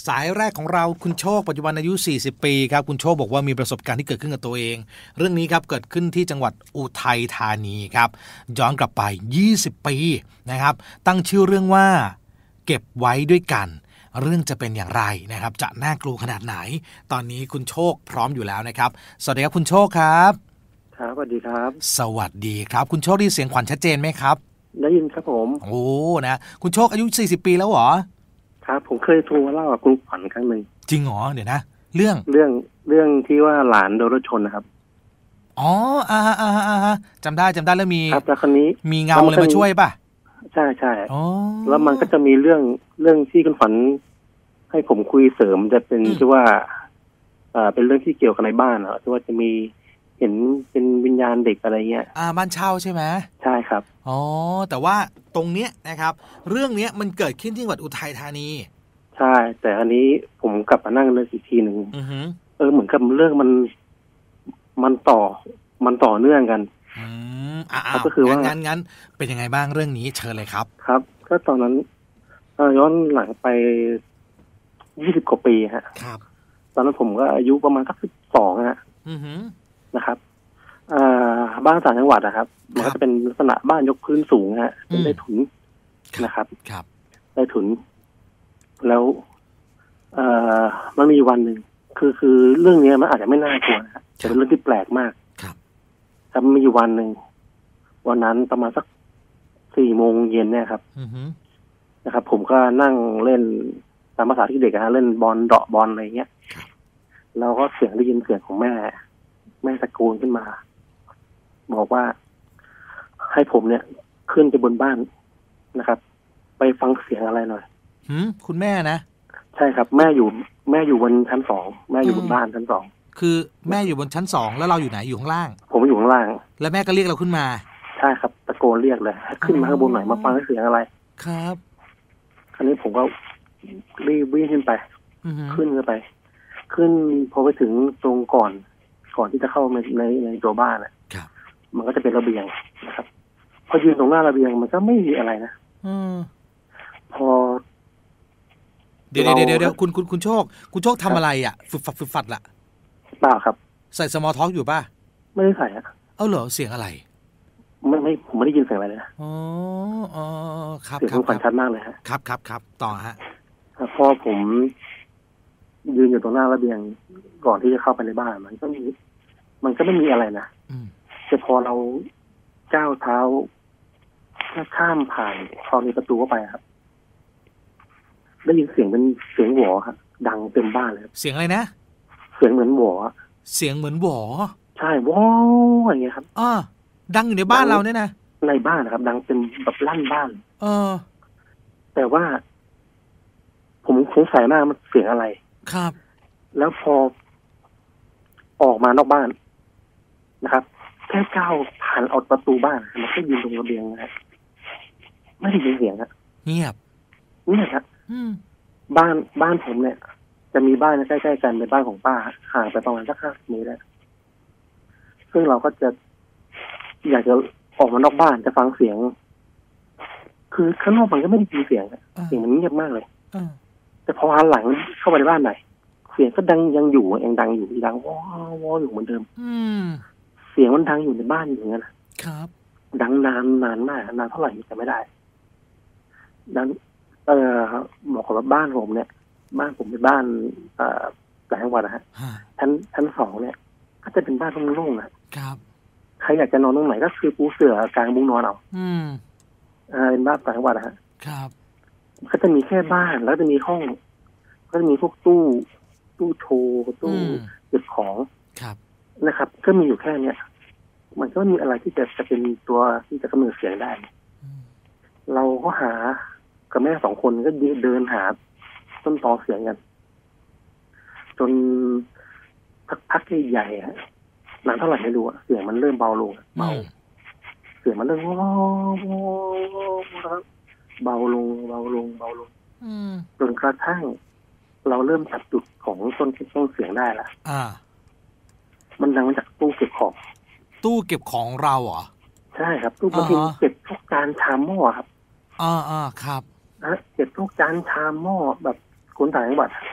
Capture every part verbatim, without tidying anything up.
สายแรกของเราคุณโชคปัจจุบันอายุสี่สิบปีครับคุณโชคบอกว่ามีประสบการณ์ที่เกิดขึ้นกับตัวเองเรื่องนี้ครับเกิดขึ้นที่จังหวัดอุทัยธานีครับย้อนกลับไปยี่สิบปีนะครับตั้งชื่อเรื่องว่าเก็บไว้ด้วยกันเรื่องจะเป็นอย่างไรนะครับจะน่ากลัวขนาดไหนตอนนี้คุณโชคพร้อมอยู่แล้วนะครับสวัสดีครับคุณโชคครับครับสวัสดีครับสวัสดีครับคุณโชคได้ยินเสียงขวัญชัดเจนไหมครับได้ยินครับผมโอ้นะคุณโชคอายุสี่สิบปีแล้วเหรอครับผมเคยโทรมาเล่ากับคุณขวัญครั้งหนึ่งจริงเหรอเดี๋ยวนะเรื่องเรื่องเรื่องที่ว่าหลานโดนรถชนนะครับอ๋ออ่าอ่าอ่าจำได้จำได้แล้วมีครับแล้วคนนี้มีเงาอะไรมาช่วยป่ะใช่ใช่อ๋อแล้วมันก็จะมีเรื่องเรื่องที่คุณขวัญให้ผมคุยเสริมจะเป็นที่ว่าอ่าเป็นเรื่องที่เกี่ยวกับในบ้านเหรอที่ว่าจะมีเห็นเป็นวิญญาณเด็กอะไรเงี้ยอ่าบ้านเช่าใช่ไหมใช่ครับอ๋อแต่ว่าตรงเนี้ยนะครับเรื่องเนี้ยมันเกิดขึ้นที่จังหวัดอุทัยธานีใช่แต่อันนี้ผมกลับมานั่งเลยอีกทีหนึ่งเออเหมือนกับเรื่องมันมันต่อมันต่อเนื่องกันอืมอ่าก็คือว่างั้นงั้นเป็นยังไงบ้างเรื่องนี้เชิญเลยครับครับก็ตอนนั้นย้อนหลังไปยี่สิบกว่าปีฮะครับตอนนั้นผมก็อายุประมาณสักสิบสองฮะนะครับอ่าบ้านต่างจังหวัดนะครับมันก็จะเป็นลักษณะบ้านยกพื้นสูงฮะเป็นได้ถุนนะครับครับได้ถุนแล้วเอ่อมันมีวันหนึ่งคือคือเรื่องนี้มันอาจจะไม่น่ากลัวนะแต่เป็นเรื่องที่แปลกมากครับครับมีอยู่วันหนึ่งวันนั้นประมาณสักสี่โมงเย็นเนี่ยครับนะครับผมก็นั่งเล่นตามภาษาที่เด็กนะเล่นบอลเดาะบอลอะไรเงี้ยแล้วก็เสียงได้ยินเสียงของแม่แม่ตะโกนขึ้นมาบอกว่าให้ผมเนี่ยขึ้นไปบนบ้านนะครับไปฟังเสียงอะไรหน่อยหืมคุณแม่นะใช่ครับแม่อยู่แม่อยู่บนชั้นสองแม่อยู่บนบ้านชั้นสองคือแม่อยู่บนชั้นสองแล้วเราอยู่ไหนอยู่ข้างล่างผมอยู่ข้างล่างแล้วแม่ก็เรียกเราขึ้นมาใช่ครับตะโกนเรียกเลยให้ขึ้นมาข้างบนหน่อยมาฟังเสียงอะไรครับคราวนี้ผมก็รีบวิ่งขึ้นไปขึ้นขึ้นไปขึ้นพอไปถึงตรงก่อนก่อนที่จะเข้าในในในตัวบ้านอ่ะมันก็จะเป็นระเบียงนะครับพอยืนตรงหน้าระเบียงมันก็ไม่มีอะไรนะพอเดี๋ยวเดี๋ยวเดี๋ยวคุณคุณคุณโชคคุณโชคทำอะไรอ่ะฝึกฝัดฝึกฝัดล่ะเปล่าครับใส่สมอลท็อกอยู่ป่ะไม่ได้ใส่อ่ะเอ้าเหรอเสียงอะไรไม่ไม่ผมไม่ได้ยินเสียงอะไรเลยนะอ๋ออ๋อครับเสียงมันชัดมากเลยฮะครับครับครับต่อฮะพอผมยืนอยู่ตรงหน้าระเบียงก่อนที่จะเข้าไปในบ้านมันก็มีมันก็ไม่มีอะไรนะแต่พอเราก้าวเท้าข้ามผ่านเข้าในประตูเข้าไปครับได้ยินเสียงเป็นเสียงหวอครับดังเต็มบ้านเลยเสียงอะไรนะเสียงเหมือนหวอเสียงเหมือนหวอใช่วออย่างเงี้ยครับอ่าดังอยู่ในบ้านเราเนี่ยนะในบ้านนะครับดังเต็มแบบลั่นบ้านเออแต่ว่าผมสงสัยมากมันเสียงอะไรครับแล้วพอออกมานอกบ้านนะครับแค่ก้าวผ่านออกประตูบ้านมันก็ยืนตรงระเบียงนะไม่ได้ยินเสียงครับเงียบเงียบครับบ้านบ้านผมเนี่ยจะมีบ้านใกล้ๆกันในบ้านของป้าห่างไปประมาณสักห้าสิบเมตรแล้วซึ่งเราก็จะอยากจะออกมานอกบ้านจะฟังเสียงคือข้างนอกมันก็ไม่ได้ยินเสียงเสียงมันเงียบมากเลยแต่พอหันหลังเข้าไปในบ้านไหนเสียงก็ดังยังอยู่ยังดังอยู่ดังว้าวว้าวอยู่เหมือนเดิมเสียงมันดังอยู่ในบ้านอยู่อย่างนั้นครับดังนานนานมากนานเท่าไหร่จำไม่ได้ดังเออบอกว่าบ้านผมเนี่ยบ้านผมเป็นบ้านเอ่อต่างจังหวัดนะฮะชั้นชั้นสองเนี่ยก็จะเป็นบ้านโล่งๆนะครับใครอยากจะนอนตรงไหนก็คือปูเสื่อกลางมุ้งนอนเอาอืมอ่าเป็นบ้านต่างจังหวัดนะฮะครับก็จะมีแค่บ้านแล้วจะมีห้องก็จะมีพวกตู้ตู้โชว์ตู้เก็บของครับนะครับก็มีอยู่แค่เนี้ยมันก็มีอะไรที่จะจะเป็นตัวที่จะกำเนิดเสียงได้เราก็หากับแม่สองคนก็เดินหาต้นตอเสียงกันจนพักๆใหญ่ๆฮะนานเท่าไหร่ไม่รู้เสียงมันเริ่มเบาลงเบาเสียงมันเริ่มเบาลงเบาลงเบาลงจนกระทั่งเราเริ่มจับจุดของต้นต้นเสียงได้ละอ่ามันดังมาจากตู้เก็บของตู้เก็บของเราเหรอใช่ครับตู้บางทีเก็บพวกจานชามหม้อครับอ่าอ่าครับนะเก็บพวกจานชามหม้อแบบคนต่างจังหวัด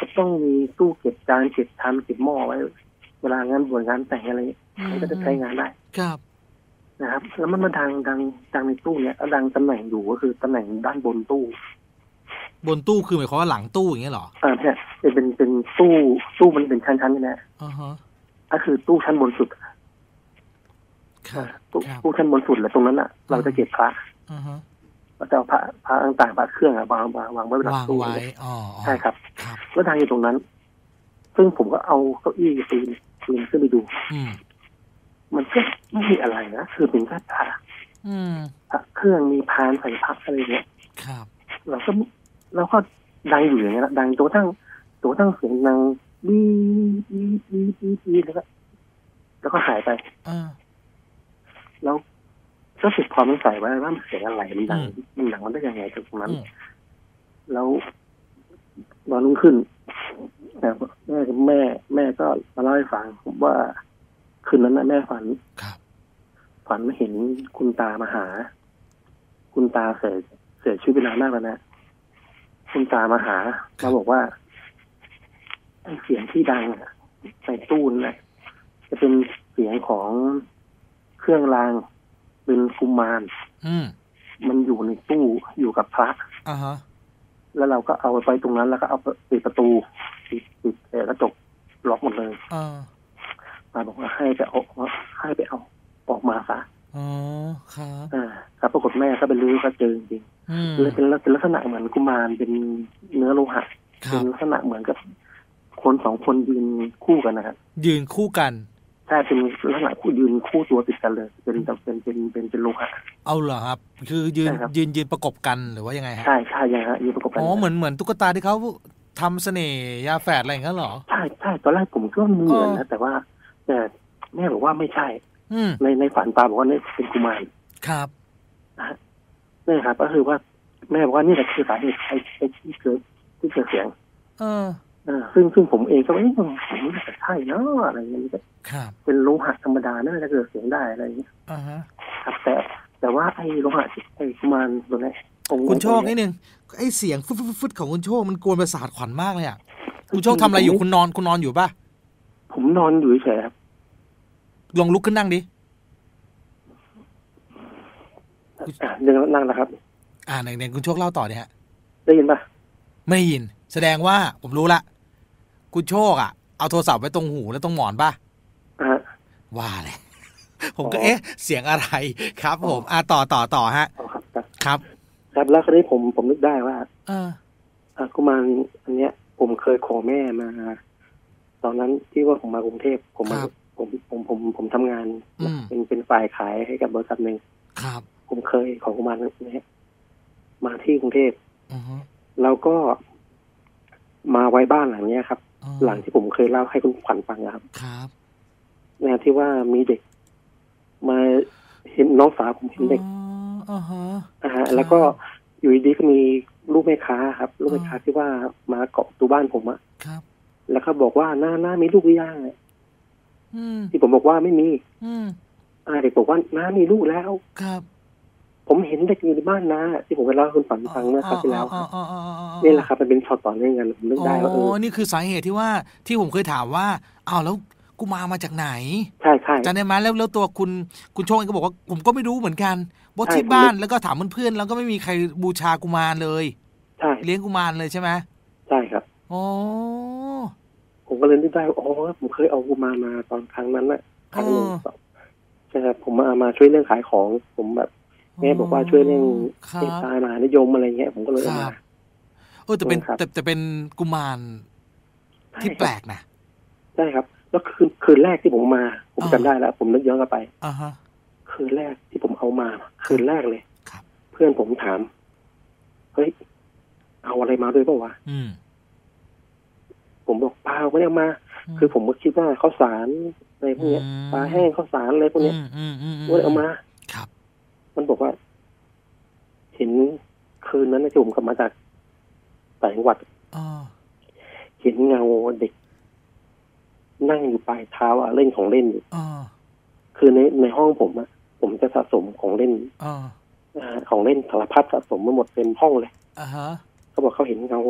ก็ต้องมีตู้เก็บจานเก็บชามเก็บหม้อไว้เวลางานบวชงานแต่งอะไรมันก็จะใช้งานได้ครับนะครับแล้วมันมาดังดังดังในตู้เนี้ยแล้วดังตำแหน่งอยู่ก็คือตำแหน่งด้านบนตู้บนตู้คือหมายความว่าหลังตู้อย่างเงี้ยเหรออ่าเนี่ยเป็นเป็นตู้ตู้มันเป็นชั้นๆใช่ไหมอ่าฮะก็คือตู้ชั้นบนสุดครับตู้ตู้ชั้นบนสุดแหละตรงนั้นอ่ะเราจะเก็บพระอ่าฮะเราจะเอาพระพระต่างๆพระเครื่องอ่ะวางวางวางไว้บนตู้ไว้อ๋อใช่ครับแล้วดังอยู่ตรงนั้นซึ่งผมก็เอาเก้าอี้ปีนปีนขึ้นไปดูมันก็ไม่มีอะไรนะคือเป็นแค่พระพระเครื่องมีพานใส่พักอะไรเงี้ยครับเราก็เราก็ดังอยู่อย่างเงี้ยดังจนทั้งจนทั้งเสียงดังบีบีบีบีบีแล้วก็แล้วก็หายไปแล้วก็สึกความสงสัยว่าว่ามันเสียงอะไรมันดังมันดังมันได้ยังไงตรงนั้นแล้ววันรุ่งขึ้นแม่แม่แม่แม่ก็มาเล่าให้ฟังผมว่าคืนนั้นนะแม่ฝันฝันเห็นคุณตามาหาคุณตาเสียเสียชีวิตไปนานมากแล้วนะคุณตามาหามาบอกว่าไอ้เสียงที่ดังใส่ตู้นั่นแหละจะเป็นเสียงของเครื่องรางเป็นกุมารมันอยู่ในตู้อยู่กับพระอ่าฮะแล้วเราก็เอาไปตรงนั้นแล้วก็เอาปิดประตูปิดปิดกระจกล็อกหมดเลยมาบอกว่าให้ไปเอาให้ไปเอาออกมาซะอ๋อครับอ่าครับปรากฏแม่ก็ไปรื้อก็เจอจริงเลยเป็นเป็นลักษณะเหมือนกุมารเป็นเนื้อโลหะเป็นลักษณะเหมือนกับคนสองคนยืนคู่กันนะครับยืนคู่กันใช่เป็นลักษณะคู่ยืนคู่ตัวติดกันเลยเป็นเป็นเป็นเป็นเป็นโลหะเอาเหรอครับคือยืนยืนยืนประกบกันหรือว่ายังไงฮะใช่ใช่ยังฮะยืนประกบกันอ๋อเหมือนเหมือนตุ๊กตาที่เขาทำเสน่ห์ยาแฝดอะไรอย่างเงี้ยเหรอใช่ใช่ตอนแรกผมก็เหมือนนะแต่ว่าแต่แม่บอกว่าไม่ใช่ในในฝันตาบอกว่านี่เป็นกุมารครับนี่ครับก็คือว่าแม่บอกว่านี่แหละคือสาเหตุไอ้ไอ้ที่เกิดที่เกิดเสียงเอออ่าซึ่งซึ่งผมเองก็ไม่ผมไม่น่าจะใช่เนาะอะไรอย่างเงี้ยครับเป็นโลหะธรรมดาน่าจะเกิดเสียงได้อะไรอย่างเงี้ยอ่าฮะครับแต่แต่ว่าไอ้โลหะไอ้กุมารตัวนี้คุณโชคนิดนึงไอ้เสียงฟึดฟึดฟึดของคุณโชคมันกวนประสาทขวัญมากเลยอ่ะคุณโชคทำอะไรอยู่คุณนอนคุณนอนอยู่ป่ะผมนอนอยู่เฉยครับลองลุกขึ้นนั่งดิอ่าเดี๋ยวนั่งนะครับอ่าไหนๆคุณโชคเล่าต่อดิฮะได้ยินป่ะไม่ได้ยินแสดงว่าผมรู้ละคุณโชคอ่ะเอาโทรศัพท์ไว้ตรงหูแล้วตรงหมอนป่ะอ่าว่าเลยผมก็เอ๊ะเสียงอะไรครับผมอ่าต่อต่อต่อฮะครับครับแล้วคราวนี้ผมผมนึกได้ว่าอ่ากุมารอันเนี้ยผมเคยขอแม่มาตอนนั้นที่ว่าผมมากรุงเทพผมมาผมผมผมผมทำงานเป็นเป็นฝ่ายขายให้กับบริษัทหนึ่งครับผมเคยขอกุมารเนี้ยมาที่กรุงเทพแล้วก็มาไว้บ้านหลังเนี้ยครับหลังที่ผมเคยเล่าให้คุณขวัญฟังครับครับแนวที่ว่ามีเด็กมาเห็นน้องสาวผมเห็นเด็กอ่าฮะอ่าแล้วก็อยู่ดีก็มีลูกแม่ค้าครับลูกแม่ค้าที่ว่ามาเกาะตัวบ้านผมอะครับแล้วเขาบอกว่าหน้าหน้ามีลูกหรือยังที่ผมบอกว่าไม่มีอ่าเด็กบอกว่าน้ามีลูกแล้วครับผมเห็นเด็กอยู่ในบ้านนะที่ผมไปเล่าให้คุณฝันฟังเมื่อคราวที่แล้วนี่แหละครับมันเป็นช็อตต่อเนื่องกันผมนึกได้ว่าเออนี่คือสาเหตุที่ว่าที่ผมเคยถามว่าอ้าวแล้วกูมามาจากไหนใช่ใช่จำได้ไหมแล้วแล้วตัวคุณคุณโชคเองก็บอกว่าผมก็ไม่รู้เหมือนกันว่าที่บ้านแล้วก็ถามเพื่อนๆแล้วก็ไม่มีใครบูชากุมารเลยใช่เลี้ยงกุมารเลยใช่ไหมใช่ครับโอ้ผมก็เลยนึกได้อ๋อผมเคยเอากุมารมาตอนครั้งนั้นน่ะครั้งนึงใช่ครับผมมามาช่วยเรื่องขายของผมแบบแม่บอกว่าช่วยเรื่องเมตตามหานิยมอะไรเงี้ยผมก็เลยเอามาเออแต่เป็นแต่แต่เป็นกุมารที่แปลกนะใช่ครับแล้วคืนคืนแรกที่ผมมาผมจำได้แล้วผมนึกย้อนกลับไปอ่าฮะคืนแรกที่ผมเอามาคืนแรกเลยครับเพื่อนผมถามเฮ้ยเอาอะไรมาด้วยเปล่าวะผมบอกเปล่าไม่ได้เอามาคือผมก็คิดว่าข้าวสารอะไรพวกนี้ปลาแห้งข้าวสารอะไรพวกนี้ไม่ได้เอามาครับมันบอกว่าเห็นคืนนั้นที่ผมกลับมาจากต่างจังหวัดเห็นเงาเด็กนั่งอยู่ปลายเท้าอะเล่นของเล่นอยู่คือในในห้องผมอะผมจะสะสมของเล่นของเล่นสารพัดสะสมมาหมดเต็มห้องเลยเขาบอกเขาเห็นเงาเด็ก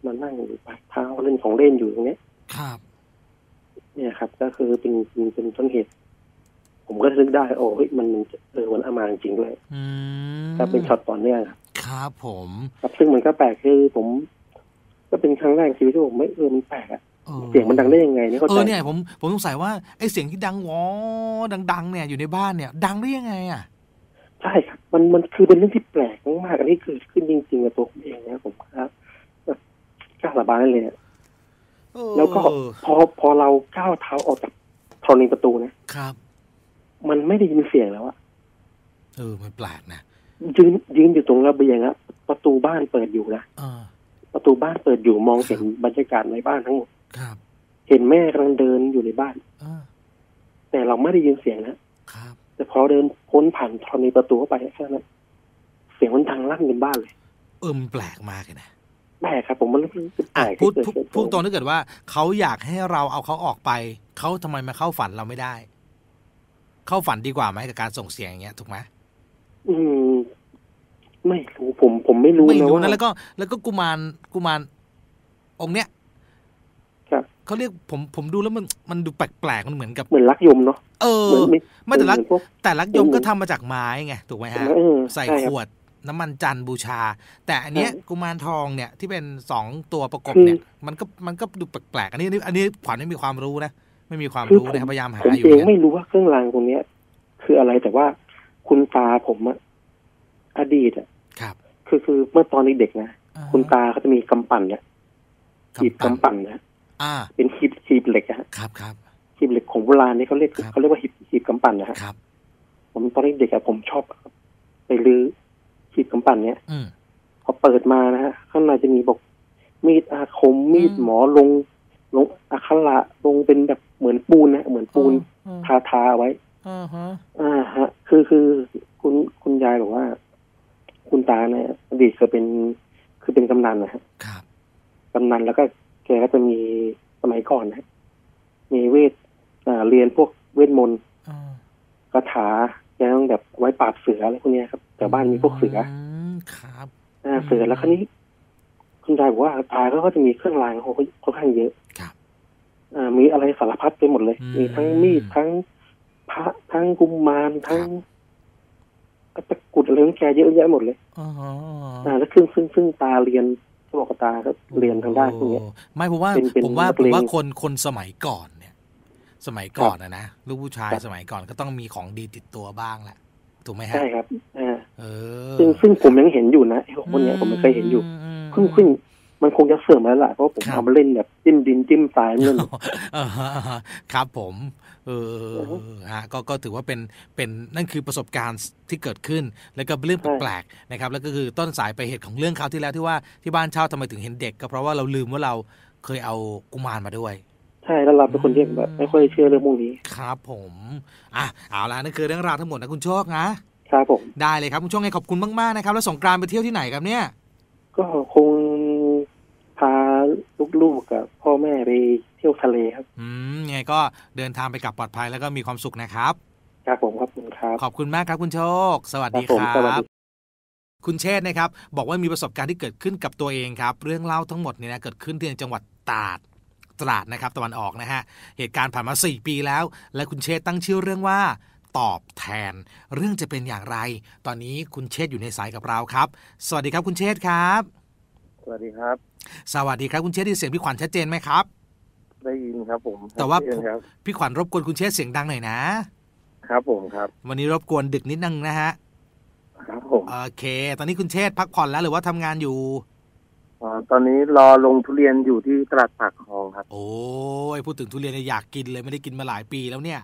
มานั่งปัดเท้าเล่นของเล่นอยู่ตรงนี้ครับเนี่ยครับก็คือเป็นเป็นเป็นต้นเหตุผมก็นึกได้โอ้เฮ้ยมันเออมันเอามาจริงด้วยก็เป็นช็อตต่อเนื่องครับผมครับซึ่งมันก็แปลกคือผมก็เป็นครั้งแรกชีวิตที่ผมไม่เออมันแปลกอะเสียงมันดังได้ยังไงเนี่ยเออเนี่ยผมผมสงสัยว่าไอ้เสียงที่ดังวอดังๆเนี่ยอยู่ในบ้านเนี่ยดังได้ยังไงอ่ะใช่ครับมันมันคือเป็นเรื่องที่แปลกมากๆอันนี้เกิดขึ้นจริงๆกับตัวผมเองนะผมครับแบบกล้าสาบานเลยแล้วก็พอพอเราก้าวเท้าออกจากธรณีประตูนะครับมันไม่ได้ยินเสียงแล้วอะเออมันแปลกนะยืนยืนอยู่ตรงระเบียงอะประตูบ้านเปิดอยู่นะประตูบ้านเปิดอยู่มองเห็นบรรยากาศในบ้านทั้งหมดครับเห็นแม่กำลังเดินอยู่ในบ้านแต่เราไม่ได้ยินเสียงนะครับแต่พอเดินพ้นผ่านธรณีประตูเข้าไปแค่นั้นเสียงมันดังลั่นในบ้านเลยเออมันแปลกมากเลยนะแปลกครับผมมันแปลกพูดพูดตรงถ้าเกิดว่าเขาอยากให้เราเอาเขาออกไปเขาทำไมมาเข้าฝันเราไม่ได้เข้าฝันดีกว่าไหมกับการส่งเสียงอย่างเงี้ยถูกไหมอืมไม่รู้ผมผมไม่รู้ไม่รู้นะแล้วก็แล้วก็กุมารกุมารองค์เนี้ยครับเขาเรียกผมผมดูแล้วมันมันดูแปลกๆมันเหมือนกับเหมือนลักยมเนาะเออไม่แต่ลักแต่ลักยมก็ทำมาจากไม้ไงถูกไหมฮะใส่ขวดน้ำมันจันทร์บูชาแต่อันเนี้ยกุมารทองเนี่ยที่เป็นสองตัวประกบเนี่ยมันก็มันก็ดูแปลกๆอันนี้อันนี้ขวัญไม่มีความรู้นะไม่มีความรู้นะครับพยายามหาอยู่ผมเองไม่รู้ว่าเครื่องรางตรงเนี้ยคืออะไรแต่ว่าคุณตาผมอะอดีตอะครับคือคือเมื่อตอนเด็กๆนะคุณตาเขาจะมีกำปั่นเนี่ยขีบกำปั่นนะเป็นขีบขีบเหล็กอะครับครับขีบเหล็กของโบราณนี่เขาเรียกเขาเรียกว่าขีบขีบกำปั่นนะครับผมตอนเด็กๆอะผมชอบไปลื้อขีบกำปั่นเนี้ยพอเปิดมานะฮะข้างในจะมีบอกมีดอาคมมีดหมอลงลงอักขระลงเป็นแบบเหมือนปูนนะเหมือนปูนทาทาไว้อ่าฮะอ่าฮะคือคือคุณคุณยายบอกว่าคุณตาเนี่ยอดีตเคยเป็นคือเป็นกำนันนะฮะครับกำนันแล้วก็แกก็จะมีสมัยก่อนนะมีเวทอ่าเรียนพวกเวทมนต์คาถาแกต้องแบบไว้ปราบเสืออะไรพวกนี้ครับแต่บ้านมีพวกเสือครับอ่าเสือแล้วคราวนี้คุณยายบอกว่าตาเขาก็จะมีเครื่องรางเขาค่อนข้างเยอะครับอ่ามีอะไรสารพัดไปหมดเลยมีทั้งมีดทั้งพระทั้งกุมารทั้งตะกุดอะไรของแกเยอะแยะหมดเลยอ๋ออ่าแล้วซึ่งซึ่งซึ่งตาเรียนบอกตาก็เรียนทางด้านพวกนี้ไม่ผมว่าผมว่าผมว่าคนคนสมัยก่อนเนี่ยสมัยก่อนนะนะลูกผู้ชายสมัยก่อนก็ต้องมีของดีติดตัวบ้างแหละถูกไหมฮะใช่ครับอ่าเออซึ่งซึ่งผมยังเห็นอยู่นะไอ้คนเนี้ยผมไม่เคยเห็นอยู่ซึ่งซึ่งมันคงจะเสื่อมแล้วล่ะเพราะผมเอามาเล่นแบบจิ้มดินจิ้มทรายเล่นครับผมเออฮะก็ก็ถือว่าเป็นเป็นนั่นคือประสบการณ์ที่เกิดขึ้นแล้วก็เป็นเรื่องแปลกๆนะครับแล้วก็คือต้นสายปลายเหตุของเรื่องคราวที่แล้วที่ว่าที่บ้านเช่าทำไมถึงเห็นเด็กก็เพราะว่าเราลืมว่าเราเคยเอากุมารมาด้วยใช่แล้วเราเป็นคนที่แบบไม่ค่อยเชื่อเรื่องพวกนี้ครับผมอ่ะเอาละนั่นคือเรื่องราวทั้งหมดนะคุณโชคนะครับผมได้เลยครับคุณโชคไงขอบคุณมากๆนะครับแล้วสงกรานต์ไปเที่ยวที่ไหนครับเนี่ยก็คงพาลูกๆกับพ่อแม่ไปเที่ยวทะเลครับอืมไงก็เดินทางไปกลับปลอดภัยแล้วก็มีความสุขนะครับครับผมขอบคุณครับขอบคุณมากครับคุณโชคสวัสดีครับคุณเชษฐ์นะครับบอกว่ามีประสบการณ์ที่เกิดขึ้นกับตัวเองครับเรื่องเล่าทั้งหมดเนี่ยนะเกิดขึ้นที่จังหวัดตราดตราดนะครับตะวันออกนะฮะเหตุการณ์ผ่านมาสี่ปีแล้วและคุณเชษฐ์ตั้งชื่อเรื่องว่าตอบแทนเรื่องจะเป็นอย่างไรตอนนี้คุณเชษฐ์อยู่ในสายกับเราครับสวัสดีครับคุณเชษฐ์ครับสวัสดีครับสวัสดีครับคุณเชษฐ์ได้เสียงพี่ขวัญชัดเจนไหมครับได้ยินครับผมแต่ว่าพี่ขวัญรบกวนคุณเชษฐ์เสียงดังหน่อยนะครับผมครับวันนี้รบกวนดึกนิดนึงนะฮะครับผมโอเคตอนนี้คุณเชษฐ์พักผ่อนแล้วหรือว่าทำงานอยู่อ๋อตอนนี้รอลงทุเรียนอยู่ที่ตลาดปากคลองครับโอ้ยพูดถึงทุเรียนอยากกินเลยไม่ได้กินมาหลายปีแล้วเนี่ย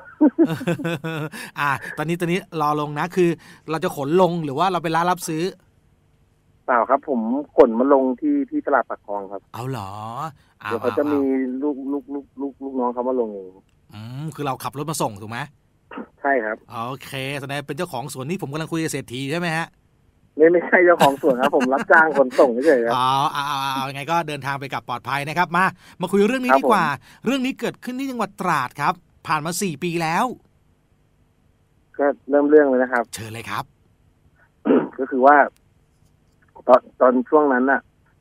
อ่าตอนนี้ตอนนี้รอลงนะคือเราจะขนลงหรือว่าเราไปร้านรับซื้อเปล่าครับผมขนมาลงที่ที่ตลาดปากคลองครับเอาเหรอเดี๋ยวเขาจะมีลูกลูกลูกลูกลูกน้องเขามาลงเองอืมคือเราขับรถมาส่งถูกไหมใช่ครับโอเคแสดงเป็นเจ้าของสวนนี่ผมกำลังคุยกับเศรษฐีใช่ไหมฮะไม่ไม่ใช่เจ้าของสวนครับผมรับจ้างขนส่งเฉยๆครับอ๋อเอาเอาเอาไงก็เดินทางไปกับปลอดภัยนะครับมามาคุยเรื่องนี้ดีกว่าเรื่องนี้เกิดขึ้นที่จังหวัดตราดครับผ่านมาสี่ปีแล้วก็เริ่มเรื่องเลยนะครับเชิญเลยครับก็คือว่าตอนตอนช่วงนั้นน่ะ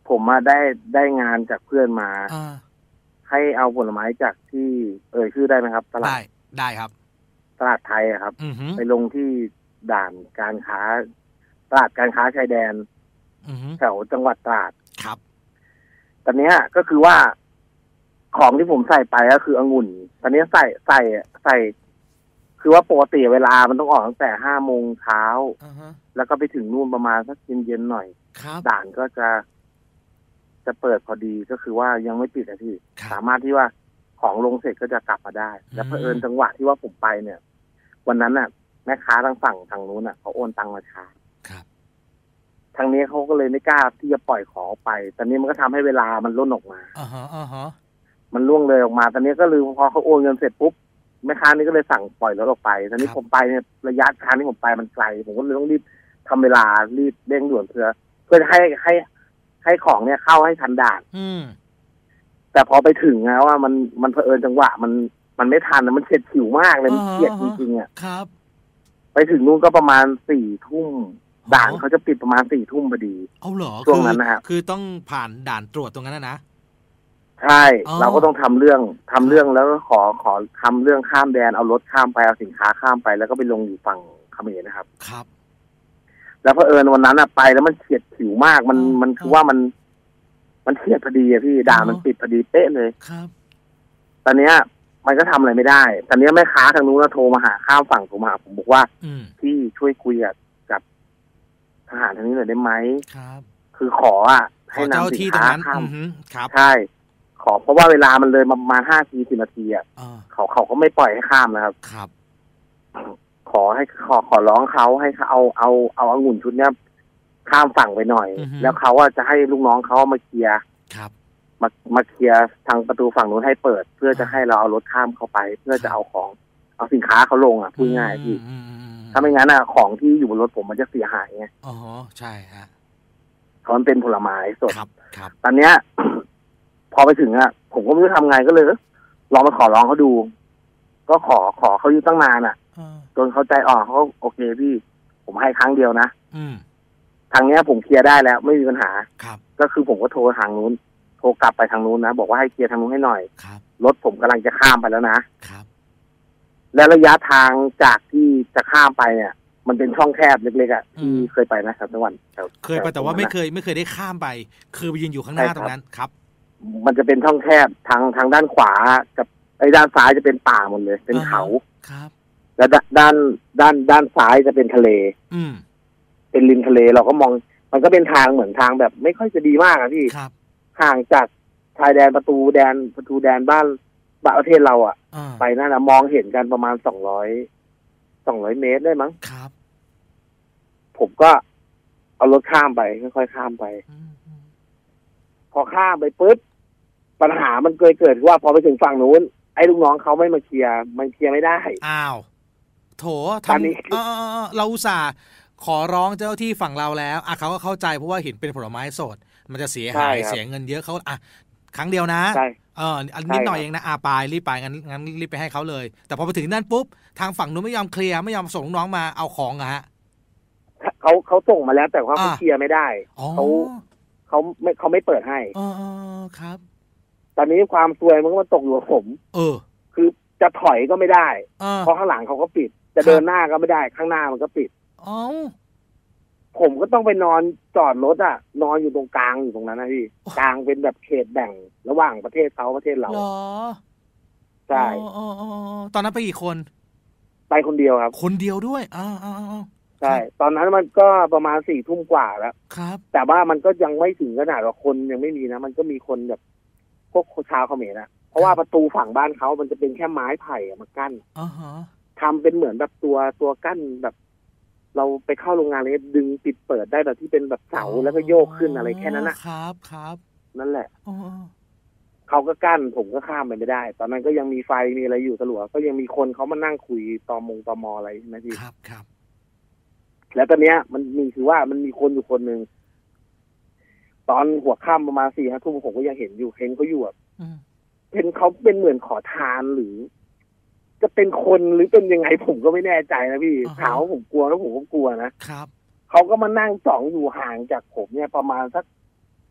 ผมมาได้ได้งานจากเพื่อนมาอ่าให้เอาผลไม้จากที่เอ่ยชื่อได้ไหมครับตลาดได้ได้ครับตลาดไทยอะครับอือหือไปลงที่ด่านการค้าตลาดการค้าชายแดนอือหือแถวจังหวัดตราดครับตอนเนี้ยก็คือว่าของที่ผมใส่ไปก็คือองุ่นตอนนี้ใส่ใส่ใส่ คือว่าปกติเวลามันต้องออกตั้งแต่ห้าโมงเช้าอ่าฮะแล้วก็ไปถึงนู่นประมาณสักเย็นๆหน่อยครับด่านก็จะจะเปิดพอดีก็คือว่ายังไม่ปิดนะพี่ครับสามารถที่ว่าของลงเสร็จก็จะกลับมาได้ แล้วเผอิญจังหวะที่ว่าผมไปเนี่ย วันนั้นน่ะแม่ค้าทางฝั่งทางนู้นน่ะเขาโอนตังมาช้าครับทางนี้เขาก็เลยไม่กล้าที่จะปล่อยของออกไป ตอนนี้มันก็ทำให้เวลามันล่นออกมาอ่าฮะอ่าฮะมันล่วงเลยออกมา ตอนนี้ก็ลืมพอเขาโอนเงินเสร็จปุ๊บแม่ค้านี่ก็เลยสั่งปล่อยรถออกไป ตอนนี้ผมไปเนี่ยระยะทางที่ผมไปมันไกล ผมก็เลยต้องรีบทำเวลารีบเร่งด่วนเพื่อเพื่อให้ให้ให้ของเนี่ยเข้าให้ทันด่านอืมแต่พอไปถึงนะว่ามันมันเผอิญจังหวะมันมันไม่ทันนะมันเฉียดฉิวมากเลยมันเฉียดจริงๆอ่ะครับไปถึงนู่นก็ประมาณสี่ทุ่มด่านเขาจะปิดประมาณสี่ทุ่มพอดีเอาเหรอช่วงนั้นนะครับคือต้องผ่านด่านตรวจตรงนั้นนะนะใช่ เราก็ต้องทำเรื่องทำเรื่องแล้วก็ขอขอทำเรื่องข้ามแดนเอารถข้ามไปเอาสินค้าข้ามไปแล้วก็ไปลงอยู่ฝั่งเขมรนะครับครับแล้วเผอิญวันนั้นอะไปแล้วมันเฉียดฉิวมากมันมันคือว่ามันมันเฉียดพอดีอะพี่ด่านมันปิดพอดีเป๊ะเลยครับตอนเนี้ยมันก็ทำอะไรไม่ได้ ตอนนี้แม่ค้าทางนู้นโทรมาหาข้ามฝั่งโทรมาหาผมบอกว่าพี่ช่วยคุยกับทหารทางนี้หน่อยได้ไหมครับ คือขออ่ะให้นำสินค้าข้ามใช่ขอเพราะว่าเวลามันเลยประมาณห้าทีสิบนาทีอ่ะเขาเขาก็ไม่ปล่อยให้ข้ามนะครับครับขอให้ขอขอร้องเขาให้เขาเอาเอาเอาองุ่นชุดเนี้ยข้ามฝั่งไปหน่อยแล้วเขาว่าจะให้ลูกน้องเขามาเคลียร์มามาเคลียร์ทางประตูฝั่งนู้นให้เปิดเพื่อจะให้เราเอารถข้ามเข้าไป เพื่อจะเอาของเอาสินค้าเขาลงอ่ะพูดง่ายพี่ถ้าไม่งั้นอ่ะของที่อยู่บนรถผมมันจะเสียหายไงอ๋อใช่ฮะเพราะมันเป็นผลไม้สดครับครับตอนเนี้ย พอไปถึงอ่ะผมก็ไม่รู้ทำไงก็เลยลองมาขอร้องเขาดู ก็ขอขอเขาอยู่ตั้งนานอ่ะจนเขาใจอ่อนเขาโอเคพี่ผมให้ครั้งเดียวนะทางเนี้ยผมเคลียร์ได้แล้วไม่มีปัญหาก็คือผมก็โทรทางนู้นโทรกลับไปทางนู้นนะบอกว่าให้เคลียร์ทางนู้นให้หน่อยรถผมกำลังจะข้ามไปแล้วนะและระยะทางจากที่จะข้ามไปเนี่ยมันเป็นช่องแคบเล็กๆอ่ะที่เคยไปนะจังหวัดเคยไปแต่ว่าไม่เคยไม่เคยได้ข้ามไปคือไปยืนอยู่ข้างหน้าตรงนั้นครับมันจะเป็นช่องแคบทางทางด้านขวากับไอ้ด้านซ้ายจะเป็นป่าหมดเลยเป็นเขาครับและด้านด้านด้านซ้ายจะเป็นทะเลอืมเป็นริมทะเลเราก็มองมันก็เป็นทางเหมือนทางแบบไม่ค่อยจะดีมากอะพี่ห่างจากชายแดนประตูแดนประตูแดนบ้านประเทศเราอ่ะไปนั่นนะมองเห็นกันประมาณสองร้อยสองร้อยเมตรได้มั้งครับผมก็เอารถข้ามไปค่อยๆข้ามไปพอข้ามไปปุ๊บปัญหามันเกิดเกิดว่าพอไปถึงฝั่งนู้นไอ้ลูกน้องเขาไม่มาเคลียร์มันเคลียร์ไม่ได้อ้าวโถทำเออเราอุตส่าห์ขอร้องเจ้าที่ฝั่งเราแล้วอ่ะเขาก็เข้าใจเพราะว่าเห็นเป็นผลไม้สดมันจะเสียหายเสียเงินเยอะเขาอ่ะครั้งเดียวนะเออนิดหน่อยเองนะอาปายรีบไปงั้นงั้นรีบไปให้เขาเลยแต่พอไปถึงนั่นปุ๊บทางฝั่งนู้นไม่ยอมเคลียร์ไม่ยอมส่งน้องมาเอาของอะฮะเขาเขาส่งมาแล้วแต่ว่าเขาเคลียร์ไม่ได้เขาเขาไม่เขาไม่เปิดให้อ๋อครับตอนนี้ความซวยมันก็มาตกอยู่กับผมเออคือจะถอยก็ไม่ได้เพราะข้างหลังเขาก็ปิดจะเดินหน้าก็ไม่ได้ข้างหน้ามันก็ปิดอ๋อผมก็ต้องไปนอนจอดรถอ่ะนอนอยู่ตรงกลางอยู่ตรงนั้นนะพี่กลางเป็นแบบเขตแบ่งระหว่างประเทศเขาประเทศเราเหรอใช่อ๋อตอนนั้นไปกี่คนไปคนเดียวครับคนเดียวด้วยอ๋อใช่ตอนนั้นมันก็ประมาณสี่ทุ่มกว่าแล้วครับแต่ว่ามันก็ยังไม่ถึงขนาดว่าคนยังไม่มีนะมันก็มีคนแบบพวกชาวเขมรนะเพราะว่าประตูฝั่งบ้านเขามันจะเป็นแค่ไม้ไผ่มากั้นอ๋อฮะทำเป็นเหมือนแบบตัวตัวกั้นแบบเราไปเข้าโรงงานเลยดึงปิดเปิดได้แบบที่เป็นแบบเสาแล้วก็โยกขึ้นอะไรแค่นั้นนะครับครับนั่นแหละเขาก็กั้นผมก็ข้ามไปไม่ได้ตอนนั้นก็ยังมีไฟมีอะไรอยู่ตลอดก็ยังมีคนเขามานั่งคุยตอมงตอมออะไรนะพี่ครับครับแล้วตอนเนี้ยมันมีคือว่ามันมีคนอยู่คนหนึ่งตอนหัวค่ำประมาณสี่ห้าทุ่มผมก็ยังเห็นอยู่เห็นเขาอยู่แบบเห็นเขาเป็นเหมือนขอทานหรือจะเป็นคนหรือเป็นยังไงผมก็ไม่แน่ใจนะพี่ถามว่าผมกลัวแล้วผมก็กลัวนะครับเขาก็มานั่งส่องอยู่ห่างจากผมเนี่ยประมาณสัก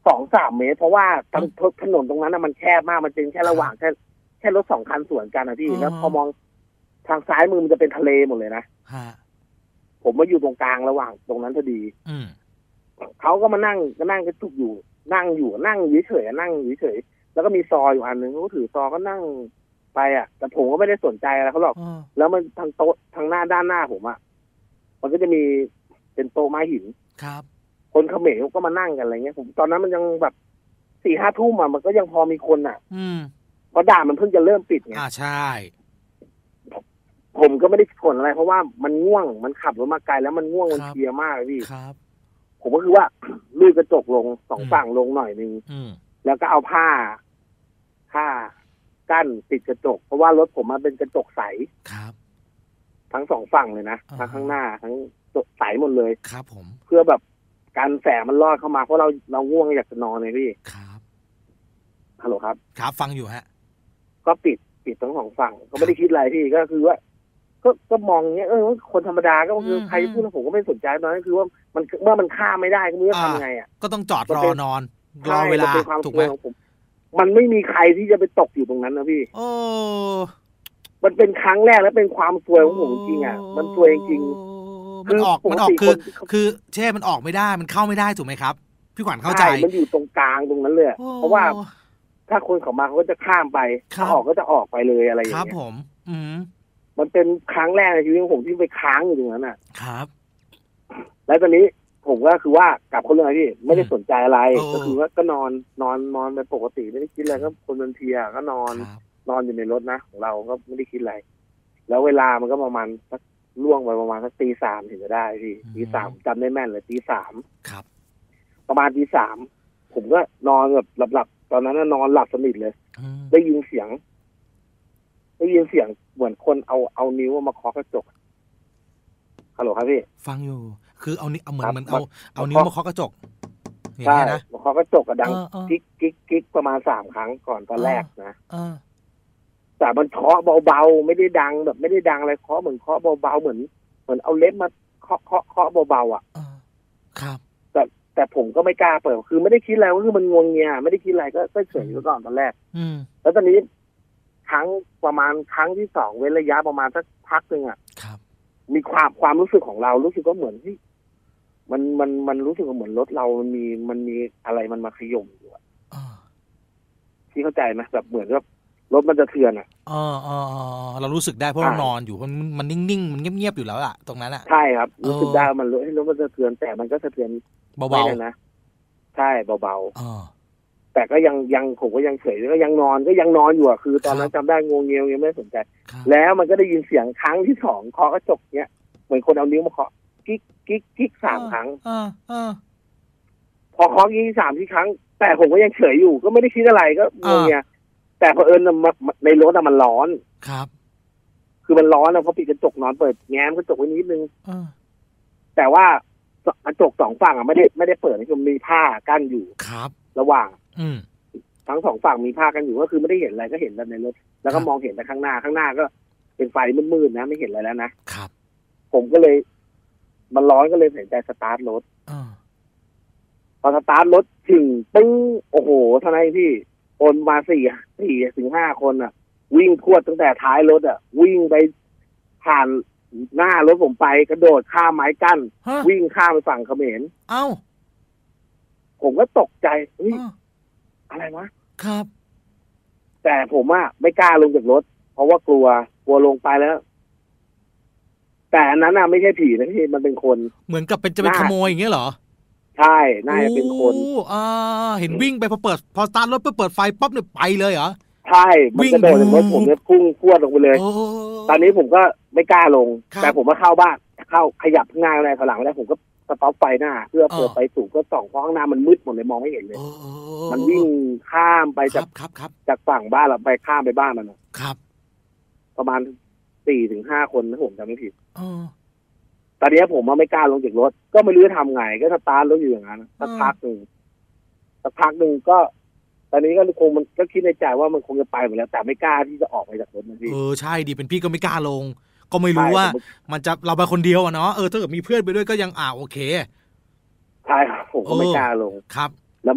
สองสามเมตรเพราะว่าทางถนนตรงนั้นมันแคบมากมันเป็นแค่ระหว่างแค่แค่รถสองคันสวนกันนะพี่แล้วพอมองทางซ้ายมือมันจะเป็นทะเลหมดเลยนะผมมาอยู่ตรงกลางระหว่างตรงนั้นพอดีเขาก็มานั่งก็นั่งก็ถูกอยู่นั่งอยู่นั่งเฉยๆนั่งเฉยๆแล้วก็มีซออยู่อันนึงเขาถือซอก็นั่งไปอ่ะแต่ผมก็ไม่ได้สนใจอะไรเขาหรอกแล้วมันทางโต๊ะทางหน้าด้านหน้าผมอ่ะมันก็จะมีเป็นโต๊ะไม้หินครับคนเขมรก็มานั่งกันอะไรเงี้ยผมตอนนั้นมันยังแบบสี่ห้าทุ่มอ่ะมันก็ยังพอมีคนอ่ะอืมเพราะด่านมันเพิ่งจะเริ่มปิดไงอ่าใช่ผมก็ไม่ได้ผลอะไรเพราะว่ามันง่วงมันขับรถมาไกลแล้วมันง่วงมันเพลียมากเลยพี่ครับผมก็คือว่าลูดกระจกลงสองฝั่งลงหน่อยนึงแล้วก็เอาผ้าผ้ากั้นติดกระจกเพราะว่ารถผมมันเป็นกระจกใสครับทั้งสองฝั่งเลยนะทั้งข้างหน้าทั้งใสหมดเลยครับผมเพื่อแบบการแสงมันลอดเข้ามาเพราะเราเราง่วงอยากจะนอนเลยพี่ครับฮัลโหลครับครับฟังอยู่ฮะก็ปิดปิดทั้งสองฝั่งก็ไม่ได้คิดอะไรพี่ก็คือว่าก็ก็มองเงี้ยเออคนธรรมดาก็คือใครพูดผมก็ไม่สนใจตอนนั้นคือว่ามันเมื่อมันข้ามไม่ได้ก็ไม่รู้จะทำไงอ่ะก็ต้องจอดรอนอนรอเวลาถูกไหมมันไม่มีใครที่จะไปตกอยู่ตรงนั้นนะพี่โอ้มันเป็นครั้งแรกและเป็นความซวยของผมจริงอ่ะมันซวยจริงมันออกมันออกคือคือเช่มันออกไม่ได้มันเข้าไม่ได้ถูกไหมครับพี่ขวัญเข้าใจมันอยู่ตรงกลางตรงนั้นเลยเพราะว่าถ้าคนเขามาเขาก็จะข้ามไปถ้าออกก็จะออกไปเลยอะไรอย่างเงี้ยครับผมอืมมันเป็นครั้งแรกในชีวิตของผมที่ไปค้างอยู่ตรงนั้นอ่ะครับแล้วตอนนี้ผมก็คือว่ากลับคนเลยพี่ไม่ได้สนใจอะไรก็คือว่าก็นอนนอนนอนไปปกติไม่ได้คิดอะไรก็คนมันเพียก็นอนนอนอยู่ในรถนะของเราก็ไม่ได้คิดอะไรแล้วเวลามันก็ประมาณสักล่วงไปประมาณสักตีสามถึงจะได้พี่ตีสามจำได้แม่นเลยตีสามครับประมาณตีสามผมก็นอนแบบหลับๆตอนนั้นนอนหลับสนิทเลยได้ยินเสียงได้ยินเสียงเหมือนคนเอาเอานิ้วมาเคาะกระจกฮัลโหลครับพี่ฟังอยู่คือเอานิ้วเหมือนเหมือนเอาเอานิ้วมาเคาะกระจกใช่มาเคาะกระจกกระดังกิ๊กกิ๊กกิ๊กประมาณสามครั้งก่อนตอนแรกนะแต่มันเคาะเบาๆไม่ได้ดังแบบไม่ได้ดังอะไรเคาะเหมือนเคาะเบาๆเหมือนเหมือนเอาเล็บมาเคาะเคาะเคาะเบาๆอ่ะครับแต่แต่ผมก็ไม่กล้าเปิดคือไม่ได้คิดอะไรก็คือมันงวงเงียไม่ได้คิดอะไรก็ก็เฉยอยู่ก่อนตอนแรกแล้วตอนนี้ครั้งประมาณครั้งที่สองเว้นระยะประมาณสักพักนึงอ่ะมีความความรู้สึกของเรารู้สึกก็เหมือนที่มันมันมันรู้สึกเหมือนรถเรามันมีมันมีอะไรมันมาขย่มอยู่อ่ะที่เข้าใจไหมแบบเหมือนว่ารถมันจะเทือนอ่ะอ๋ออ๋อเรารู้สึกได้เพราะเรานอนอยู่มันมันนิ่งๆมันเงียบๆอยู่แล้วอ่ะตรงนั้นอ่ะใช่ครับรู้สึกได้มันรถรถมันจะเทือนแต่มันก็สะเทือนเบาๆนะใช่เบาๆแต่ก็ยังยังผมก็ยังเฉยก็ยังนอนก็ยังนอนอยู่อ่ะคือตอนนั้นจำได้งงเงียวยังไม่สนใจแล้วมันก็ได้ยินเสียงครั้งที่สองเคาะกระจกเนี้ยเหมือนคนเอานิ้วมาเคาะกิ๊กกิ๊กกิ๊กสามครั้งพอเคาะกิ๊กสามที่ครั้งแต่ผมก็ยังเฉยอยู่ก็ไม่ได้คิดอะไรก็งงเงียแต่พอเอิญในรถมันร้อนครับคือมันร้อนนะเพราะปิดกระจกนอนเปิดแง้มกระจกไว้นิดนึงแต่ว่ากระจกสองฝั่งอ่ะไม่ได้ไม่ได้เปิดคือมีผ้ากั้นอยู่ครับระหว่างอืมทั้งสองฝั่งมีผ้ากันอยู่ก็คือไม่ได้เห็นอะไรก็เห็นแต่ในรถแล้วก็มองเห็นแต่ข้างหน้าข้างหน้าก็เป็นไฟมืดๆนะไม่เห็นอะไรแล้วนะครับผมก็เลยมันร้อนก็เลยตัดสินใจสตาร์ทรถพอสตาร์ทรถถึงปึ้งโอ้โหทนายพี่คนมาสี่สี่ถึงห้าคนอ่ะวิ่งพรวดตั้งแต่ท้ายรถอ่ะวิ่งไปผ่านหน้ารถผมไปกระโดดข้ามไม้กั้นวิ่งข้ามไปฝั่งเขมรเอ้าผมก็ตกใจเฮ้ยอะไรวะครับแต่ผมอ่ะไม่กล้าลงจากรถเพราะว่ากลัวกลัวลงไปแล้วแต่อันนั้นน่ะไม่ใช่ผีนะพี่มันเป็นคนเหมือนกับเป็นจะเป็นขโมยอย่างเงี้ยเหรอใช่น่าจะเป็นคนอ่าเห็นวิ่งไปพอเปิดพอสตาร์ทรถเพื่อเปิดไฟป๊อปเนี่ยไปเลยเหรอใช่มันกระโดดจากรถผมเนี่ยพุ่งพรวดลงไปเลยตอนนี้ผมก็ไม่กล้าลงแต่ผมก็เข้าบ้านเข้าขยับข้างหน้าอะไรข้างหลังแล้วผมก็สต็อปไฟหน้าเพื่อเปิดไฟสูงก็ส่องเพราะข้างหน้ามันมืดหมดเลยมองไม่เห็นเลยมันวิ่งข้ามไปจากจากฝั่งบ้านเราไปข้ามไปบ้านมันครับประมาณสี่ถึงห้าคนนะผมจำไม่ผิดตอนนี้ผมไม่กล้าลงจากรถก็ไม่รู้จะทำไงก็สตาร์ทรถอยู่อย่างนั้นสักพักหนึ่งสักพักหนึ่งก็ตอนนี้ก็คงมันก็คิดในใจว่ามันคงจะไปหมดแล้วแต่ไม่กล้าที่จะออกไปจากรถนะพี่เออใช่ดีเป็นพี่ก็ไม่กล้าลงก็ไม่รู้ว่ามันจะเราไปคนเดียวอะเนาะเออถ้าเกิดมีเพื่อนไปด้วยก็ยังอ่าโอเคใช่ครับผมก็ไม่กล้าลงครับแล้วมัน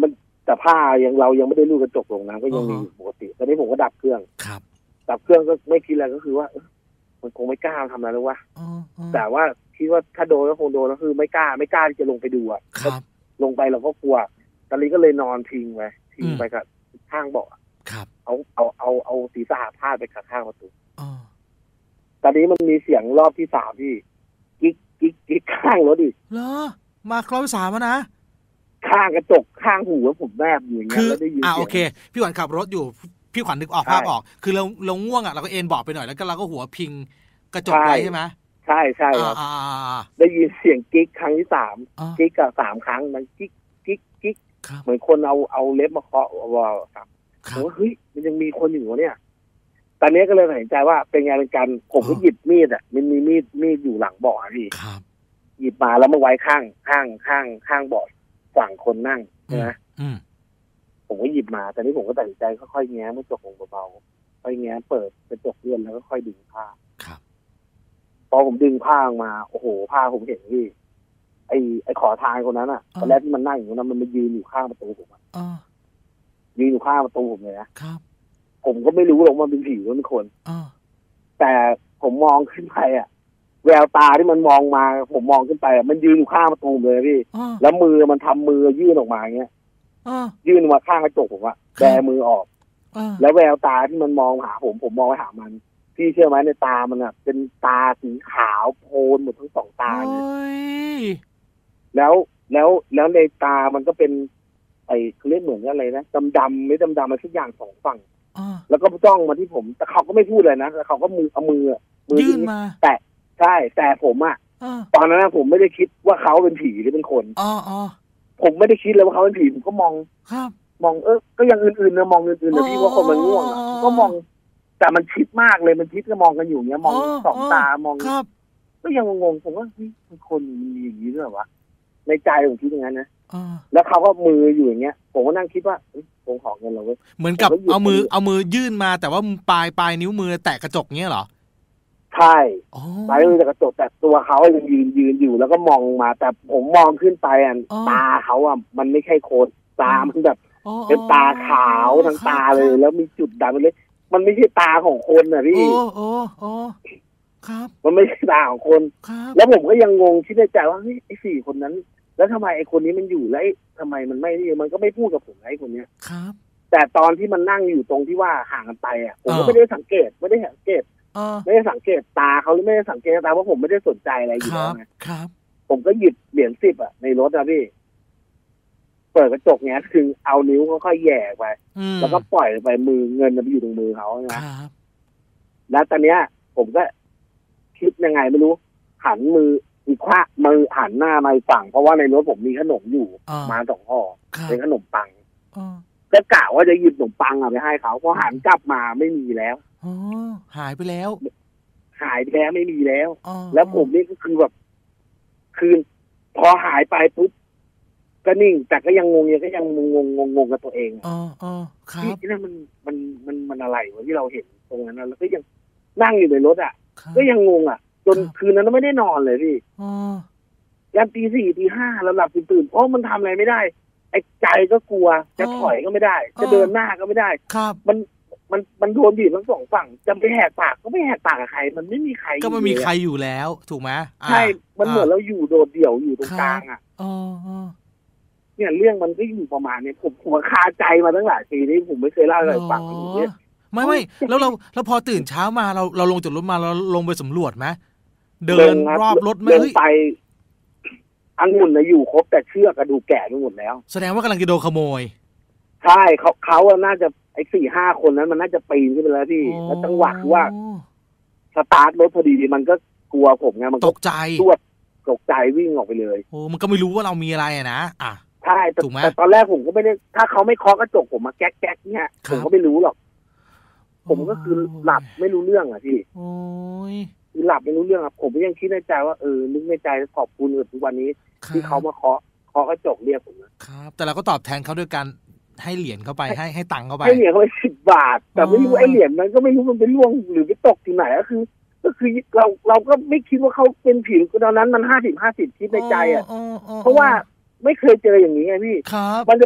แต่ผ้ายังเรายังไม่ได้ลูกกระจกลงนะก็ยังมีปกติตอนนี้ผมก็ดับเครื่องครับดับเครื่องก็ไม่คิดอะไรก็คือว่ามันคงไม่กล้าทำอะไรแล้ววะแต่ว่าคิดว่าถ้าโดนก็คงโดนก็คือไม่กล้าไม่กล้าที่จะลงไปดูอ่ะลงไปเราก็กลัวตอนนี้ก็เลยนอนทิ้งไว้ทิ้งไปกับข้างเบาะเอาเอาเอาเอาศีรษะพาดไปกับข้างประตูตอนนี้มันมีเสียงรอบที่สามที่กิ๊กกิ๊กกิ๊กข้างรถอีกเหรอมาครอบที่สามนะข้างกระจกข้างหูผมแนบอยู่อย่างเงี้ยแล้วได้ยินอ่าโอเคพี่ขวัญขับรถอยู่พี่ขวัญนึกออกภาพออกคือเราเราง่วงอ่ะเราก็เอนเบาะไปหน่อยแล้วก็เราก็หัวพิงกระจกไว้ใช่ไหมใช่ใช่ครับได้ยินเสียงกิ๊กครั้งที่สามกิ๊กกับสามครั้งมันกิ๊กกิ๊กกิ๊กเหมือนคนเอาเอาเล็บมาเคาะวอลครับผมว่าเฮ้ยมันยังมีคนอยู่เนี่ยตอนนี้ก็เลยตัดสินใจว่าเป็นไงเป็นการผมก็หยิบมีดอ่ะมันมีมีดมีดอยู่หลังเบาะพี่หยิบมาแล้วมาไว้ข้างข้างข้างข้างเบาะฝั่งคนนั่งใช่ไหมผมก็หยิบมาตอนนี้ผมก็ตัดสินใจค่อยๆแง้มกระจกลงเบาๆค่อยแง้มเปิดกระจกเลื่อนแล้วก็ค่อยดึงผ้าพอผมดึงผ้าออกมาโอ้โหผ้าผมเห็นพี่ไอ้ไอ้ขอทานคนนั้นอ่ะตอนแรกที่มันนั่งอยู่นั้นมันมายืนอยู่ข้างประตูผมอ่ะยืนอยู่ข้างประตูผมเลยนะครับผมก็ไม่รู้หรอกมันเป็นผีหรือเป็นคนแต่ผมมองขึ้นไปอ่ะแววตาที่มันมองมาผมมองขึ้นไปมันยืนอยู่ข้างประตูเลยพี่แล้วมือมันทำมือยื่นออกมาอย่างเงี้ยยื่นมาข้างกระจกผมอะแบมือออกแล้วแววตาที่มันมองหาผมผมมองไปหามันพี่เชื่อไหมในตามันอะเป็นตาสีขาวโพลนหมดทั้งสองตาเลยแล้วแล้วแล้วในตามันก็เป็นไอ้เขาเรียกเหมือนอะไรนะดำดำไม่ดำดำมาทุกอย่างสองฝั่งแล้วก็จ้องมาที่ผมแต่เขาก็ไม่พูดเลยนะแล้วเขาก็มือเอามือยื่นมาแต่ใช่แต่ผมอะตอนนั้นผมไม่ได้คิดว่าเขาเป็นผีหรือเป็นคนอ๋อผมไม่ได้คิดเลยว่าเขาเป็นผีผมก็มองมองเออก็ยังอื่นๆนะมองอื่นๆนะพี่ว่าคนมันง่วงก็มองแต่มันชิดมากเลยมันชิดก็มองกันอยู่เนี้ยมองสองตามองก็ยังงงผมว่าเฮ้ยคนมันมีอย่างนี้ด้วยวะในใจผมคิดอย่างนั้นนะแล้วเขาก็มืออยู่อย่างเงี้ยผมก็นั่งคิดว่าผมขอเงินเราเว้ยเหมือนกับเอามือเอามือยื่นมาแต่ว่าปลายปลายนิ้วมือแตะกระจกเงี้ยเหรอใช่ปลายมือแต่กระจกแต่ตัวเขายังยืนยืนอยู่แล้วก็มองมาแต่ผมมองขึ้นไปอ่ะตาเขาอ่ะมันไม่ใช่โคนตามันแบบเป็นตาขาวทั้งตาเลยแล้วมีจุดดำเลยมันไม่ใช่ตาของคนอ่ะพี่โอ้โอ้โอ้ครับมันไม่ใช่ตาของคนแล้วผมก็ยังงงคิดในใจว่าเฮ้ยไอ้สี่คนนั้นแล้วทำไมไอ้คนนี้มันอยู่แล้วทำไมมันไม่มันก็ไม่พูดกับผมไอ้คนเนี้ยครับแต่ตอนที่มันนั่งอยู่ตรงที่ว่าห่างกันไปอ่ะผมก็ไม่ได้สังเกตไม่ได้สังเกตไม่ได้สังเกตตาเขาหรือไม่ได้สังเกตตาเพราะผมไม่ได้สนใจอะไรอยู่แล้วไงผมก็หยิบเหรียญสิบอ่ะในรถนะพี่เปิดกระจกเนี้ยคือเอานิ้วค่อยๆแย่ไปแล้วก็ปล่อยไปมือเงินมันไปอยู่ตรงมือเขาใช่ไหมแล้วตอนเนี้ยผมก็คิดยังไงไม่รู้หันมืออีกขวามือหันหน้ามาฝั่งเพราะว่าในรถผมมีขนมอยู่มาสองห่อเป็นขนมปังก็กะว่าจะหยิบขนมปังอ่ะไปให้เขาพอหันกลับมาไม่มีแล้วอ๋อหายไปแล้วหายไปแล้วไม่มีแล้วแล้วผมนี่ก็คือแบบคือพอหายไปปุ๊บก็นิ่งแต่ก็ยังงงยังก็ยังงงงงงงกับตัวเองอ๋ออ๋อครับที่นั่นมันมันมันมันอะไรวะที่เราเห็นตรงนั้นแล้วก็ยังนั่งอยู่ในรถอ่ะก็ยังงงอ่ะจนคืนนั้นไม่ได้นอนเลยพี่อ๋อยันตีสี่ตีห้าแล้วหลับตื่นเพราะมันทำอะไรไม่ได้ไอ้ใจก็กลัวจะถอยก็ไม่ได้จะเดินหน้าก็ไม่ได้ครับมันมันมันโดนบีบทั้งสองฝั่งจะไปแหกปากก็ไม่แหกปากกับใครมันไม่มีใครก็ไม่มีใครอยู่แล้วถูกไหมใช่มันเหมือนเราอยู่โดดเดี่ยวอยู่ตรงกลางอ่ะอ๋อเนี่ยเรื่องมันก็อยู่ประมาณนี้ผมผมคาใจมาตั้งหลายปีนี้ผมไม่เคยเล่าอะไรฟังอย่างนี้ไม่ไม่แล้วเราแล้วพอตื่นเช้ามาเราเราลงจากรถมาเราลงไปสำรวจไหมเดินรอบรถไหมเดินไปองุ่นนะอยู่ครบแต่เชือกกระดูกแก่ไปหมดแล้วแสดงว่ากำลังจะโดนขโมยใช่เขาเขาน่าจะไอ้สี่ห้าคนนั้นมันน่าจะปีนขึ้นไปแล้วพี่แล้วจังหวะว่าสตาร์ทรถพอดีมันก็กลัวผมไงมันตกใจตวดตกใจวิ่งออกไปเลยโอ้มันก็ไม่รู้ว่าเรามีอะไรอะนะอ่ะใช่แต่ตอนแรกผมก็ไม่ได้ถ้าเขาไม่เคาะกระจกผมมาแก๊กแก๊กเนี่ยผมก็ไม่รู้หรอกผมก็คือหลับไม่รู้เรื่องอ่ะพี่โอ้ยคือหลับไม่รู้เรื่องอ่ะผมก็ยังคิดในใจว่าเออนึกในใจขอบคุณทุกวันนี้ที่เขามาเคาะเคาะกระจกเรียกผมนะครับแต่เราก็ตอบแทนเขาด้วยการให้เหรียญเข้าไปให้ให้ตังค์เข้าไปให้เหรียญเข้าไปสิบบาทแต่ไม่รู้ไอ้เหรียญนั้นก็ไม่รู้มันเป็นร่วงหรือไปตกที่ไหนก็คือก็คือเราเราก็ไม่คิดว่าเขาเป็นผีตอนนั้นมันห้าสิบห้าสิบคิดในใจอ่ะเพราะว่าไม่เคยเจออย่างนี้ไงพี่มันจะเป็น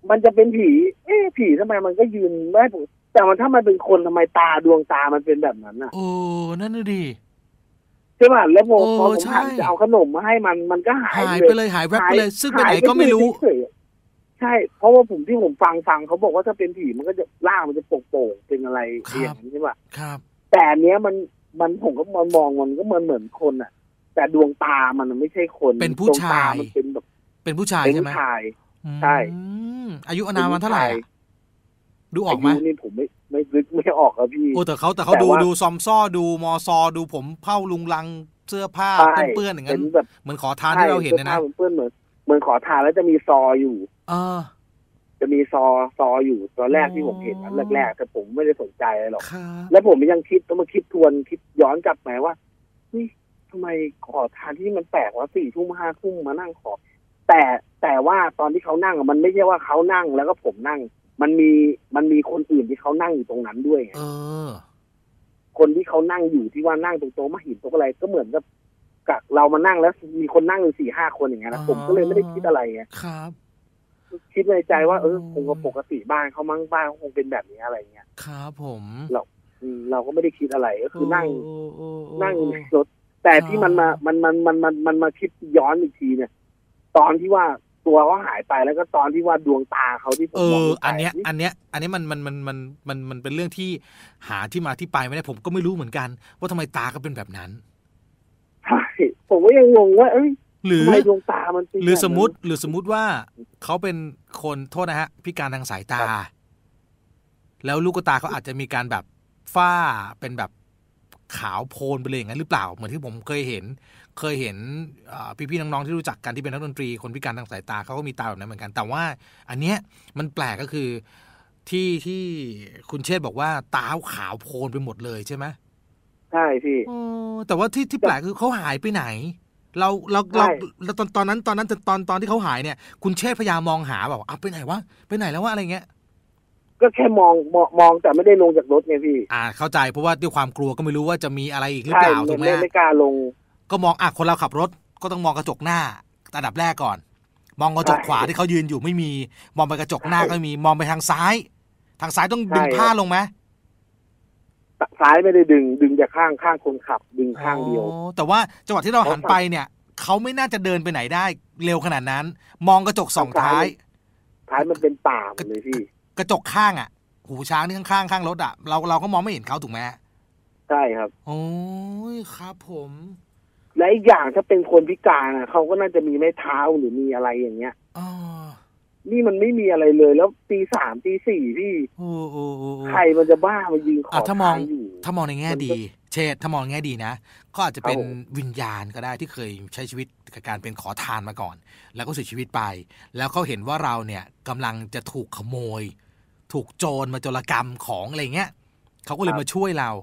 มันจะเป็นผีเอ๊ะผีทำไมมันก็ยืนไม่ผมแต่มันถ้ามันเป็นคนทำไมตาดวงตามันเป็นแบบนั้นอ่ะโอ้นั่นน่ะดิใช่ป่ะแล้วพอพอผมหันจะเอาขนมมาให้มันมันก็หายหายไปเลยหายแวบไปเลยซึ่งไปไหนก็ไม่รู้ใช่เพราะว่าผมที่ผมฟังฟังเขาบอกว่าถ้าเป็นผีมันก็จะร่างมันจะโป่งๆเป็นอะไรอย่างนี้ใช่ป่ะครับแต่อันเนี้ยมันมันผมก็มองมองมันก็เหมือนเหมือนคนอ่ะแต่ดวงตามันไม่ใช่คนเป็นผู้ชายมันเป็นแบบเป็นผู้ชายใช่ไหมเป็นผู้ชายใช่อายุอานามมันเท่าไหร่ดูออกไหมอายุนี่ผมไม่ไม่ลึกไม่ออกครับพี่โอ้แต่เขาแต่เขาดูดูซอมซ้อดูมอซอดูผมเผ้าลุงลังเสื้อผ้าเปื้อนๆอย่างนั้นเหมือนขอทานที่เราเห็นนะเปื้อนเหมือนเหมือนขอทานแล้วจะมีซออยู่เออจะมีซอซออยู่ตอนแรกที่ผมเห็นอันแรกๆแต่ผมไม่ได้สนใจอะไรหรอกแล้วผมยังคิดต้องมาคิดทวนคิดย้อนกลับไปว่านี่ทำไมขอทานที่มันแปลกว่าสี่ทุ่มห้าทุ่มมานั่งขอแต่แต่ว่าตอนที่เขานั่งมันไม่ใช่ว่าเขานั่งแล้วก็ผมนั่งมันมีมันมีคนอื่นที่เขานั่งอยู่ตรงนั้นด้วยเออคนที่เขานั่งอยู่ที่ว่านั่งตรงโต๊ะมหินโต๊ะอะไรก็เหมือนกับกับเรามานั่งแล้วมีคนนั่งอยู่สี่ห้าคนอย่างเงี้ยนะผมก็เลยไม่ได้คิดอะไรไงครับคิดในใจว่าเออคงปกติบ้านเขามั่งบ้านคงเป็นแบบนี้อะไรเงี้ยครับผมเราเราก็ไม่ได้คิดอะไรก็คือนั่งนั่งในรถแต่ที่มันมามันมันมันมันมันมาคิดย้อนอีกทีเนี่ยตอนที่ว่าตัวเขาหายไปแล้วก็ตอนที่ว่าดวงตาเขาที่ผมมองไปอันเนี้ยอันเนี้ยอันนี้มันมันมันมันมันมันเป็นเรื่องที่หาที่มาที่ไปไม่ได้ผมก็ไม่รู้เหมือนกันว่าทำไมตาเขาเป็นแบบนั้นใช่ผมก็ยังงงว่าเอ้ยหรือดวงตามันหรือสมมติหรือสมมติว่าเขาเป็นคนโทษนะฮะพิการทางสายตาแล้วลูกตาเขาอาจจะมีการแบบฝ้าเป็นแบบขาวโพลนไปเลยอย่างนั้นหรือเปล่าเหมือนที่ผมเคยเห็นเคยเห็นพี่ๆน้องๆที่รู้จักกันที่เป็นนักดนตรีคนพิการทางสายตาเขาก็มีตาแบบนั้นเหมือนกันแต่ว่าอันเนี้ยมันแปลกก็คือที่ที่คุณเชษบอกว่าตาขาวโพลนไปหมดเลยใช่ไหมใช่พี่แต่ว่าที่ที่แปลกคือเขาหายไปไหนเราเราเราตอนตอนนั้นตอนนั้นตอนตอนที่เขาหายเนี่ยคุณเชษพยายามมองหาแบบอ่ะไปไหนวะไปไหนแล้ววะอะไรเงี้ยก็แค่มองมองมองแต่ไม่ได้ลงจากรถไงพี่อ่าเข้าใจเพราะว่าด้วยความกลัวก็ไม่รู้ว่าจะมีอะไรอีกหรือเปล่าถูกไหมไม่กล้าลงก็มองอ่ะคนเราขับรถก็ต้องมองกระจกหน้าอันดับแรกก่อนมองกระจกขวาที่เขายืนอยู่ไม่มีมองไปกระจกหน้าก็ไม่มีมองไปทางซ้ายทางซ้ายต้องดึงผ้าลงไหมซ้ายไม่ได้ดึงดึงจากข้างข้างคนขับดึงข้างเดียวแต่ว่าจังหวะที่เราหันไปเนี่ยเขาไม่น่าจะเดินไปไหนได้เร็วขนาดนั้นมองกระจกสองท้ายท้ายมันเป็นป่าหมดเลยพี่กระจกข้างอ่ะหูช้างที่ข้างๆข้างรถอ่ะเราเราก็มองไม่เห็นเขาถูกไหมใช่ครับโอ้ยครับผมและอีกอย่างถ้าเป็นคนพิการอ่ะเขาก็น่าจะมีไม้เท้าหรือมีอะไรอย่างเงี้ยอ๋อนี่มันไม่มีอะไรเลยแล้วตีสามตีสี่พี่โอ้โอ้โอ้ใครมันจะบ้ามายิงขอถ้ามองถ้ามองในแง่ดีเชษถ้ามองในแง่ดีนะก็อาจจะเป็นวิญญาณก็ได้ที่เคยใช้ชีวิตกับการเป็นขอทานมาก่อนแล้วก็เสียชีวิตไปแล้วเขาเห็นว่าเราเนี่ยกำลังจะถูกขโมยถูกโจรมาโจรกรรมของอะไรเงี้ยเขาก็เลยมาช่วยเรา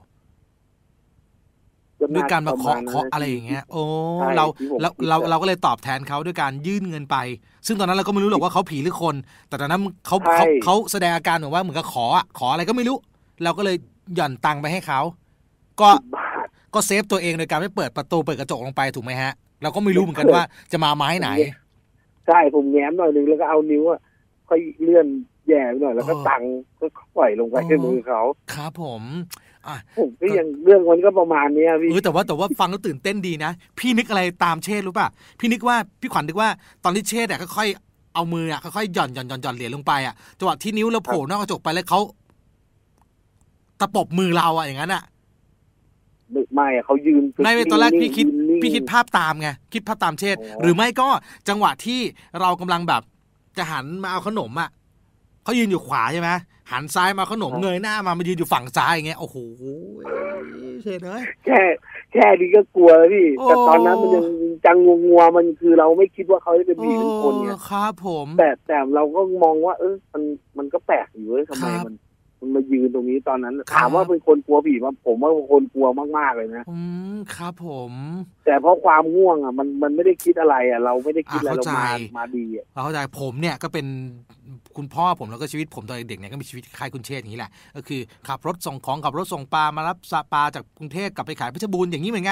ด้วยการมาเคาะเคาะอะไรอย่างเงี้ยโอ้เราเราเราเราก็เลยตอบแทนเขาด้วยการยื่นเงินไปซึ่งตอนนั้นเราก็ไม่รู้หรอกว่าเขาผีหรือคนแต่ตอนนั้นเขาเขาเขาแสดงอาการเหมือนว่าเหมือนกับขออ่ะขออะไรก็ไม่รู้เราก็เลยหย่อนตังค์ไปให้เขาก็ก็เซฟตัวเองโดยการไม่เปิดประตูเปิดกระจกลงไปถูกไหมฮะเราก็ไม่รู้เหมือนกันว่าจะมาไม้ไหนใช่ผมแง้มหน่อยนึงแล้วก็เอานิ้วอ่ะค่อยเลื่อนแย่หน่อยแล้วก็ตังก็ปล่อยลงไปในมือเขาครับผมอ่ะผมก็ยังเรื่องมันก็ประมาณนี้พี่เออแต่ว่าแต่ว่าฟังแล้วตื่นเต้นดีนะพี่นึกอะไรตามเชษรู้ป่ะพี่นึกว่าพี่ขวัญนึกว่าตอนที่เชษอ่ะค่อยๆเอามืออ่ะค่อยๆหย่อนหย่อนหย่อนหย่อนเหรียญลงไปอ่ะจังหวะที่นิ้วเราโผล่นอกกระจกไปแล้วเขาตะปบมือเราอ่ะอย่างนั้นอ่ะไม่เขายืนไม่ตอนแรกพี่คิดพี่คิดภาพตามไงคิดภาพตามเชษหรือไม่ก็จังหวะที่เรากำลังแบบจะหันมาเอาขนมอ่ะเขายืนอยู่ขวาใช่ไหมหันซ้ายมาขนมเงยหน้ามามายืนอยู่ฝั่งซ้ายอย่างเงี้ยโอ้โหเชษเลยแค่แค่นี้ก็กลัวแล้วพี่แต่ตอนนั้นมันยังจังงัวๆมันคือเราไม่คิดว่าเขาจะเป็นผีเป็นคนไงครับผมแต่แต่เราก็มองว่าเออมันมันก็แปลกอยู่เลยทำไมมันมันมายืนตรงนี้ตอนนั้นถามว่าเป็นคนกลัวผีมั้ยผมว่าเป็นคนกลัวมากๆเลยนะอืมครับผมแต่เพราะความง่วงอ่ะมันมันไม่ได้คิดอะไรอ่ะเราไม่ได้คิดอะไรเรามามาดีอ่ะเราเข้าใจผมเนี่ยก็เป็นคุณพ่อผมแล้วก็ชีวิตผมตอนเด็กๆเนี่ยก็มีชีวิตคล้ายคุณเชษอย่างนี้แหละก็คือขับรถส่งของขับรถส่งปลามารับปลาจากกรุงเทพกลับไปขายเพชรบูรณ์อย่างนี้เหมือนกัน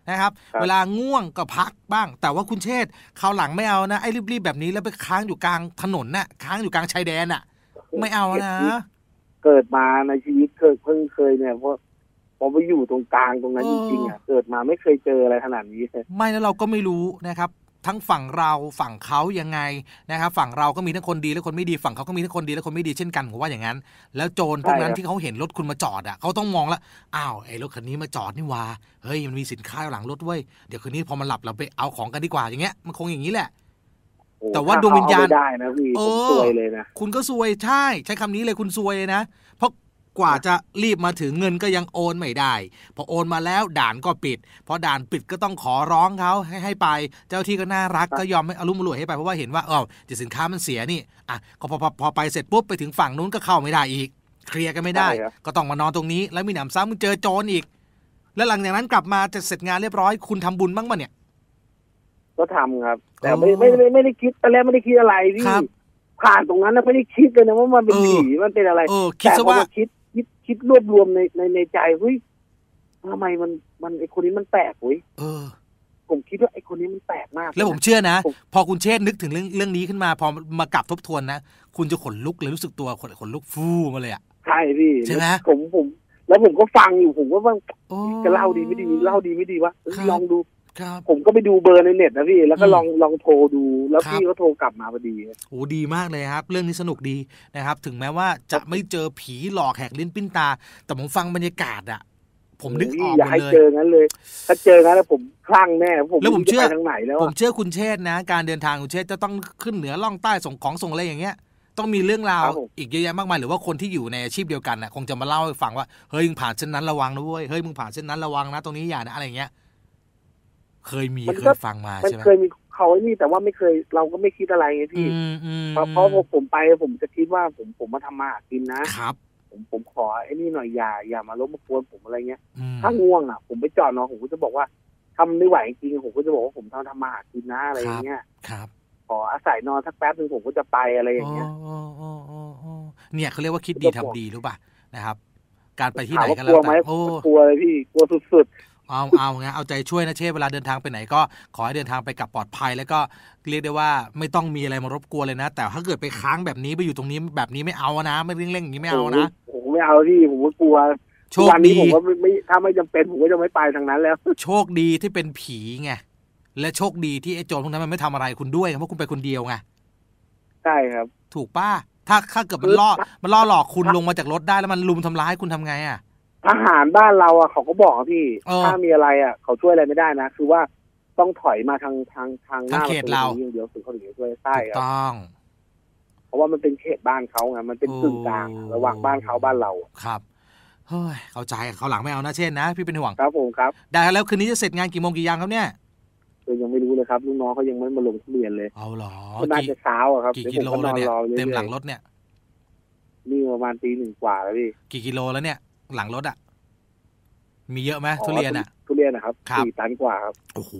นะครับเวลาง่วงก็พักบ้างแต่ว่าคุณเชษฐ์คราวหลังไม่เอานะไอ้รีบๆแบบนี้แล้วไปค้างอยู่กลางถนนน่ะค้างอยู่กลางชายแดนน่ะไม่เอานะเกิดมาในชีวิตเคยเพิ่งเคยเนี่ยเพราะพอไปอยู่ตรงกลางตรงนั้นจริงๆอ่ะเกิดมาไม่เคยเจออะไรขนาดนี้เลยไม่แล้วเราก็ไม่รู้นะครับทั้งฝั่งเราฝั่งเขายังไงนะครับฝั่งเราก็มีทั้งคนดีและคนไม่ดีฝั่งเขาก็มีทั้งคนดีและคนไม่ดีเช่นกันผมว่าอย่างนั้นแล้วโจรพวกนั้นที่เขาเห็นรถคุณมาจอดอ่ะเขาต้องมองแล้วอ้าวไอ้รถคันนี้มาจอดนี่ว่าเฮ้ยมันมีสินค้าหลังรถเว้ยเดี๋ยวคืนนี้พอมันหลับเราไปเอาของกันดีกว่าอย่างเงี้ยมันคงอย่างนี้แหละแต่ว่าดวงวิญญาณได้นะพี่ผมซวยเลยนะคุณก็ซวยใช่ใช้คำนี้เลยคุณซวยเลยนะเพราะกว่าจะรีบมาถึงเงินก็ยังโอนไม่ได้พอโอนมาแล้วด่านก็ปิดพอด่านปิดก็ต้องขอร้องเขาให้ให้ไปเจ้าที่ก็น่ารักก็ยอมให้อารมณ์รวยให้ไปเพราะว่าเห็นว่าเออจะสินค้ามันเสียนี่อ่ะพอพอพอไปเสร็จปุ๊บไปถึงฝั่งนู้นก็เข้าไม่ได้อีกเคลียร์กันไม่ได้ก็ต้องมานอนตรงนี้แล้วมีหนำซ้ำมึงเจอโจรอีกแล้วหลังจากนั้นกลับมาจะเสร็จงานเรียบร้อยคุณทำบุญบ้างมั้ยเนี่ยก็ทำครับแต่ไม่ไม่ไม่ไม่ได้คิดตอนแรกไม่ได้คิดอะไรพี่ผ่านตรงนั้นแล้วไม่ได้คิดเลยนะว่ามันเป็นผีมันเป็นอะไรแต่พอมาคิดคิดคิดรวบรวมในในในใจเฮ้ยทำไมมันมันไอคนนี้มันแปลกเว้ยเออผมคิดว่าไอคนนี้มันแปลกมากแล้วผมเชื่อนะพอคุณเชษนึกถึงเรื่องเรื่องนี้ขึ้นมาพอมากลับทบทวนนะคุณจะขนลุกเลยรู้สึกตัวขนขนลุกฟูมาเลยอ่ะใช่พี่ใช่ไหมผมผมแล้วผมก็ฟังอยู่ผมก็ว่าจะเล่าดีไม่ดีเล่าดีไม่ดีวะลองดูผมก็ไปดูเบอร์ในเน็ตนะพี่แล้วก็ลองลองโทรดูแล้วพี่ก็โทรกลับมาพอดีโอ้ดีมากเลยครับเรื่องนี้สนุกดีนะครับถึงแม้ว่าจะไม่เจอผีหลอกแหกลิ้นปิ้นตาแต่ผมฟังบรรยากาศอ่ะผมนึกออกหมดเลยอยากให้เจองั้นเลยถ้าเจองั้นแล้วผมคลั่งแน่ผมแล้วผมเชื่อทางไหนแล้วผมเชื่อคุณเชษนะการเดินทางคุณเชษจะต้องขึ้นเหนือล่องใต้ส่งของส่งอะไรอย่างเงี้ยต้องมีเรื่องราวอีกเยอะแยะมากมายหรือว่าคนที่อยู่ในอาชีพเดียวกันน่ะคงจะมาเล่าให้ฟังว่าเฮ้ยมึงผ่านเส้นนั้นระวังนะเว้ยเฮ้ยมึงผ่านเส้นนั้นระวังนะตรงนี้อย่านะอะไรเงี้ยเคยมีเคยฟังมาใช่ไหมมันเคยมีเขาไอ้นี่แต่ว่าไม่เคยเราก็ไม่คิดอะไรไงพี่เพราะเพราะผมไปผมจะคิดว่าผมผมมาทำมาหากินนะครับผมผมขอไอ้นี่หน่อยอย่าอย่ามารบกวนผมอะไรเงี้ยถ้าง่วงอ่ะผมไปจอดนอนผมก็จะบอกว่าทำไม่ไหวจริงผมก็จะบอกว่าผมทำทำมาหากินนะอะไรเงี้ยครับขออาศัยนอนสักแป๊บนึงผมก็จะไปอะไรอย่างเงี้ยเนี่ยเขาเรียกว่าคิดดีทำดีรู้ป่ะนะครับการไปที่ไหนก็แล้วแต่โอ้กลัวเลยพี่กลัวสุดๆเอาเอาไงเอาใจช่วยนะเช่เวลาเดินทางไปไหนก็ขอให้เดินทางไปกลับปลอดภัยแล้วก็เรียกได้ว่าไม่ต้องมีอะไรมารบกวนเลยนะแต่ถ้าเกิดไปค้างแบบนี้ไปอยู่ตรงนี้แบบนี้ไม่เอานะไม่เร่งๆอย่างนี้ไม่เอานะโอ้ไม่เอาที่ผมก็กลัวโชคดีผมว่าไม่ถ้าไม่จำเป็นผมก็จะไม่ไปทางนั้นแล้วโชคดีที่เป็นผีไงและโชคดีที่ไอ้โจรพวกนั้นมันไม่ทำอะไรคุณด้วยเพราะคุณไปคนเดียวไงใช่ครับถูกป้าถ้าถ้าเกิดมันล่อมันล่อหลอกคุณลงมาจากรถได้แล้วมันลุมทำร้ายคุณทำไงอ่ะทหารบ้านเราอ่ะเขาก็บอกพี่ถ้ามีอะไรอ่ะเขาช่วยอะไรไม่ได้นะคือว่าต้องถอยมาทางทางทางหน้าเราเดี๋ยวถึงเขาถึงจะช่วยใต้ครับต้องเพราะว่ามันเป็นเขตบ้านเขาไงมันเป็นกึ่งกลางระหว่างบ้านเขาบ้านเราครับเฮ้ยเข้าใจเขาหลังไม่เอานะเช่นนะพี่เป็นห่วงครับผมครับได้แล้วคืนนี้จะเสร็จงานกี่โมงกี่ยามครับเนี่ยยังไม่รู้เลยครับลูกน้องเขายังไม่มาลงทะเบียนเลยเอาหรอน่าจะเช้าอะครับกี่กิโลแล้วเนี่ยเต็มหลังรถเนี่ยนี่ประมาณตีหนึ่งกว่าแล้วพี่กี่กิโลแล้วเนี่ยหลังรถอ่ะมีเยอะไหมทุเรียนอ่ะทุเรียนนะครับสี่ตันกว่าครับโอ้โห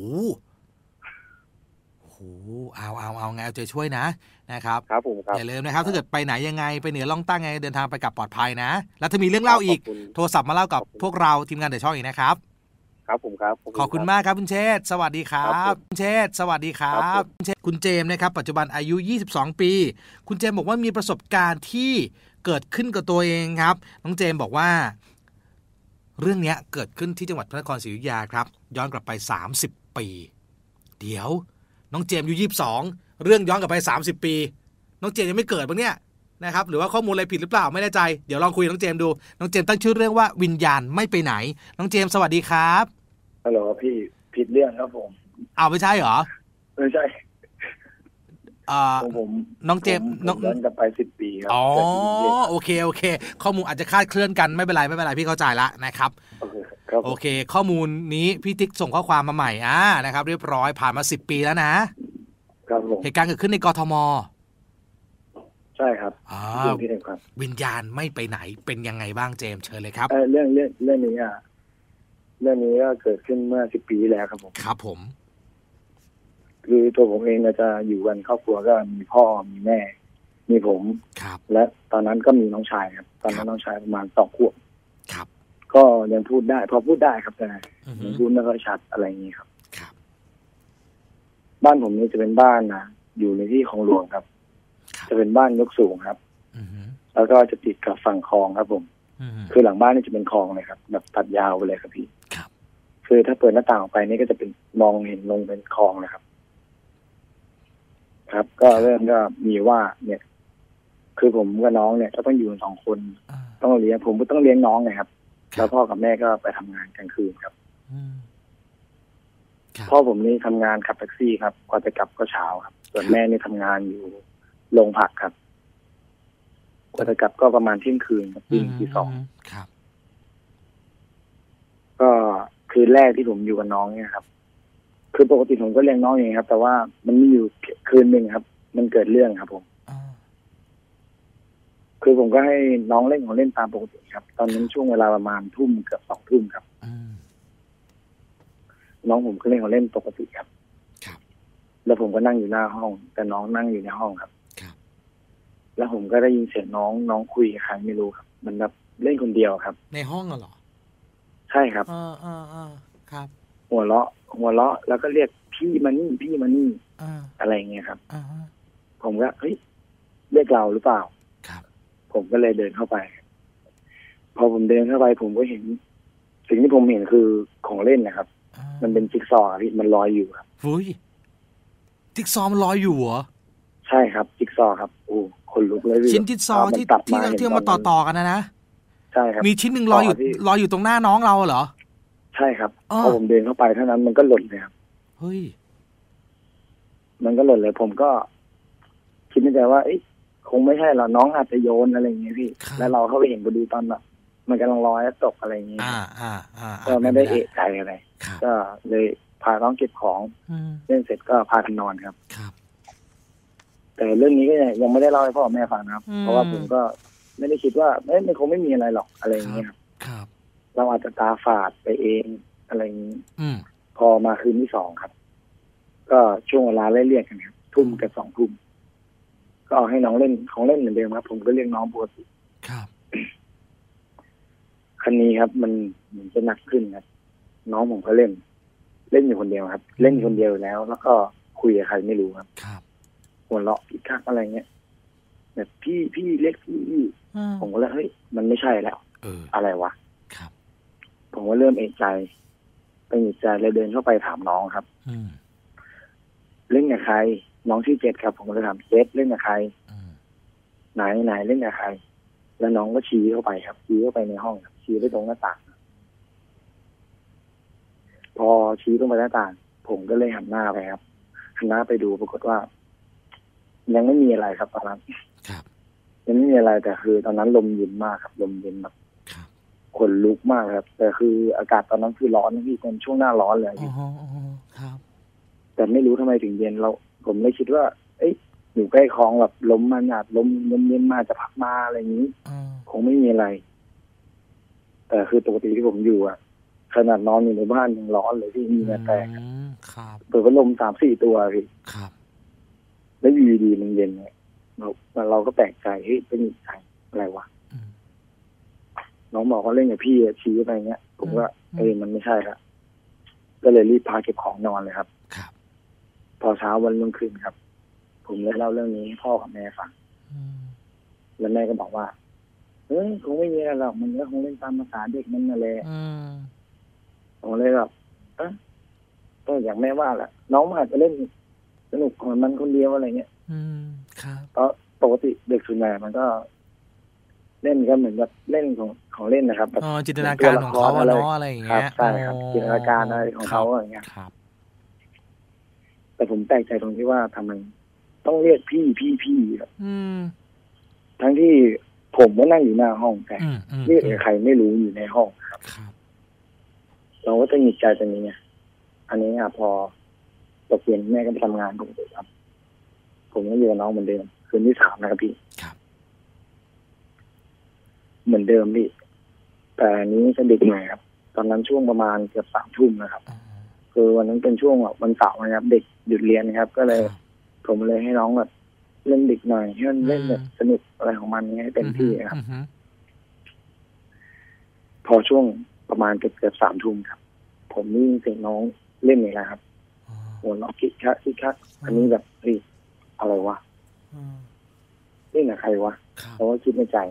โอ้โหเอาเอาเอาไงเอาใจช่วยนะนะครับครับผมครับอย่าลืมนะครับถ้าเกิดไปไหนยังไงไปเหนือล่องใต้ไงเดินทางไปกลับปลอดภัยนะแล้วถ้ามีเรื่องเล่าอีกโทรศัพท์มาเล่ากับพวกเราทีมงานเดอะช่องอีกนะครับครับผมครับขอบคุณมากครับคุณเชษสวัสดีครับคุณเชษสวัสดีครับคุณเจมส์นะครับปัจจุบันอายุยี่สิบสองปีคุณเจมส์บอกว่ามีประสบการณ์ที่เกิดขึ้นกับตัวเองครับน้องเจมส์บอกว่าเรื่องนี้เกิดขึ้นที่จังหวัดพระนครศรีอยุธยาครับย้อนกลับไปสามสิบปีเดี๋ยวน้องเจมส์อายุยี่สิบสองเรื่องย้อนกลับไปสามสิบปีน้องเจมส์ยังไม่เกิดบ้างเนี่ยนะครับหรือว่าข้อมูลอะไรผิดหรือเปล่าไม่แน่ใจเดี๋ยวลองคุยกับน้องเจมส์ดูน้องเจมส์ตั้งชื่อเรื่องว่าวิญญาณไม่ไปไหนน้องเจมส์สวัสดีครับฮัลโหลพี่ผิดเรื่องครับผมอ้าวไม่ใช่เหรอไม่ใช่อ่าผมน้องเจมส์น้องย้อนกลับไปสิบปีครับอ๋อโอเคโอเคข้อมูลอาจจะคลาดเคลื่อนกันไม่เป็นไรไม่เป็นไรพี่เข้าใจละนะครับโอเคข้อมูลนี้พี่ติ๊กส่งข้อความมาใหม่อ่านะครับเรียบร้อยผ่านมาสิบปีแล้วนะครับเหตุการณ์เกิดขึ้นในกทม. ใช่ครับอ๋อวิญญาณไม่ไปไหนเป็นยังไงบ้างเจมส์เชิญเลยครับเออเรื่องเรื่องเรื่องนี้อ่ะเรื่องนี้ก็เกิดขึ้นเมื่อสิบปีแล้วครับผมครับผมคือตัวผมเองก็จะอยู่กันครอบครัวก็มีพ่อมีแม่มีผมครับและตอนนั้นก็มีน้องชายครับตอนนั้นน้องชายประมาณสองขวบครับก็ยังพูดได้พอพูดได้ครับแต่พูดไม่ค่อยชัดอะไรอย่างนี้ครับครับบ้านผมนี่จะเป็นบ้านนะอยู่ในที่ของหลวงครับจะเป็นบ้านยกสูงครับแล้วก็จะติดกับฝั่งคลองครับผมคือหลังบ้านนี่จะเป็นคลองเลยครับแบบตัดยาวไปเลยครับพี่คือถ้าเปิดหน้าต่างออกไปนี่ก็จะเป็นมองเห็นลงเป็นคลองเลยครับครับก็เริ่มก็มีว่าเนี่ย คือผมกับน้องเนี่ยก็ต้องอยู่สองคนต้องเลี้ยงผมก็ต้องเลี้ยงน้องไงครับแล้วพ่อกับแม่ก็ไปทำงานกลางคืนครับพ่อผมนี่ทำงานขับแท็กซี่ครับกว่าจะกลับก็เช้าครับส่วนแม่นี่ทำงานอยู่โรงผักครับกว่าจะกลับก็ประมาณเที่ยงคืนครับตีตีสองครับก็คืนแรกที่ผมอยู่กับน้องเนี่ยครับคือปกติผมก็เลี้ยงน้องอย่างนี้ครับแต่ว่ามันมีอยู่คืนหนึ่งครับมันเกิดเรื่องครับผมคือผมก็ให้น้องเล่นของเล่นตามปกติครับตอนนั้นช่วงเวลาประมาณทุ่มเกือบสองทุ่มครับน้องผมก็เล่นของเล่นปกติครับแล้วผมก็นั่งอยู่หน้าห้องแต่น้องนั่งอยู่ในห้องครับแล้วผมก็ได้ยินเสียงน้องน้องคุยกับใครไม่รู้ครับมันแบบเล่นคนเดียวครับในห้องเหรอใช่ครับอ่าอ่าอ่าครับหัวเราะหัวเราะแล้วก็เรียกพี่มานี่พี่มานี่อะไรเงี้ยครับผมก็เฮ้ยเรียกเราหรือเปล่าผมก็เลยเดินเข้าไปพอผมเดินเข้าไปผมก็เห็นสิ่งที่ผมเห็นคือของเล่นนะครับมันเป็นจิ๊กซอว์ที่มันลอยอยู่ครับเฮ้ยจิ๊กซอว์มันลอยอยู่เหรอใช่ครับจิ๊กซอว์ครับโอ้คนลุกเลยชิ้นจิ๊กซอว์ที่ที่ที่มาต่อต่อกันนะนะใช่ครับมีชิ้นหนึ่งลอยอยู่ลอยอยู่ตรงหน้าน้องเราเหรอใช่ครับพอผมเดินเข้าไปเท่านั้นมันก็หล่นเลยครับเฮ้ยมันก็หล่นเลยผมก็คิดในใจว่าเอ๊ะคงไม่ใช่หรอกน้องอาจจะโยนอะไรอย่างเงี้ยพี่แล้วเราเข้าไปเห็นพอดีตอนแบบมันกำลังลอยแล้วตกอะไรอย่างเงี้ยอ่าอ่าอ่าก็ไม่ได้เอะใจอะไรก็เลยพาน้องเก็บของเล่นเสร็จก็พากันนอนครับครับแต่เรื่องนี้ก็ยังไม่ได้เล่าให้พ่อแม่ฟังนะครับเพราะว่าผมก็ไม่ได้คิดว่าไม่มันคงไม่มีอะไรหรอกอะไรอย่างเงี้ยครับเราอาจจะตาฝาดไปเองอะไรอย่างนี้พอมาคืนที่สองครับก็ช่วงเวลาไล่เรียกกันครับทุ่มกับสองทุ่มก็ให้น้องเล่นของเล่นเหมือนเดิมครับผมก็เรียกน้องปกติครับคันนี้ครับมันมันจะหนักขึ้นครับน้องผมก็เล่นเล่นอยู่คนเดียวครับเล่นอยู่คนเดียวแล้ว แล้วก็คุยกับใครไม่รู้ครับครับหัวเราะพี่คักอะไรเงี้ยแบบพี่พี่เรียกพี่ผมก็เลยเฮ้ยมันไม่ใช่แล้วเอออะไรวะครับผมก็เริ่มเอะใจไปเอะใจเลยเดินเข้าไปถามน้องครับเล่นกับใครน้องชื่อเจษครับผมก็เลยถามเจษเล่นกับใครไหนไหนเล่นกับใครแล้วน้องก็ชี้เข้าไปครับชี้เข้าไปในห้องชี้ไปตรงหน้าต่างพอชี้ตรงไปหน้าต่างผมก็เลยหันหน้าไปครับหันหน้าไปดูปรากฏว่ายังไม่มีอะไรครับตอนนั้นยังไม่มีอะไรแต่คือตอนนั้นลมเย็นมากครับลมเย็นแบบขนลุกมากครับแต่คืออากาศตอนนั้นคือร้อนนะพี่เป็นช่วงหน้าร้อนเลยครับแต่ไม่รู้ทำไมถึงเย็นเราผมเลยคิดว่าเอ้ยอยู่ใกล้คลองแบบลมมันอาจลมเย็นๆมาจะพัดมาอะไรอย่างนี้คงไม่มีอะไรแต่คือปกติที่ผมอยู่อ่ะขนาดนอนอยู่ในบ้านยังร้อนเลยที่มีแม่แตกเปิดพัดลมสามสี่ตัวพี่แล้วอยู่ดีๆมันเย็นเนี่ยเราเราก็แปลกใจเฮ้ยเป็นยังไงอะไรวะน้องบอกเขาเล่นกับพี่ชี้ไปเงี้ยผมว่าเอ้ยมันไม่ใช่ครับก็เลยรีบพาเก็บของนอนเลยครับพอเช้าวันรุ่งขึ้นครับผมเลยเล่าเรื่องนี้ให้พ่อกับแม่ฟังแล้วแม่ก็บอกว่าเฮ้ยคงไม่มีอะไรหรอกมันก็คงเล่นตามภาษาเด็กนั่นแหละผมเลยแบบเออก็อย่างแม่ว่าแหละน้องมันอาจจะเล่นสนุกของมันคนเดียวอะไรเงี้ยเพราะปกติเด็กส่วนใหญ่มันก็เล่นก็เหมือนแบบเล่นของของเล่นนะครับอ๋อจินตนาการของเขาเนาะอะไรอย่างเงี้ยใช่ครับจินตนาการอะไรของเขาอะไรเงี้ยแต่ผมแปลกใจตรงที่ว่าทำไมต้องเรียกพี่พี่พี่ครับทั้งที่ผมก็นั่งอยู่หน้าห้องแต่เรียกใครไม่รู้อยู่ในห้องครับเราก็จะหงิดใจตรงนี้ไงอันนี้อ่ะพอตกเย็นแม่ก็ไปทำงานปกติครับผมก็อยู่กับน้องเหมือนเดิมคืนที่สามนะครับพี่เหมือนเดิมพี่แต่อันนี้จะดึกหน่อยครับตอนนั้นช่วงประมาณเกือบสามทุ่มนะครับคือวันนั้นเป็นช่วงวันเสาร์นะครับเด็กหยุดเรียนนะครับก็เลยผมเลยให้น้องแบบเล่นดึกหน่อยให้มันเล่นแบบสนุกอะไรของมันให้เต็มที่ครับพอช่วงประมาณเกือบเกือบสามทุ่มครับผมนี่เสียงน้องเล่นนี่แหละครับหัวเราะคิกคักคิกคักอันนี้แบบเฮ้ยอะไรวะเล่นกับใครวะเพราะว่าคิดในใจ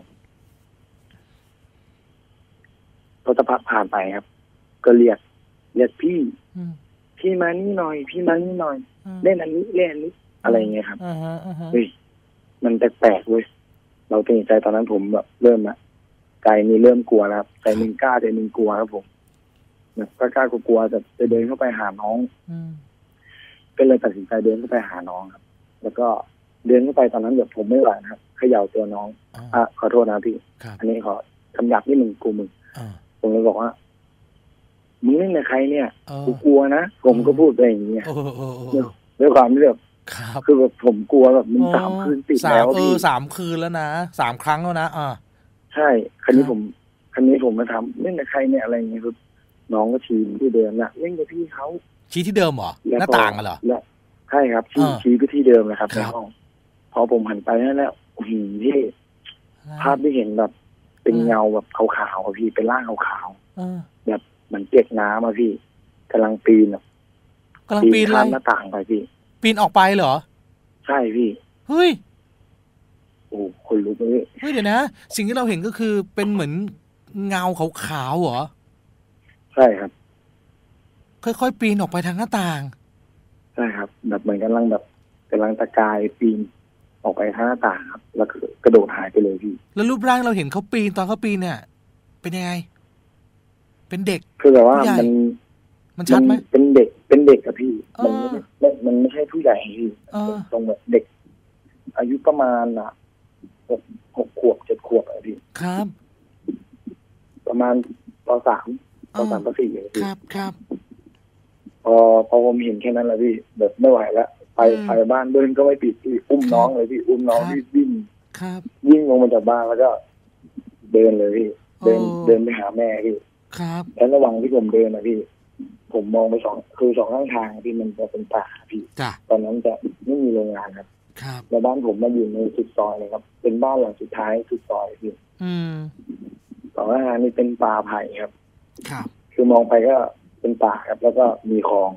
พอจะพักผ่านไปครับก็เรียกเรียกพี่พี่มานี่หน่อยพี่มานี่หน่อยเล่นอันนี้เล่นอันนี้อะไรเงี้ยครับเฮ้ยมันแปลกๆเว้ยเราตัดสินใจตอนนั้นผมแบบเริ่มอะใจมีเริ่มกลัวแล้วใจมึงกล้าใจมึงกลัวครับผมแบบกล้ากลัวจะจะเดินเข้าไปหาน้องก็เลยตัดสินใจเดินเข้าไปหาน้องครับแล้วก็เดินเข้าไปตอนนั้นแบบผมไม่ไหวครับเขย่าตัวน้องอ่ะขอโทษนะพี่อันนี้ขอคำหยาบนี่มึงกูมึงผมเลยบอกว่ามึงเล่นกับใครเนี่ยกูกลัวนะผมก็พูดไปอย่างเงี้ยด้วยความที่แบบคือแบบผมกลัวแบบมึงสามคืนติดแล้วพี่สามคืนแล้วนะสามครั้งแล้วนะอ่าใช่คันนี้ผมคันนี้ผมมาทำเล่นกับใครเนี่ยอะไรเงี้ยคือน้องก็ชี้ที่เดิมนะเล่นกับพี่เขาชี้ที่เดิมเหรอหน้าต่างเหรอใช่ครับชี้ชี้ไปที่เดิมนะครับในห้องพอผมหันไปนั่นแล้วหินที่ภาพที่เห็นแบบเป็นเงาแบบขาวๆพี่เป็นร่างขาวๆแบบเหมือนเปียกน้ำอะพี่กำลังปีนแบบกำลังปีนข้ามหน้าต่างไปพี่ปีนออกไปเหรอใช่พี่เฮ้ยโอ้คนลุกเลยเฮ้ยเดี๋ยวนะสิ่งที่เราเห็นก็คือเป็นเหมือนเงาขาวๆเหรอใช่ครับค่อยๆปีนออกไปทางหน้าต่างใช่ครับแบบเหมือนกำลังแบบกำลังตะกายปีนออกไปทางหน้าต่างครับแล้วกระโดดหายไปเลยพี่แล้วรูปร่างเราเห็นเขาปีนตอนเขาปีนเนี่ยเป็นยังไงเป็นเด็กคือแบบว่ามันมันชัดไหมเป็นเด็กเป็นเด็กอะพี่มันไม่มันไม่ใช่ผู้ใหญ่พี่ตรงแบบเด็กอายุประมาณอ่ะหกหกขวบเจ็ดขวบอะพี่ครับประมาณปสามปสามปสี่อย่างพี่ครับครับพอพอผมเห็นแค่นั้นแหละพี่แบบไม่ไหวแล้วไปไปบ้านเดินก็ไม่ปิดพี่อุ้มน้องเลยพี่อุ้มน้องที่วิ่งวิ่งลงมาจากบ้านแล้วก็เดินเลยพี่เดินเดินไปหาแม่พี่ครับแล้วระหว่างที่ผมเดินนะพี่ผมมองไปสองคือสองข้างทางที่มันจะเป็นป่าพี่ตอนนั้นจะไม่มีโรงงานครับแล้วบ้านผมมาอยู่ในสุดซอยเลยครับเป็นบ้านหลังสุดท้ายสุดซอยพี่สองข้างทางนี่เป็นป่าไผ่ครับคือมองไปก็เป็นป่าครับแล้วก็มีคลอง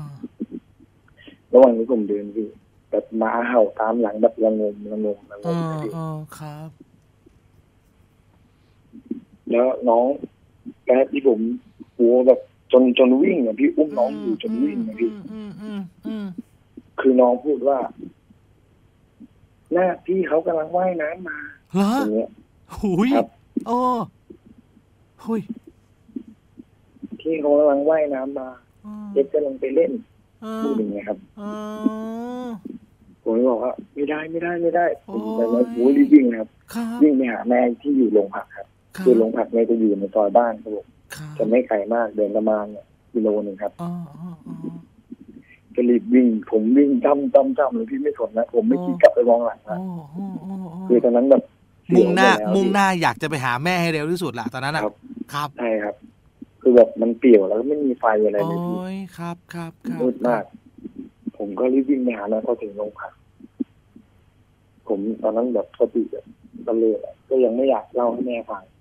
ระหว่างที่ผมเดินพี่แบบม้าเห่าตามหลังแบบระงมระงมระงมพี่ครับแล้วน้องแกที่ผมกลัวแบบจนจนวิ่งอ่ะพี่อุ้มน้องอยู่จนวิ่งอ่ะพี่คือน้องพูดว่าหน้าพี่เขากำลังว่ายน้ำมาอย่างเงี้ยหุยโอ้หุยพี่เขากำลังว่ายน้ำมาเด็กกำลังไปเล่นพูดอย่างเงี้ยครับผมบอกว่าไม่ได้ไม่ได้ไม่ได้ผมแต่ว่าโอ้ยวิ่งครับวิ่งไปหาแม่ที่อยู่โรงผักครับคือโรงผักแม่จะอยู่ในซอยบ้านครับผมจะไม่ไกลมากเดินประมาณกิโลหนึ่งครับก็รีบวิ่งผมวิ่งจ้ำจ้ำจ้ำเลยพี่ไม่สนนะผมไม่คิดกลับไปมองหลังนะคือตอนนั้นแบบมุ่งหน้ามุ่งหน้าอยากจะไปหาแม่ให้เร็วที่สุดแหละตอนนั้นครับครับใช่ครับคือแบบมันเปลี่ยวแล้วก็ไม่มีไฟอะไรเลยพี่ครับครับมืดมากผมก็รีบวิ่งไปหาแล้วพอถึงโรงพักผมตอนนั้นแบบสติแบบตะเลยก็ยังไม่อยากเล่าให้แม่ฟัง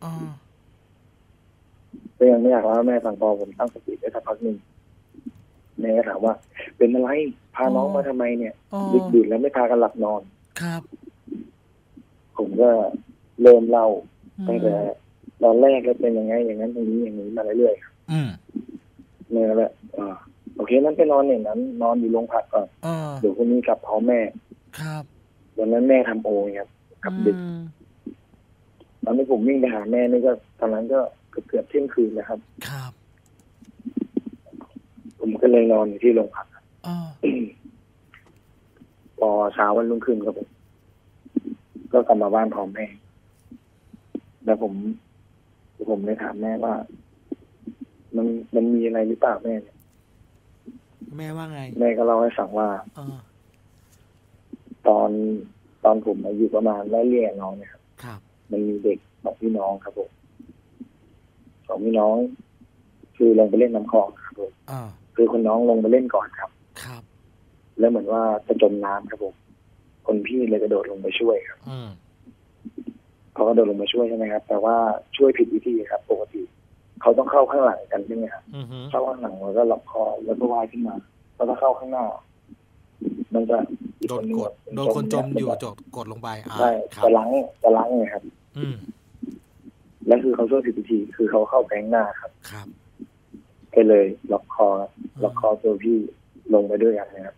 ก็ยังไม่อยากเล่าให้แม่ฟังพอผมตั้งสติได้สักพักหนึ่งแม่ก็ถามว่าเป็นอะไรพาน้องมาทำไมเนี่ยดึกดื่นแล้วไม่พากันหลับนอนครับผมก็เริ่มเล่าตั้งแต่ตอนแรกก็เป็นยังไงอย่างนั้นอย่างนี้อย่างนี้มาเรื่อยๆครับแม่ก็เลยอ่าโอเคนั้นไปนอนอย่างนั้นนอนอยู่โรงพักก่อนเดี๋ยวพรุ่งนี้กลับพร้อมแม่ครับวันนั้นแม่ทำโอครับกับดึกตอนนี้ผมวิ่งไปหาแม่นี่ก็ตอนนั้นก็เกือบเกือบเที่ยงคืนนะครับครับผมก็เลยนอนอยู่ที่โรงพักพอเช้าวันรุ่งขึ้นครับผมก็กลับมาบ้านพร้อมแม่แล้วผมผมเลยถามแม่ว่ามันมันมีอะไรหรือเปล่าแม่เนี่ยแม่ว่าไงแม่ก็เล่าให้ฟังว่าตอนตอนผมอายุประมาณไล่เลี่ยน้องเนี่ยครับมันมีเด็กสองพี่น้องครับผมสองพี่น้องคือลงไปเล่นน้ำคลองครับผมคือคนน้องลงไปเล่นก่อนครับครับแล้วเหมือนว่าจะจมน้ำครับผมคนพี่เลยกระโดดลงไปช่วยครับเขาก็โดดลงมาช่วยใช่ไหมครับแต่ว่าช่วยผิดวิธีครับปกติเขาต้องเข้าข้างหลังกันใช่ไหมครับเข้าข้างหลังแล้วก็ล็อกคอแล้วก็ว่ายขึ้นมาแล้วถ้าเข้าข้างหน้ามันจะโดนกดโดนคนจมอยู่จดกดลงไปใช่จะล้างจะล้างไงครับอืมแล้วคือเขาช่วยผิดวิธีคือเขาเข้าแกงหน้าครับครับก็เลยล็อกคอล็อกคอตัวพี่ลงไปด้วยกันนะครับ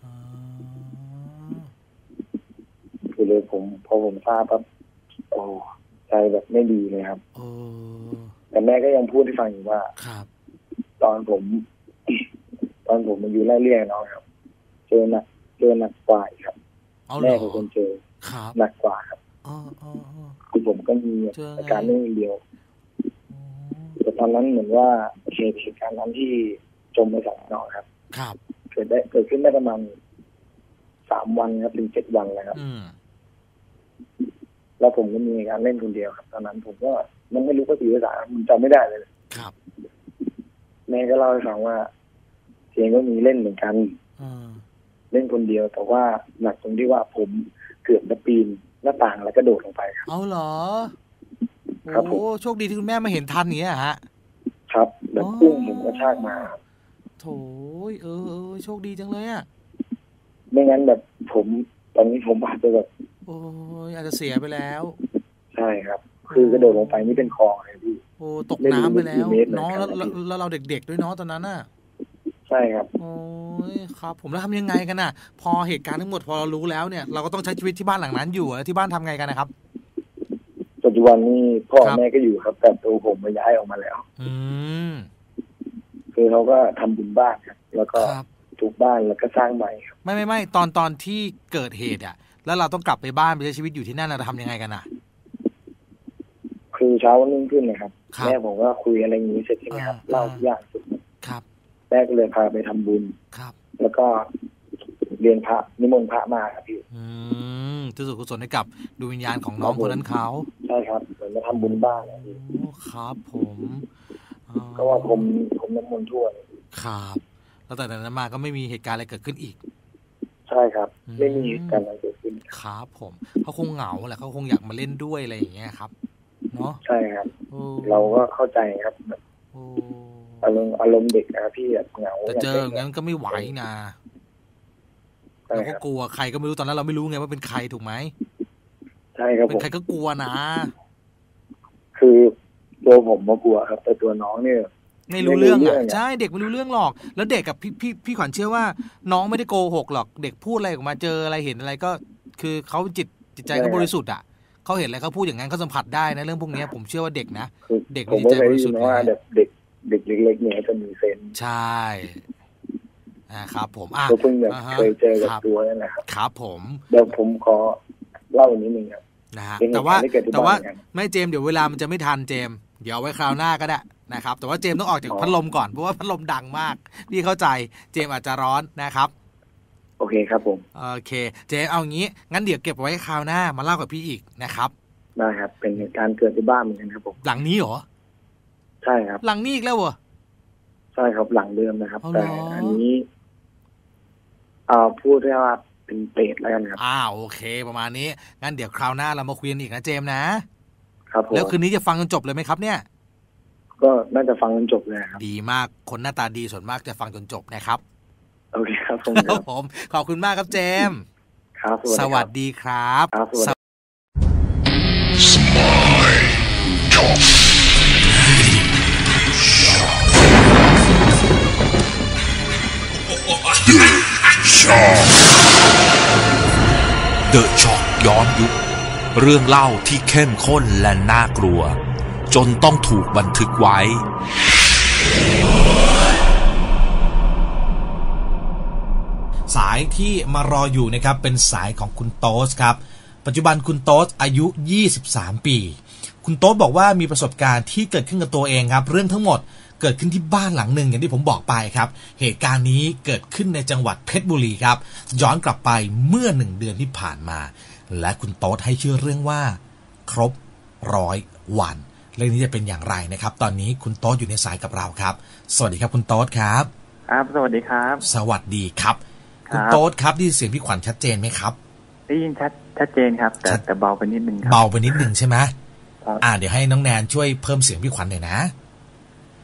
คือเลยผมพอผมทราบปั๊บโอ้ใจแบบไม่ดีเลยครับแต่แม่ก็ยังพูดให้ฟังอยู่ว่าตอนผมตอนผมมันอยู่ไล่เลี่ยน้องครับเจอหนักเจอหนักกว่าครับแม่เป็นคนเจอหนักกว่าครับคือผมก็มีอาการไม่เดียวแต่ตอนนั้นเหมือนว่าเหตุเหตุการณ์นั้นที่จมไปสองน้องครับเกิดได้เกิดขึ้นได้ประมาณสามวันครับถึงเจ็ดวันนะครับแล้วผมก็มีการเล่นคนเดียวครับตอนนั้นผมก็มันไม่รู้ภาษาภาษามันจำไม่ได้เลยครับแม่ก็เล่าให้ฟังว่าเองก็มีเล่นเหมือนกันเล่นคนเดียวแต่ว่าหนักตรงที่ว่าผมเกือบจะปีนหน้าต่างแล้วก็โดดลงไปครับเอาเหรอครับโอ้โชคดีที่คุณแม่มาเห็นทันนี้ฮะครับแบบปุ้งผมก็ชากมาโถยเออเออโชคดีจังเลยอ่ะไม่งั้นแบบผมตอนนี้ผมอาจจะแบบโอ้ยอาจจะเสียไปแล้วใช่ครับคือกระโดดลงไปนี่เป็นคลองเลยพี่โอ้ตกน้ำไปแล้วเนาะแล้วแล้วเราเด็กๆด้วยเนาะตอนนั้นน่ะใช่ครับโอ้ยครับผมแล้วทำยังไงกันน่ะพอเหตุการณ์ทั้งหมดพอเรารู้แล้วเนี่ยเราก็ต้องใช้ชีวิตที่บ้านหลังนั้นอยู่แล้วที่บ้านทำไงกันนะครับปัจจุบันนี้พ่อแม่ก็อยู่ครับแต่ตัวผมมาย้ายออกมาแล้วอืมคือเขาก็ทำบุญบ้านครับแล้วก็ทุกบ้านแล้วก็สร้างใหม่ครับไม่ไม่ไม่ตอนตอนที่เกิดเหตุอ่ะแล้วเราต้องกลับไปบ้านไปใช้ชีวิตอยู่ที่นั่นเราทำยังไงกันน่ะคือเช้าวันรุ่งขึ้นนะครับแม่ผมก็คุยอะไรอย่างนี้เสร็จใช่ไหมครับเล่าทุกอย่างสุดครับแม่ก็เลยพาไปทำบุญครับแล้วก็เรียนพระนิมนต์พระมาครับพี่อืมที่สุดกุศลให้กับดวงวิญญาณของน้องคนนั้นเขาใช่ครับเหมือนมาทำบุญบ้านนะพี่ครับผมก็ว่าผมผมน้ำมนต์ทั่วเลยครับแล้วแต่นั้นมาก็ไม่มีเหตุการณ์อะไรเกิดขึ้นอีกใช่ครับไม่มีเหตุการณ์อะไรเกิดขึ้นครับผมเขาคงเหงาแหละเขาคงอยากมาเล่นด้วยอะไรอย่างเงี้ยครับเนาะใช่ครับเราก็เข้าใจครับอารมณ์อารมณ์เด็กนะพี่แบบเหงาแต่เจองั้นก็ไม่ไหวนะเราก็กลัวใครก็ไม่รู้ตอนนั้นเราไม่รู้ไงว่าเป็นใครถูกไหมใช่ครับเป็นใครก็กลัวนะคือตัวผมก็กลัวครับแต่ตัวน้องเนี่ยไม่รู้เรื่องอ่ะใช่เด็กไม่รู้เรื่องหรอกแล้วเด็กกับพี่พี่พี่ขวัญเชื่อว่าน้องไม่ได้โกหกหรอกเด็กพูดอะไรออกมาเจออะไรเห็นอะไรก็คือเขาจิตจิตใจเขาบริสุทธิ์อ่ะเขาเห็นอะไรเขาพูดอย่างนั้นเขาสัมผัสได้นะเรื่องพวกนี้ผมเชื่อว่าเด็กนะเด็กมีใจบริสุทธิ์ว่าเด็กเด็กเด็กเล็กๆเนี่ยจะมีเซนใช่ครับผมอ่ะก็เพิ่งเคยเจอกับตัวนั่นแหละครับครับผมเดี๋ยวผมขอเล่านิดนึงครับนะฮะแต่ว่าแต่ว่าไม่เจมเดี๋ยวเวลามันจะไม่ทันเจมเดี๋ยวไว้คราวหน้าก็ได้นะครับแต่ว่าเจมต้องออกจากพัดลมก่อนเพราะว่าพัดลมดังมากพี่เข้าใจเจมอาจจะร้อนนะครับโอเคครับผมโอเคเจมเอางี้งั้นเดี๋ยวเก็บไว้คราวหน้ามาเล่ากับพี่อีกนะครับได้ครับเป็นเหตุการณ์เกิดที่บ้านเหมือนกันครับผมหลังนี้เหรอใช่ครับหลังนี้อีกแล้วเหรอใช่ครับหลังเดิมนะครับแต่อันนี้อ่าพูดได้ว่าเป็นเปรตแล้วกันครับอ่าโอเคประมาณนี้งั้นเดี๋ยวคราวหน้าเรามาคุยกันอีกนะเจมนะครับผมแล้วคืนนี้จะฟังจนจบเลยไหมครับเนี่ยก็น่าจะฟังจนจบเลยครับดีมากคนหน้าตาดีส่วนมากจะฟังจนจบนะครับโอเคครับผมผมขอบคุณมากครับเจมครับสวัสดีครับครับเดอะช็อคย้อนยุคเรื่องเล่าที่เข้มข้นและน่ากลัวจนต้องถูกบันทึกไว้สายที่มารออยู่นะครับเป็นสายของคุณโต๊สครับปัจจุบันคุณโต๊สอายุยี่สิบสามปีคุณโต๊สบอกว่ามีประสบการณ์ที่เกิดขึ้นกับตัวเองครับเรื่องทั้งหมดเกิดขึ้นที่บ้านหลังหนึ่งอย่างที่ผมบอกไปครับเหตุการณ์นี้เกิดขึ้นในจังหวัดเพชรบุรีครับย้อนกลับไปเมื่อหนึ่งเดือนที่ผ่านมาและคุณโต๊สให้ชื่อเรื่องว่าครบร้อยวันเรื่องนี้จะเป็นอย่างไรนะครับตอนนี้คุณโต๊สอยู่ในสายกับเราครับสวัสดีครับคุณโต๊สครับครับสวัสดีครับสวัสดีครับคุณโต๊สครับได้ยินเสียงพี่ขวัญชัดเจนไหมครับได้ยินชัดชัดเจนครับแต่แต่เบาไปนิดนึงครับเบาไปนิดนึงใช่ไหมอ่าเดี๋ยวให้น้องแนนช่วยเพิ่มเสียงพี่ขวัญหน่อยนะ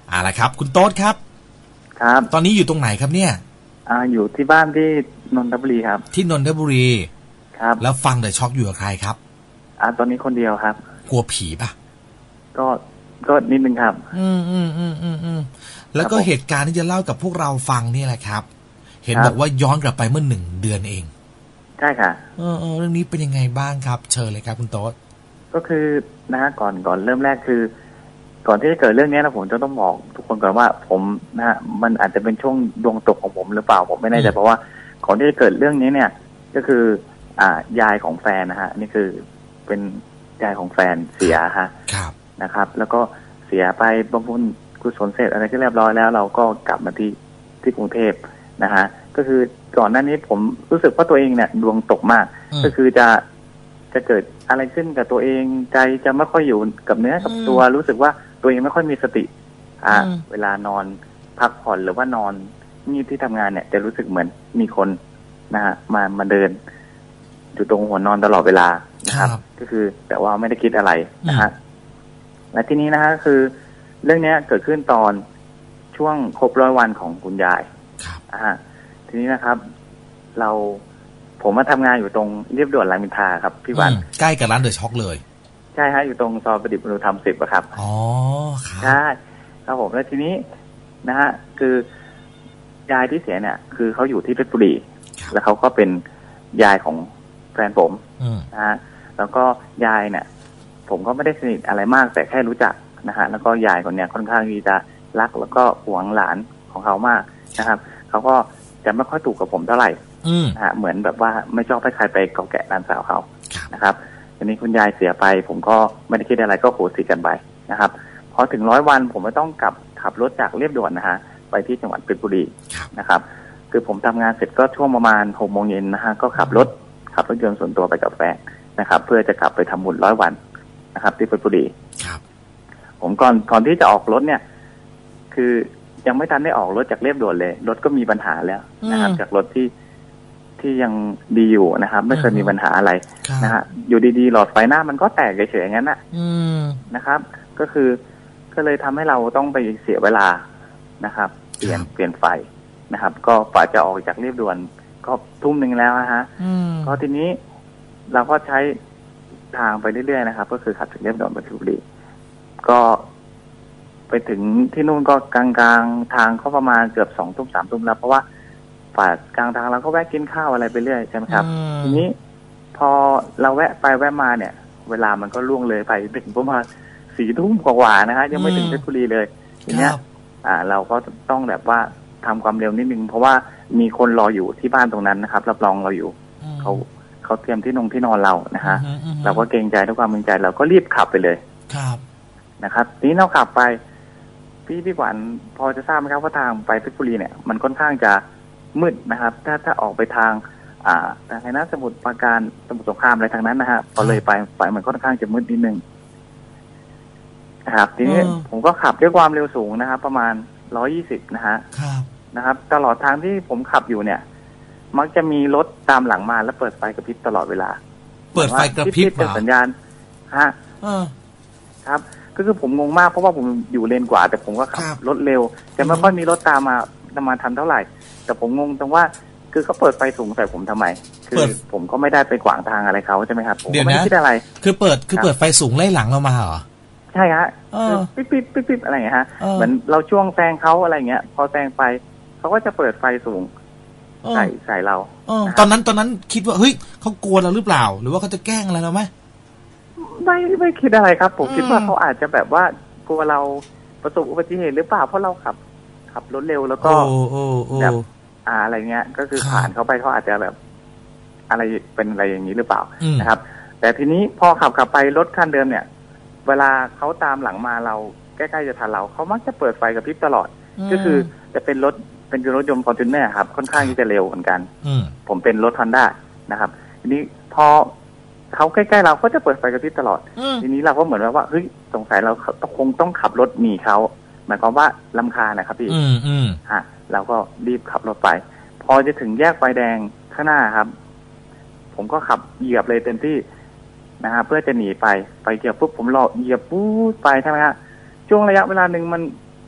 อ่าละครับคุณโต๊ดครับครับตอนนี้อยู่ตรงไหนครับเนี่ยอ่าอยู่ที่บ้านที่นนทบุรีครับที่นนทบุรีครับแล้วฟังเดอะช็อคอยู่กับใครครับอ่าตอนนี้คนเดียวครับกลัวผีป่ะก็ก็นิดนึงครับอืมอืมอืมอืมอืมแล้วก็เหตุการณ์ที่จะเล่ากับพวกเราฟังนี่แหละครับเห็นบอกว่าย้อนกลับไปเมื่อหนึ่งเดือนเองใช่ค่ะเออเออเรื่องนี้เป็นยังไงบ้างครับเชิญเลยครับคุณโต๊ดก็คือนะก่อนก่อนเริ่มแรกคือก่อนที่จะเกิดเรื่องนี้นะผมจะต้องบอกทุกคนก่อนว่าผมนะฮะมันอาจจะเป็นช่วงดวงตกของผมหรือเปล่าผมไม่แน่ใจเพราะว่าก่อนที่จะเกิดเรื่องนี้เนี่ยก็คืออ่ายายของแฟนนะฮะนี่คือเป็นยายของแฟนเสียฮะนะครับแล้วก็เสียไปบำเพ็ญกุศลเสร็จอะไรก็เรียบร้อยแล้วเราก็กลับมาที่ที่กรุงเทพนะฮะก็คือก่อนหน้านี้ผมรู้สึกว่าตัวเองเนี่ยดวงตกมากก็คือจะจะเกิดอะไรขึ้นกับตัวเองใจจะไม่ค่อยอยู่กับเนื้อกับตัวรู้สึกว่าตัวเองไม่ค่อยมีสติอ่าเวลานอนพักผ่อนหรือว่านอนนี่ที่ทำงานเนี่ยจะรู้สึกเหมือนมีคนนะฮะมามาเดินอยู่ตรงหัวนอนตลอดเวลานะครับก็คือแต่ว่าไม่ได้คิดอะไรนะฮะและทีนี้นะฮะคือเรื่องนี้เกิดขึ้นตอนช่วงครบร้อยวันของคุณยายอ่าทีนี้นะครับเราผมมาทำงานอยู่ตรงเรียบด่วนรามอินทราครับพี่วันใกล้กับร้านเดอะช็อคเลยใช่ฮะอยู่ตรงซอยประดิษฐ์มนุธรรมสิบอะครับอ๋อครับใช่ครับผมแล้วทีนี้นะฮะคือยายที่เสียเนี่ยคือเขาอยู่ที่เพชรบุรีแล้วเขาก็เป็นยายของแฟนผมนะฮะแล้วก็ยายเนี่ยผมก็ไม่ได้สนิทอะไรมากแต่แค่รู้จักนะฮะแล้วก็ยายคนเนี้ยค่อนข้างที่จะรักแล้วก็หวงหลานของเขามากนะครับเขาก็จะไม่ค่อยถูกกับผมเท่าไหร่นะฮะเหมือนแบบว่าไม่ชอบให้ใครไปเกาะแกะร้านสาวเขานะครับทีนี้คุณยายเสียไปผมก็ไม่ได้คิดอะไรก็โหสิกันไปนะครับพอถึงร้อยวันผมไม่ต้องกลับขับรถจากเรียบด่วนนะฮะไปที่จังหวัดเพชรบุรีนะครับคือผมทำงานเสร็จก็ช่วงประมาณหกโมงเย็นนะฮะก็ขับรถขับรถยนต์ส่วนตัวไปกับแฟนนะครับเพื่อจะกลับไปทำบุญร้อยวันนะครับที่เพชรบุรีผมก่อนก่อนที่จะออกรถเนี่ยคือยังไม่ทันได้ออกรถจากเรียบด่วนเลยรถก็มีปัญหาแล้วนะครับจากรถที่ที่ยังดีอยู่นะครับไม่เคยมีปัญหาอะไรนะฮะอยู่ดีๆหลอดไฟหน้ามันก็แตกเฉยๆอย่างนั้นนะนะครับ ก็คือก็เลยทำให้เราต้องไปเสียเวลานะครับเปลี่ยนเปลี่ยนไฟนะครับก็กว่าจะออกจากเรียบด่วนก็ทุ่มหนึ่งแล้วนะฮะก็ทีนี้เราก็ใช้ทางไปเรื่อยๆนะครับก็คือขับจากเรียบด่วนไปเพชรบุรีก็ไปถึงที่นู่นก็กลางๆทางก็ประมาณเกือบสองทุ่มสามทุ่มแล้วเพราะว่าฝ่ากลางทางเราก็แวะกินข้าวอะไรไปเรื่อยใช่ไหมครับทีนี้พอเราแวะไปแวะมาเนี่ยเวลามันก็ล่วงเลยไปถึงประมาณสี่ทุ่มกว่าๆนะฮะยังไม่ถึงเพชรบุรีเลยทีเนี้ยอ่าเราก็ต้องแบบว่าทำความเร็วนิดนึงเพราะว่ามีคนรออยู่ที่บ้านตรงนั้นนะครับรับรองเราอยู่เขาเขาเตรียมที่นงที่นอนเรานะฮะเราก็เกรงใจด้วยความเกรงใจเราก็รีบขับไปเลยครับนะครับนี้เราขับไปพี่พี่ขวัญพอจะทราบไหมครับว่าทางไปเพชรบุรีเนี่ยมันค่อนข้างจะมืดนะครับถ้าถ้าออกไปทางอ่าทางไหนนะสมุทรปราการสมุทรสงครามอะไรทางนั้นนะฮะพอเลยไปไปมันค่อนข้างจะมืดนิดนึงนะครับทีนี้ผมก็ขับด้วยความเร็วสูงนะครับประมาณร้อยยี่สิบนะฮะนะครับตลอดทางที่ผมขับอยู่เนี่ยมักจะมีรถตามหลังมาแล้วเปิดไฟกระพริบตลอดเวลาเปิดไฟกระพริบเป็นสัญญาณฮะครับก็คือผมงงมากเพราะว่าผมอยู่เลนกว่าแต่ผมก็ขับรถเร็วแต่ไม่ค่อยมีรถตามมาประมาณทันเท่าไหร่แต่ผมงงตรงว่าคือเขาเปิดไฟสูงใส่ผมทำไมคือผมก็ไม่ได้ไปขวางทางอะไรเขาใช่ไหมครับผมไม่ได้คิดอะไรคือเปิดคือเปิดไฟสูงไล่หลังเรามาเหรอใช่ฮะคือปิ๊บปิ๊บปิ๊บปิ๊บอะไรอย่างเงี้ยฮะเหมือนเราช่วงแซงเขาอะไรเงี้ยพอแซงไปเขาก็จะเปิดไฟสูงใส่ใส่เราตอนนั้นตอนนั้นคิดว่าเฮ้ยเขากลัวเราหรือเปล่าหรือว่าเขาจะแกล้งอะไรเราไหมไม่ไม่คิดอะไรครับผมคิดว่าเขาอาจจะแบบว่ากลัวเราประสบอุบัติเหตุหรือเปล่าเพราะเราขับขับรถเร็วแล้วก็แบบอ่าอะไรเงี้ยก็คือผ่านเขาไปเขาอาจจะแบบอะไรเป็นอะไรอย่างนี้หรือเปล่านะครับแต่ทีนี้พอขับขับไปรถคันเดิมเนี่ยเวลาเขาตามหลังมาเราใกล้ๆจะทันเราเขามักจะเปิดไฟกระพริบตลอดก็คือจะเป็นรถเป็นรถยนต์ฟอร์จูเนอร์ครับค่อนข้างที่จะเร็วเหมือนกันผมเป็นรถฮอนด้านะครับทีนี้พอเขาใกล้ๆเราก็จะเปิดไฟกระพริบตลอดทีนี้เราก็เหมือนว่าเฮ้ยสงสัยเราคงต้องขับรถหนีเขาหมายความว่ารำคาญนะครับพี่ฮะเราก็รีบขับรถไปพอจะถึงแยกไฟแดงข้างหน้าครับผมก็ขับเหยียบเลยเต็มที่นะฮะเพื่อจะหนีไปไปเหยียบปุ๊บผมรอเหยียบปุ๊บไปใช่ไหมฮะช่วงระยะเวลาหนึ่งมัน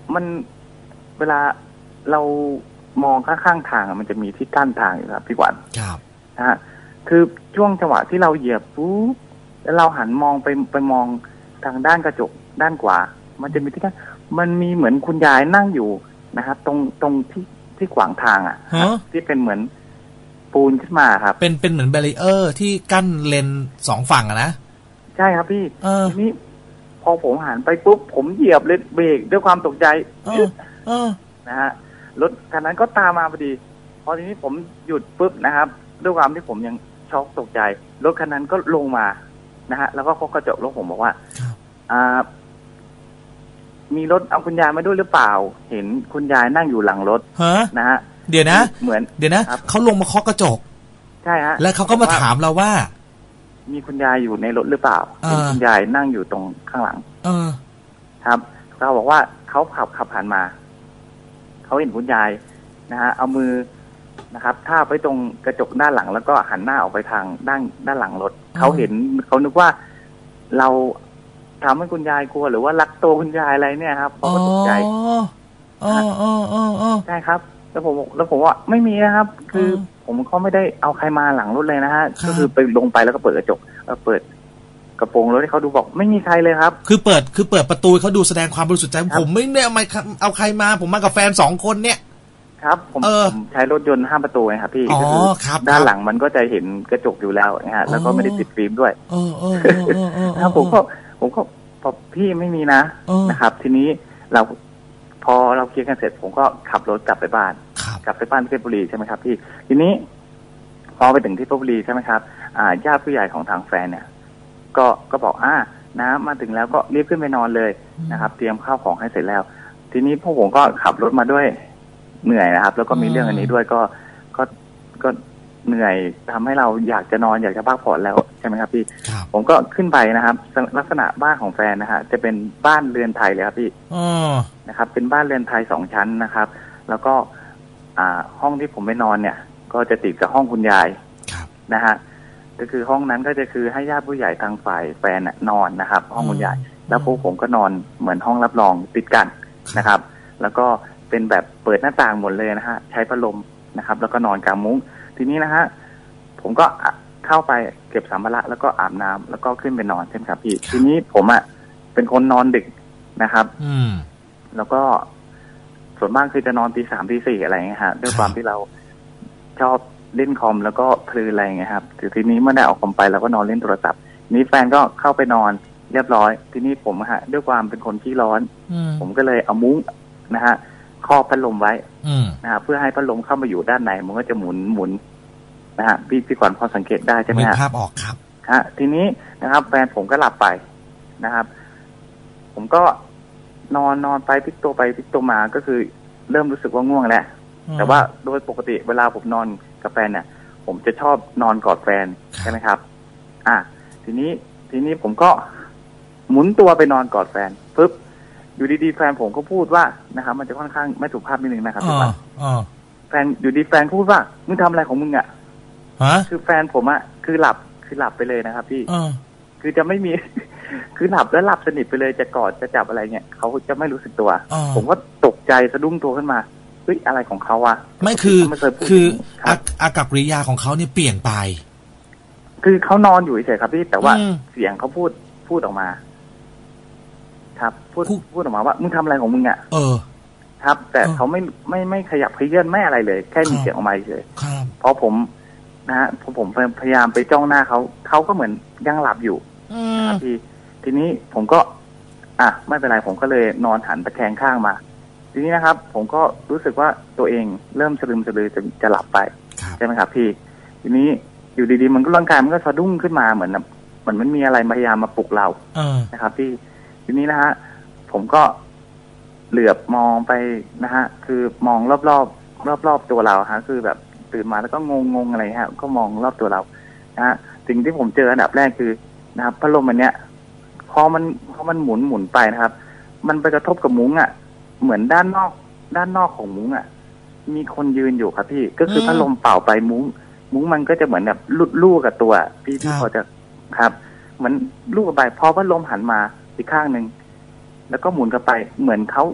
มันเวลาเรามองข้างๆทางมันจะมีที่กั้นทางอยู่ครับพี่ขวัญครับนะฮะคือช่วงจังหวะที่เราเหยียบปุ๊บแล้วเราหันมองไปไปมองทางด้านกระจกด้านขวามันจะมีที่กั้นมันมีเหมือนคุณยายนั่งอยู่นะครับตรงตรงที่ที่ขวางทางอ่ะที่เป็นเหมือนปูนขึ้นมาครับเป็นเป็นเหมือนแบรีเออร์ที่กั้นเลนสองฝั่งอะนะใช่ครับพี่ทีนี้พอผมหันไปปุ๊บผมเหยียบเลยเบรกด้วยความตกใจนะฮะรถคันนั้นก็ตามมาพอดีพอทีนี้ผมหยุดปุ๊บนะครับด้วยความที่ผมยังช็อกตกใจรถคันนั้นก็ลงมานะฮะแล้วก็เคาะกระจกรถผมบอกว่าอ่ามีรถเอาคุณยายมาด้วยหรือเปล่าเห็นคุณยายนั่งอยู่หลังรถนะฮะเดี๋ยวนะเหมือนเดี๋ยวนะเขาลงมาเคาะกระจกใช่ฮะแล้วเขาก็มาถามเราว่ามีคุณยายอยู่ในรถหรือเปล่าเห็นคุณยายนั่งอยู่ตรงข้างหลังเออครับเราบอกว่าเขาขับขับผ่านมาเขาเห็นคุณยายนะฮะเอามือนะครับทาบไว้ตรงกระจกด้านหลังแล้วก็หันหน้าออกไปทางด้านด้านหลังรถเขาเห็นเขานึกว่าเราทำให้คุณยายกลัวหรือว่ารักตัวคุณยายอะไรเนี่ยครับเขาก็ตกใจอ๋ออ๋ออ๋อใช่ครับแล้วผมแล้วผมว่าไม่มีนะครับคือผมเขาไม่ได้เอาใครมาหลังรถเลยนะฮะก็คือไปลงไปแล้วก็เปิดกระจกเปิดกระโปรงรถให้เขาดูบอกไม่มีใครเลยครับคือเปิดคือเปิดประตูเขาดูแสดงความบริสุทธิ์ใจผมไม่ได้เอามาเอาใครมาผมมากับแฟนสองคนเนี่ยครับผมใช้รถยนต์ห้าประตูไงครับพี่ก็คือด้านหลังมันก็จะเห็นกระจกอยู่แล้วนะฮะแล้วก็ไม่ได้ติดฟิล์มด้วยครับผมก็ผมก็พอพี่ไม่มีนะนะครับทีนี้เราพอเราเคลียร์กันเสร็จผมก็ขับรถกลับไปบ้านกลับไปบ้านที่เพชรบุรีใช่ไหมครับพี่ทีนี้พอไปถึงที่เพชรบุรีใช่ไหมครับอ่าญาติผู้ใหญ่ของทางแฟนเนี่ยก็ก็บอกอ่านะมาถึงแล้วก็รีบขึ้นไปนอนเลยนะครับเตรียมข้าวของให้เสร็จแล้วทีนี้พวกผมก็ขับรถมาด้วยเหนื่อยนะครับแล้วก็มีเรื่องอันนี้ด้วยก็ก็ก็เหนื่อยทำให้เราอยากจะนอนอยากจะพักผ่อนแล้วใช่ไหมครับพี่ผมก็ขึ้นไปนะครับลักษณะบ้านของแฟนนะฮะจะเป็นบ้านเรือนไทยเลยครับพี่นะครับเป็นบ้านเรือนไทยสองชั้นนะครับแล้วก็อ่าห้องที่ผมไปนอนเนี่ยก็จะติดกับห้องคุณยายนะฮะก็คือห้องนั้นก็จะคือให้ญาติผู้ใหญ่ทางฝ่ายแฟนนอนนะครับห้องคุณยายแล้วพวกผมก็นอนเหมือนห้องรับรองติดกันนะครับแล้วก็เป็นแบบเปิดหน้าต่างหมดเลยนะฮะใช้พัดลมนะครับแล้วก็นอนกลางมุ้งทีนี้นะฮะผมก็เข้าไปเก็บสัมภาระแล้วก็อาบน้ำแล้วก็ขึ้นไปนอนใช่ไหมครับพี่ทีนี้ผมอ่ะเป็นคนนอนดึกนะครับอืมแล้วก็ส่วนมากคือจะนอนตีสามตีสี่อะไรเงี้ยฮะด้วยความที่เราชอบเล่นคอมแล้วก็เพลินอะไรเงี้ยครับทีนี้เมื่อได้ออกคอมไปเราก็นอนเล่นโทรศัพท์นี้แฟนก็เข้าไปนอนเรียบร้อยทีนี้ผมฮะด้วยความเป็นคนขี้ร้อนผมก็เลยเอามุ้งนะฮะครอบพัดลมไว้นะฮะเพื่อให้พัดลมเข้ามาอยู่ด้านในมันก็จะหมุนหมุนนะฮะพี่พี่ก่อนพอสังเกตได้ใช่ไหมฮะภาพออกครับฮะทีนี้นะครับแฟนผมก็หลับไปนะครับผมก็นอนนอนไปพลิกตัวไปพลิกตัวมาก็คือเริ่มรู้สึกว่าง่วงแล้วแต่ว่าโดยปกติเวลาผมนอนกับแฟนเนี่ยผมจะชอบนอนกอดแฟนใช่ไหมครับอ่ะทีนี้ทีนี้ผมก็หมุนตัวไปนอนกอดแฟนปึ๊บอยู่ดีๆแฟนผมก็พูดว่านะครับมันจะค่อนข้างไม่ถูกภาพนิดนึงนะครับแฟนอยู่ดีแฟนพูดว่ามึงทำอะไรของมึงอ่ะคือแฟนผมอ่ะคือหลับคือหลับไปเลยนะครับพี่คือจะไม่มีคือหลับแล้วหลับสนิทไปเลยจะกอดจะจับอะไรเนี่ยเขาจะไม่รู้สึกตัวผมก็ตกใจสะดุ้งตัวขึ้นมาเฮ้ยอะไรของเขาวะไม่คือคืออากับกิริยาของเขาเนี่ยเปลี่ยนไปคือเขานอนอยู่เฉยครับพี่แต่ว่าเสียงเขาพูดพูดออกมาครับพูดพูดออกมาว่ามึงทำอะไรของมึงอ่ะเออครับแต่เขาไม่ไม่ไม่ขยับเขยื่อนไม่อะไรเลยแค่มีเสียงออกมาเฉยเพราะผมนะฮะพอผมพยายามไปจ้องหน้าเขาเขาก็เหมือนยังหลับอยู่ครับพี่ทีนี้ผมก็อ่ะไม่เป็นไรผมก็เลยนอนหันตะแคงข้างมาทีนี้นะครับผมก็รู้สึกว่าตัวเองเริ่มสลืมสลือจะจะหลับไปใช่ไหมครับพี่ทีนี้อยู่ดีๆมันก็ร่างกายมันก็สะดุ้งขึ้นมาเหมือนเหมือนมันมีอะไรพยายามมาปลุกเรานะครับพี่ทีนี้นะฮะผมก็เหลือบมองไปนะฮะคือมองรอบๆรอบๆตัวเราฮะคือแบบตื่นมาแล้วก็งงๆอะไรฮะก็มองรอบตัวเรานะฮะสิ่งที่ผมเจออันดับแรกคือนะครับพัดลมอันเนี้ยพอมันพอมันหมุนหมุนไปนะครับมันไปกระทบกับมุ้งอ่ะเหมือนด้านนอกด้านนอกของมุ้งอ่ะมีคนยืนอยู่ครับพี่ก็คือพัดลมเป่าไปมุ้งมุ้งมันก็จะเหมือนแบบลุดลู่กับตัวพี่ที่พอจะครับเหมือนลู่กับไปพอพัดลมหันมาอีกข้างหนึ่งแล้วก็หมุนกลับไปเหมือนเขา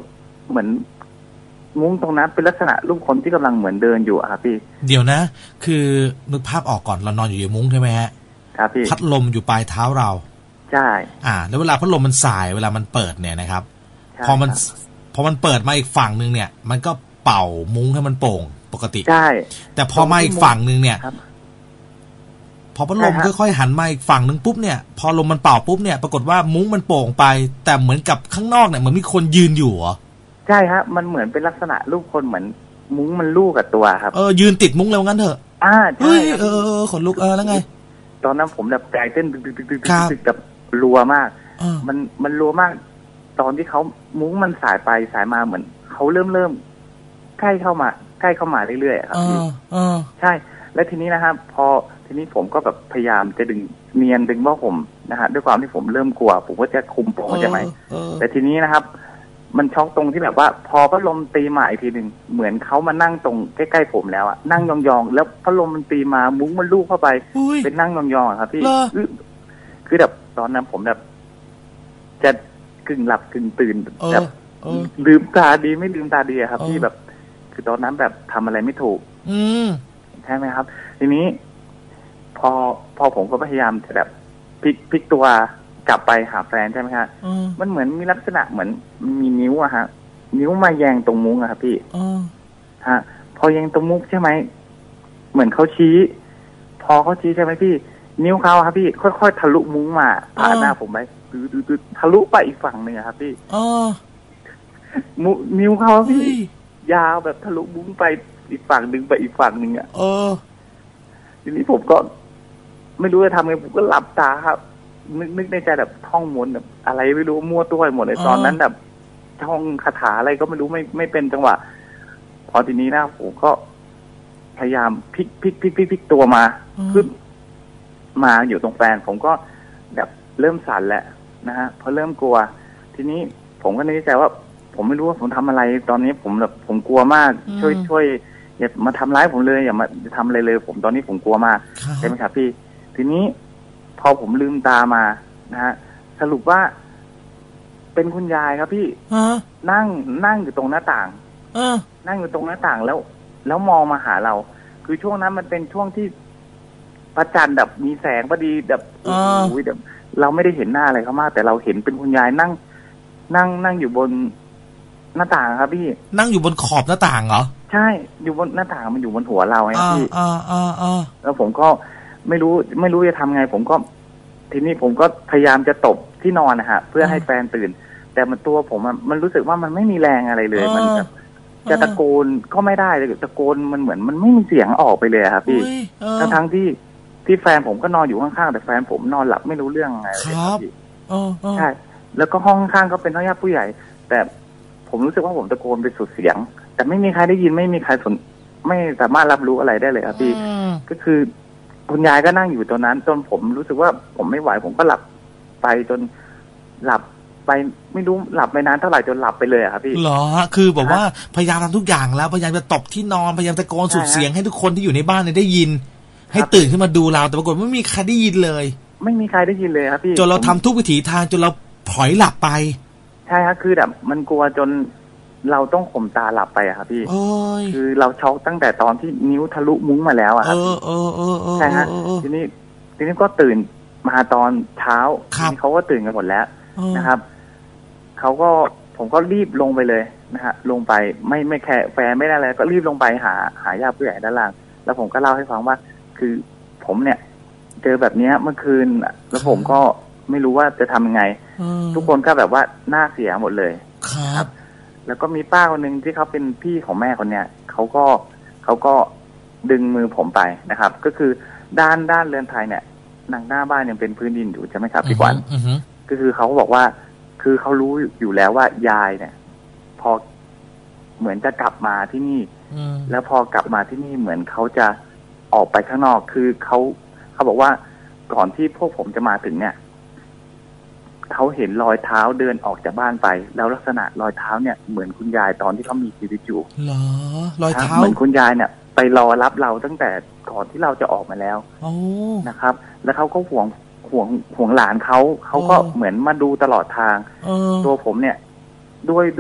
เหมือนมุ้งตรงนั้นเป็นลักษณะรูปคนที่กำลังเหมือนเดินอยู่ครับพี่เดี๋ยวนะคือนึกภาพออกก่อนเรานอนอยู่ในมุ้งใช่ไหมฮะครับพี่พัดลมอยู่ปลายเท้าเราใช่อ่าแล้วเวลาพัดลมมันส่ายเวลามันเปิดเนี่ยนะครับพอมันพอมันเปิดมาอีกฝั่งนึงเนี่ยมันก็เป่ามุ้งให้มันโป่งปกติใช่แต่พอมาอีกฝั่งนึงเนี่ยพอพัดลมค่อยๆหันมาอีกฝั่งนึงปุ๊บเนี่ยพอลมมันเป่าปุ๊บเนี่ยปรากฏว่ามุ้งมันโป่งไปแต่เหมือนกับข้างนอกเนี่ยเหมือนมีคนยืนอยู่เหรอใช่ฮะมันเหมือนเป็นลักษณะรูปคนเหมือนมุ้งมันลู่กับตัวครับเออยืนติดมุ้งแล้วงั้นเถอะอ่าใช่เออเออขนลุกเออแล้วไงตอนนั้นผมแบบใจเต้นตึกๆๆๆแบบรัวมากมันมันรัวมากตอนที่เขามุ้งมันสายไปสายมาเหมือนเขาเริ่มเริ่มใกล้เข้ามาใกล้เข้ามาเรื่อยๆครับพี่ใช่แล้วทีนี้นะครับพอทีนี้ผมก็แบบพยายามจะดึงเนียนดึงว่าผมนะฮะด้วยความที่ผมเริ่มกลัวผมก็จะคุมโปงใช่ไหมแต่ทีนี้นะครับมันช็อกตรงที่แบบว่าพอพัดลมตีมาอีกทีหนึ่งเหมือนเขามานั่งตรงใกล้ๆผมแล้วอะนั่งยองๆแล้วพัดลมมันตีมามุ้งมันลูกเข้าไปเป็นนั่งยองๆครับพี่คือแบบตอนนั้นผมแบบจะกึ่งหลับกึ่งตื่นแบบลืมตาดีไม่ลืมตาดีครับพี่แบบคือตอนนั้นแบบทำอะไรไม่ถูกใช่ไหมครับทีนี้พอพอผมก็พยายามจะแบบพลิกพลิกตัวกลับไปหาแฟนใช่ไหมครับมันเหมือนมีลักษณะเหมือนมีนิ้วอะฮะนิ้วมาแยงตรงมุ้งอะครับพี่ฮะพอแยงตรงมุ้งใช่ไหมเหมือนเขาชี้พอเขาชี้ใช่ไหมพี่นิ้วเขาครับพี่ค่อยๆทะลุมุ้งมาผ่านหน้าผมไปดื้อๆทะลุไปอีกฝั่งหนึ่งครับพี่มุนิ้วเขาพี่ยาวแบบทะลุมุ้งไปอีกฝั่งหนึ่งไปอีกฝั่งหนึ่งอ่ะทีนี้ผมก็ไม่รู้จะทำไงผมก็หลับตาครับนึกนึกในใจแบบท่องมนต์แบบอะไรไม่รู้มั่วตัวไปหมดเลยตอนนั้นแบบท่องคาถาอะไรก็ไม่รู้ไม่ไม่เป็นจังหวะพอทีนี้นะผมก็พยายามพลิกพลิกพลิกพลิกพลิกตัวมาขึ้นมาอยู่ตรงแฟนผมก็แบบเริ่มสั่นแหละนะฮะพอเริ่มกลัวทีนี้ผมก็นึกในใจว่าผมไม่รู้ว่าผมทำอะไรตอนนี้ผมแบบผมกลัวมากช่วยช่วยอย่ามาทำร้ายผมเลยอย่ามาทำอะไรเลยผมตอนนี้ผมกลัวมากใช่ไหมครับพี่ทีนี้พอผมลืมตามานะฮะสรุปว่าเป็นคุณยายครับพี่นั่งนั่งอยู่ตรงหน้าต่างนั่งอยู่ตรงหน้าต่างแล้วแล้วมองมาหาเราคือช่วงนั้นมันเป็นช่วงที่พระจันทร์แบบมีแสงพอดีแบบโอ้โหแบบเราไม่ได้เห็นหน้าอะไรเขามากแต่เราเห็นเป็นคุณยายนั่งนั่งนั่งอยู่บนหน้าต่างครับพี่นั่งอยู่บนขอบหน้าต่างเหรอใช่อยู่บนหน้าต่างมันอยู่บนหัวเราไงพี่แล้วผมก็ไม่รู้ไม่รู้จะทำไงผมก็ทีนี้ผมก็พยายามจะตบที่นอนนะฮะเพื่อให้แฟนตื่นแต่มันตัวผมมันรู้สึกว่ามันไม่มีแรงอะไรเลยมันแบบจะตะโกนก็ไม่ได้เลยตะโกนมันเหมือนมันไม่มีเสียงออกไปเลยครับพี่ทั้งทั้งที่ที่แฟนผมก็นอนอยู่ข้างๆแต่แฟนผมนอนหลับไม่รู้เรื่องอะไรเลยครับพี่ใช่แล้วก็ห้องข้างก็เป็นห้องญาติผู้ใหญ่แต่ผมรู้สึกว่าผมตะโกนไปสุดเสียงแต่ไม่มีใครได้ยินไม่มีใครสนไม่สามารถรับรู้อะไรได้เลยครับพี่ก็คือคุณยายก็นั่งอยู่ตรงนั้นจนผมรู้สึกว่าผมไม่ไหวผมก็หลับไปจนหลับไปไม่รู้หลับไปนานเท่าไหร่จนหลับไปเลยครับพี่เหรอคือแบบว่าพยายามทำทุกอย่างแล้วพยายามจะตบที่นอนพยายามตะโกนสุดเสียงให้ทุกคนที่อยู่ในบ้านได้ยินให้ตื่นขึ้นมาดูเราแต่ปรากฏไม่มีใครได้ยินเลยไม่มีใครได้ยินเลยครับพี่จนเราทำทุกวิถีทางจนเราพลอยหลับไปใช่ครับคือแบบมันกลัวจนเราต้องข่มตาหลับไปอะครับพี่คือเราช็อกตั้งแต่ตอนที่นิ้วทะลุมุ้งมาแล้วอะครับใช่ฮะทีนี้ทีนี้ก็ตื่นมาตอนเช้าทีนี้เขาก็ตื่นกันหมดแล้วนะครับเขาก็ผมก็รีบลงไปเลยนะฮะลงไปไม่ไม่แค่แฟนไม่ได้อะไรก็รีบลงไปหาหาญาติผู้ใหญ่ด้านล่างแล้วผมก็เล่าให้ฟังว่าคือผมเนี่ยเจอแบบนี้เมื่อคืนแล้วผมก็ไม่รู้ว่าจะทำยังไงทุกคนก็แบบว่าหน้าเสียหมดเลยครับแล้วก็มีป้าคนหนึ่งที่เขาเป็นพี่ของแม่คนเนี้ยเขาก็เขาก็ดึงมือผมไปนะครับก็คือด้านด้านเรือนไทยเนี่ยหนังหน้าบ้านยังเป็นพื้นดินอยู่ใช่ไหมครับพี่ขวัญก็คือเขาก็บอกว่าคือเขารู้อยู่แล้วว่ายายเนี่ยพอเหมือนจะกลับมาที่นี่แล้วพอกลับมาที่นี่เหมือนเขาจะออกไปข้างนอกคือเขาเขาบอกว่าก่อนที่พวกผมจะมาถึงเนี่ยเขาเห็นรอยเท้าเดินออกจากบ้านไปแล้วลักษณะรอยเท้าเนี่ยเหมือนคุณยายตอนที่เขามีชีวิตอยู่เหรอรอยเท้าเหมือนคุณยายเนี่ยไปรอรับเราตั้งแต่ก่อนที่เราจะออกมาแล้วนะครับแล้วเขาก็ห่วงห่วงห่วงหลานเขาเขาก็เหมือนมาดูตลอดทางตัวผมเนี่ยด้วยด้วย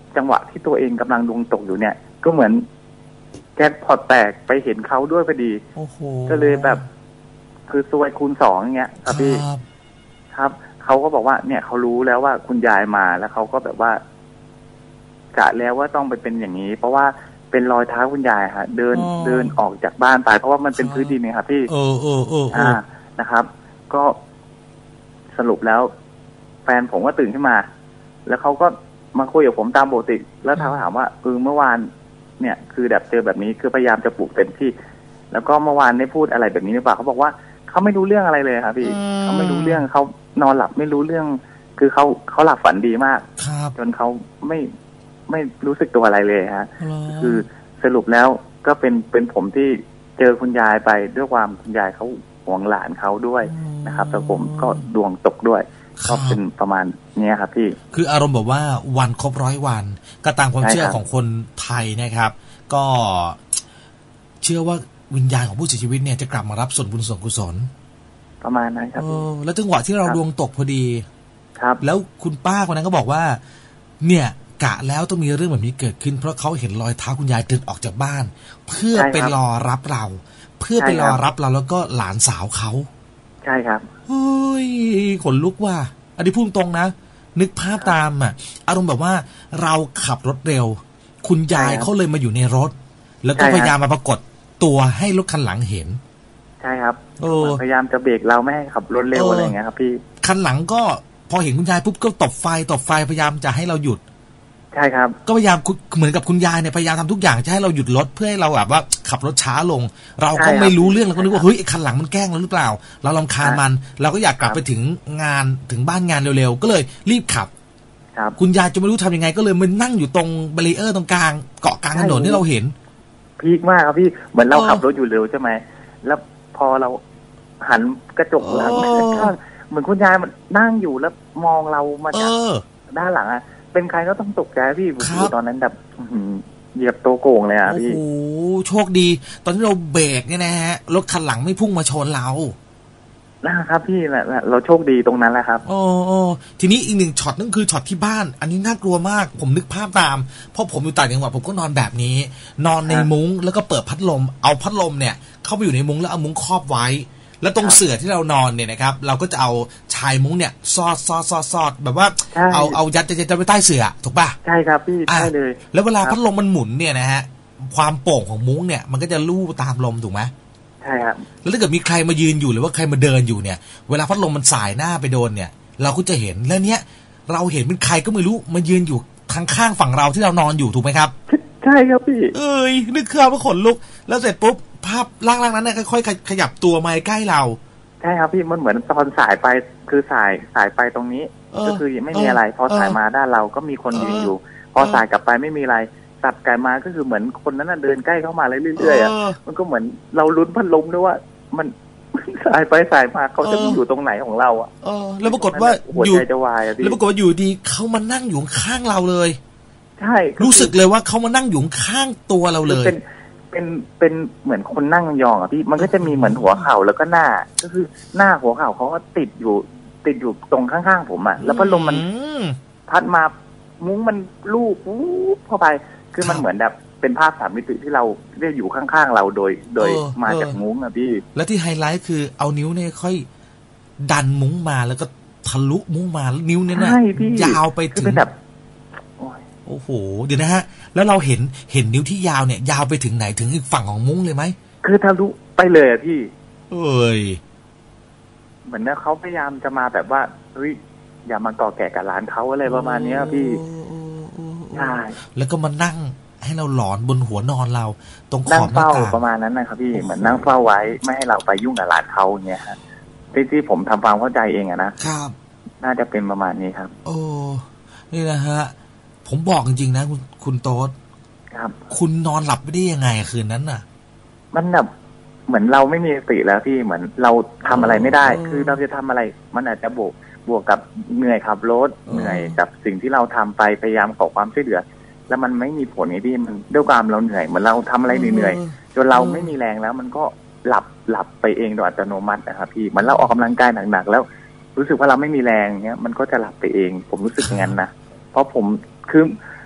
จังหวะที่ตัวเองกำลังดวงตกอยู่เนี่ยก็เหมือนแจ็คพอตแตกไปเห็นเขาด้วยพอดีก็เลยแบบคือซวยคูณสองอย่างเงี้ยครับพี่ครับเขาก็บอกว่าเนี่ยเขารู้แล้วว่าคุณยายมาแล้วเขาก็แบบว่ากะแล้วว่าต้องไปเป็นอย่างนี้เพราะว่าเป็นรอยเท้าคุณยายฮะเดินเดินออกจากบ้านไปเพราะว่ามันเป็นพื้นดินนะครับพี่เออเออเอออ่านะครับก็สรุปแล้วแฟนผมก็ตื่นขึ้นมาแล้วเขาก็มาคุยกับผมตามปกติแล้วเขาถามว่าเออเมื่อวานเนี่ยคือแบบเจอแบบนี้คือพยายามจะปลุกเต็มที่แล้วก็เมื่อวานได้พูดอะไรแบบนี้หรือเปล่าเขาบอกว่าเขาไม่รู้เรื่องอะไรเลยครับพี่เขาไม่รู้เรื่องเขานอนหลับไม่รู้เรื่องคือเขาเขาหลับฝันดีมากจนเขาไม่ไม่รู้สึกตัวอะไรเลยฮะคือสรุปแล้วก็เป็นเป็นผมที่เจอคุณยายไปด้วยความคุณยายเขาห่วงหลานเขาด้วยนะครับแต่ผมก็ดวงตกด้วยก็เป็นประมาณนี้ครับพี่คืออารมณ์แบบว่าวันครบร้อยวันก็ตามความเชื่อของคนไทยนะครับก็เชื่อว่าวิญญาณของผู้เสียชีวิตเนี่ยจะกลับมารับส่วนบุญส่วนกุศลประมาณนั้นครับแล้วจังหวะที่เราดวงตกพอดีครับแล้วคุณป้าคนนั้นก็บอกว่าเนี่ยกะแล้วต้องมีเรื่องแบบนี้เกิดขึ้นเพราะเขาเห็นรอยเท้าคุณยายเดินออกจากบ้านเพื่อไปรอรับเราเพื่อไปรอรับเราแล้วก็หลานสาวเขาใช่ครับเฮ้ยขนลุกว่ะอันนี้พูดตรงนะนึกภาพตามอ่ะอารมณ์แบบว่าเราขับรถเร็วคุณยายเขาเลยมาอยู่ในรถแล้วก็พยายามมาปรากฏตัวให้รถคันหลังเห็นใช่ครับพยายามจะเบรกเราไม่ให้ขับรถเร็วอะไรอย่างเงี้ยครับพี่คันหลังก็พอเห็นคุณยายปุ๊บก็ตบไฟตบไฟพยายามจะให้เราหยุดใช่ครับก็พยายามเหมือนกับคุณยายเนี่ยพยายามทำทุกอย่างจะให้เราหยุดรถเพื่อให้เราแบบว่าขับรถช้าลงเราก็ไม่รู้เรื่องเราก็นึกว่าเฮ้ยไอ้คันหลังมันแกล้งเราหรือเปล่าเรารำคาญมันเราก็อยากกลับไปถึงงานถึงบ้านงานเร็วๆก็เลยรีบขับคุณยายจะไม่รู้ทำยังไงก็เลยมันนั่งอยู่ตรงบารีเออร์ตรงกลางเกาะกลางถนนที่เราเห็นพีคมากครับพี่เหมือนเราขับรถอยู่เร็วใช่ไหมแล้วพอเราหันกระจกหลังข้างเหมือนคุณยายมันนั่งอยู่แล้วมองเรามาจากด้านหลังอ่ะเป็นใครก็ต้องตกใจพี่ตอนนั้นแบบเหยียบโตโก่งเลยอ่ะพี่โอ้โหโชคดีตอนที่เราเบรกเนี่ยนะฮะรถคันหลังไม่พุ่งมาชนเรานะครับพี่แหละเราโชคดีตรงนั้นแหละครับโอ้โอ้ทีนี้อีกหนึ่งช็อตนั่นคือช็อตที่บ้านอันนี้น่ากลัวมากผมนึกภาพตามเพราะผมอยู่ต่างจังหวัดผมก็นอนแบบนี้นอนในมุ้งแล้วก็เปิดพัดลมเอาพัดลมเนี่ยเข้าไปอยู่ในมุ้งแล้วเอามุ้งครอบไว้แล้วตรงเสื่อที่เรานอนเนี่ยนะครับเราก็จะเอาชายมุ้งเนี่ยซอดซอดซอดซอดแบบว่าเอาเอายัดยัดยัดไปใต้เสื่อถูกป่ะใช่ครับพี่ใช่เลยแล้วเวลาพัดลมมันหมุนเนี่ยนะฮะความโป่งของมุ้งเนี่ยมันก็จะลู่ตามลมถูกไหมใช่ครับแล้วถ้าเกิดมีใครมายืนอยู่หรือว่าใครมาเดินอยู่เนี่ยเวลาพัดลมมันสายหน้าไปโดนเนี่ยเราก็จะเห็นแล้วเนี้ยเราเห็นเป็นใครก็ไม่รู้มายืนอยู่ทางข้างฝั่งเราที่เรานอนอยู่ถูกไหมครับใช่ครับพี่เอ้ยนึกเคลื่อนว่าขนลุกแล้วเสร็จปุ๊บภาพล่างๆนั้นเนี่ยค่อยๆขยับตัวมาใกล้เราใช่ครับพี่มันเหมือนตอนสายไปคือสายสายไปตรงนี้ก็คือไม่มีอะไรพอสายมาด้านเราก็มีคนยืนอยู่พอสายกลับไปไม่มีอะไรตัดไกลมาก็คือเหมือนคนนั้นเดินใกล้เข้ามาเรื่อยๆอ่ะมันก็เหมือนเราลุ้นพัดลมด้วยว่ามันสายไปสายมาเขาจะอยู่ตรงไหนของเราอ่ะแล้วปรากฏว่าอยู่จะวายอ่ะแล้วปรากฏว่าอยู่ดีเขามานั่งอยู่ข้างเราเลยใช่รู้สึกเลยว่าเขามานั่งอยู่ข้างตัวเราเลยเป็นเป็นเป็นเหมือนคนนั่งยองอ่ะพี่มันก็จะมีเหมือนหัวเข่าแล้วก็หน้าก็คือหน้าหัวเข่าเขาก็ติดอยู่ติดอยู่ตรงข้างๆผมอ่ะแล้วพัดลมมันพัดมามุ้งมันลูบปุ๊บเข้าไปคือมันเหมือนแบบเป็นภาพสามมิติที่เราเรียกอยู่ข้างๆเราโดยโดยมาจากมุ้งอ่ะพี่แล้วที่ไฮไลท์คือเอานิ้วเนี่ยค่อยดันมุ้งมาแล้วก็ทะลุมุ้งมาแล้วนิ้วเนี่ยนะยาวไปถึงแบบโอ้โหเดี๋ยวนะฮะแล้วเราเห็นเห็นนิ้วที่ยาวเนี่ยยาวไปถึงไหนถึงอีกฝั่งของมุ้งเลยไหมคือทะลุไปเลยอ่ะพี่เอ้ยเหมือนนะเขาพยายามจะมาแบบว่าเฮ้ยอย่ามาก่อแก่กับหลานเขาอะไรประมาณนี้พี่ใช่แล้วก็มานั่งให้เราหลอนบนหัวนอนเราตรงขอบหน้าต่างประมาณนั้นนะครับพี่เหมือนนั่งเฝ้าไว้ไม่ให้เราไปยุ่งกับหลานเขาอย่างเงี้ยฮะที่ที่ผมทำความเข้าใจเองอะนะครับน่าจะเป็นประมาณนี้ครับโอ้นี่นะฮะผมบอกจริงๆนะคุณคุณโต๊ดครับคุณนอนหลับไม่ได้ยังไงคืนนั้นน่ะมันแบบเหมือนเราไม่มีสติแล้วพี่เหมือนเราทำอะไรไม่ได้คือเราจะทำอะไรมันอาจจะบวกบวกกับเหนื่อยขับรถเหนื่อยกับสิ่งที่เราทำไปพยายามขอความช่วยเหลือแล้วมันไม่มีผลไงพี่มันด้วยความเราเหนื่อยเหมือนเราทำอะไรเหนื่อยจนเราไม่มีแรงแล้วมันก็หลับหลับไปเองโดยอัตโนมัตินะครับพี่เหมือนเราออกกำลังกายหนักๆแล้วรู้สึกว่าเราไม่มีแรงเงี้ยมันก็จะหลับไปเองผมรู้สึกอย่างนั้นนะเพราะผมคือ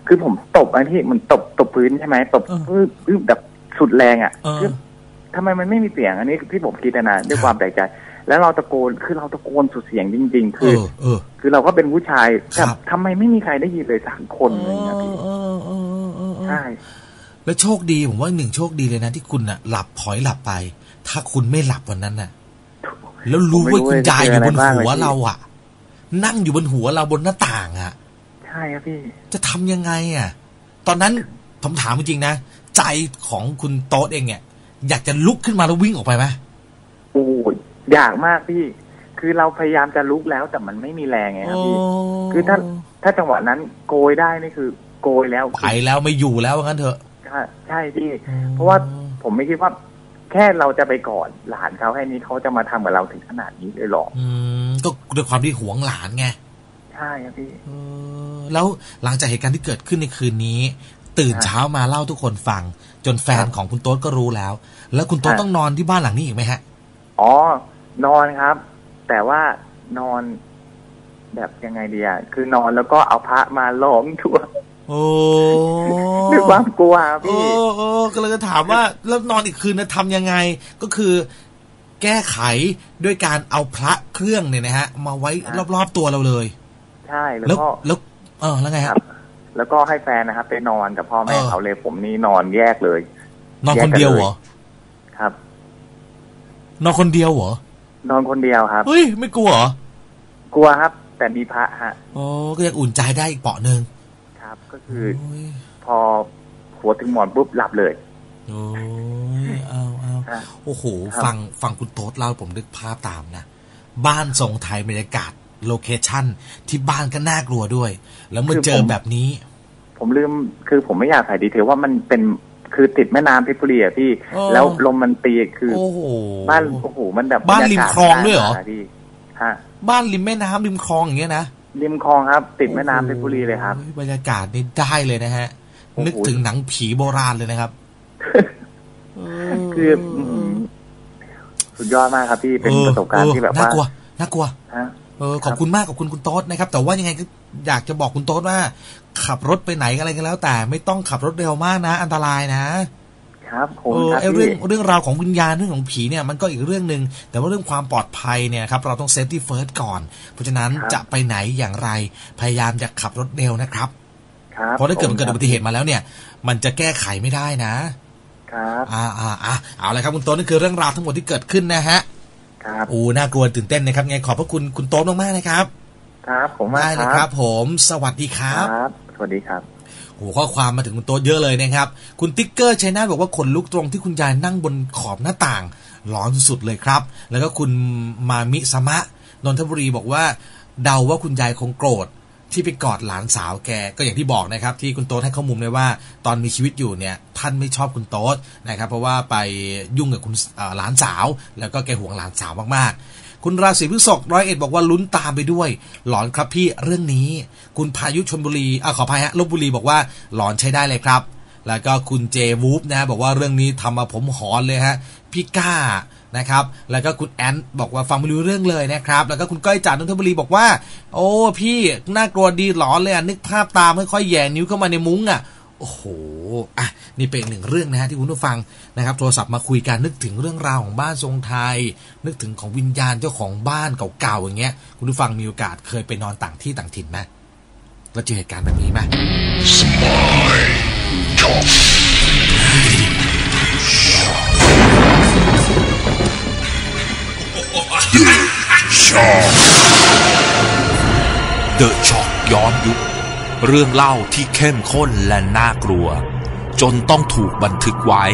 คือผมตบไอ้ที่มันตบตบพื้นใช่ไหมตบปึ๊บปึ๊บแบบสุดแรงอ่ะคือทำไมมันไม่มีเสียงอันนี้ที่ผมคิดนะด้วยความแปลกใจแล้วเราตะโกนคือเราตะโกนสุดเสียงจริงๆคือคือเราก็เป็นผู้ชายแต่ทำไมไม่มีใครได้ยินเลยสักคนเลยนะพี่ใช่แล้วโชคดีผมว่าหนึ่งโชคดีเลยนะที่คุณน่ะหลับพลอยหลับไปถ้าคุณไม่หลับวันนั้นน่ะแล้วรู้ว่าคุณยายอยู่บนหัวเราอ่ะนั่งอยู่บนหัวเราบนหน้าต่างอ่ะใช่ครับพี่จะทำยังไงอ่ะตอนนั้นผมถามจริงๆนะใจของคุณโต๊ดเองเนี่ยอยากจะลุกขึ้นมาแล้ววิ่งออกไปไหมโอ้อยากมากพี่คือเราพยายามจะลุกแล้วแต่มันไม่มีแรงไงครับพี่คือถ้าถ้าจังหวะนั้นโกยได้นี่คือโกยแล้วไปแล้วไม่อยู่แล้วงั้นเถอะใช่พี่เพราะว่าผมไม่คิดว่าแค่เราจะไปกอดหลานเขาแค่นี้เขาจะมาทำกับเราถึงขนาดนี้เลยหรออืมก็ด้วยความที่หวงหลานไงใช่ครับพี่แล้วหลังจากเหตุการณ์ที่เกิดขึ้นในคืนนี้ตื่นเช้ามาเล่าทุกคนฟังจนแฟนของคุณโต๊ดก็รู้แล้วแล้วคุณโต๊ดต้องนอนที่บ้านหลังนี้อีกไหมฮะอ๋อนอนครับแต่ว่านอนแบบยังไงดีอ่ะคือนอนแล้วก็เอาพระมาล้อมทั่วโอ้ด้วยความกลัวพี่โอ้โอ้ก็เลยจะถามว่าแล้วนอนอีกคืนนะทำยังไงก็คือแก้ไขด้วยการเอาพระเครื่องเนี่ยนะฮะมาไว้รอบๆตัวเราเลยใช่แล้วก็แล้วเออแล้วไงครับแล้วก็ให้แฟนนะครับไปนอนกับพ่อแม่เขาเลยผมนี่นอนแยกเลยนอนคนเดียวเหรอครับนอนคนเดียวเหรอนอนคนเดียวครับเฮ้ยไม่กลัวเหรอกลัวครับแต่มีพระฮะโอ้ก็ยังอุ่นใจได้อีกเปาะนึงครับก็คือพอหัวถึงหมอนปุ๊บหลับเลยโอ้ยเอาเอาโอ้โหฟังฟังคุณโต๊ดเล่าผมนึกภาพตามนะบ้านทรงไทยบรรยากาศโลเคชั่นที่บ้านก็น่ากลัวด้วยแล้วมาเจอแบบนี้ผมลืมคือผมไม่อยากใส่ดีเทลว่ามันเป็นคือติดแม่น้ำเพชรบุรีอะพี่แล้วลมมันตีคือบ้านโอ้โหมันแบบบ้านริมคลองด้วยเหรอพี่ฮะบ้านริมแม่น้ำริมคลองอย่างเงี้ยนะริมคลองครับติดแม่น้ำเพชรบุรีเลยครับบรรยากาศนี่ได้เลยนะฮะนึกถึงหนังผีโบราณเลยนะครับคือสุดยอดมากครับพี่เป็นประสบการณ์ที่แบบว่าน่ากลัวน่ากลัวเออขอบคุณมากขอบคุณคุณโต๊ดนะครับแต่ว่ายังไงก็อยากจะบอกคุณโต๊ดว่าขับรถไปไหนอะไรกันแล้วแต่ไม่ต้องขับรถเร็วมากนะอันตรายนะครับผมไอ้เรื่องเรื่องราวของวิญญาณเรื่องของผีเนี่ยมันก็อีกเรื่องนึงแต่ว่าเรื่องความปลอดภัยเนี่ยครับเราต้องเซฟตี้เฟิร์สก่อนเพราะฉะนั้นจะไปไหนอย่างไรพยายามอย่าขับรถเร็วนะครับเพราะถ้าเกิดมันเกิดอุบัติเหตุมาแล้วเนี่ยมันจะแก้ไขไม่ได้นะครับอ่าอ่าอ่าเอาเลยครับคุณโต๊ดนี่คือเรื่องราวทั้งหมดที่เกิดขึ้นนะฮะครับโอ้น่ากลัวตื่นเต้นนะครับไงขอบพระคุณคุณโต๊ดมากๆนะครับครับผมได้นะครับผมสวัสดีครับสวัสดีครับโอ้ข้อความมาถึงคุณโต๊ดเยอะเลยนะครับคุณติ๊กเกอร์ชัยนาทบอกว่าขนลุกตรงที่คุณยายนั่งบนขอบหน้าต่างร้อนสุดๆเลยครับแล้วก็คุณมามิสมะนนทบุรีบอกว่าเดาว่าคุณยายคงโกรธที่ไปกอดหลานสาวแกก็อย่างที่บอกนะครับที่คุณโต๊ดให้ข้อมูลเลยว่าตอนมีชีวิตอยู่เนี่ยท่านไม่ชอบคุณโต๊ดนะครับเพราะว่าไปยุ่งกับคุณหลานสาวแล้วก็แกห่วงหลานสาวมากๆคุณราศีพฤษภร้อยเอ็ดบอกว่าลุ้นตามไปด้วยหลอนครับพี่เรื่องนี้คุณพายุชลบุรีอ่ะขออภัยฮะลพบุรีบอกว่าหลอนใช้ได้เลยครับแล้วก็คุณเจวูฟนะบอกว่าเรื่องนี้ทำมาผมหอนเลยฮะพี่ก้านะครับแล้วก็คุณแอนบอกว่าฟังไม่รู้เรื่องเลยนะครับแล้วก็คุณก้อยจากนนทบุรีบอกว่าโอ้พี่น่ากลัวดีหลอนเลยอ่ะนึกภาพตามค่อยๆแย่นิ้วเข้ามาในมุ้งอ่ะโอ้โหอ่ะนี่เป็นหนึ่งเรื่องนะฮะที่คุณผู้ฟังนะครับโทรศัพท์มาคุยกันนึกถึงเรื่องราวของบ้านทรงไทยนึกถึงของวิญญาณเจ้าของบ้านเก่าๆอย่างเงี้ยคุณผู้ฟังมีโอกาสเคยไปนอนต่างที่ต่างถิ่นไหมแล้วเจอเหตุการณ์แบบนี้ไหมเดอะช็อคย้อนยุคเรื่องเล่าที่เข้มข้นและน่ากลัวจนต้องถูกบันทึกไว้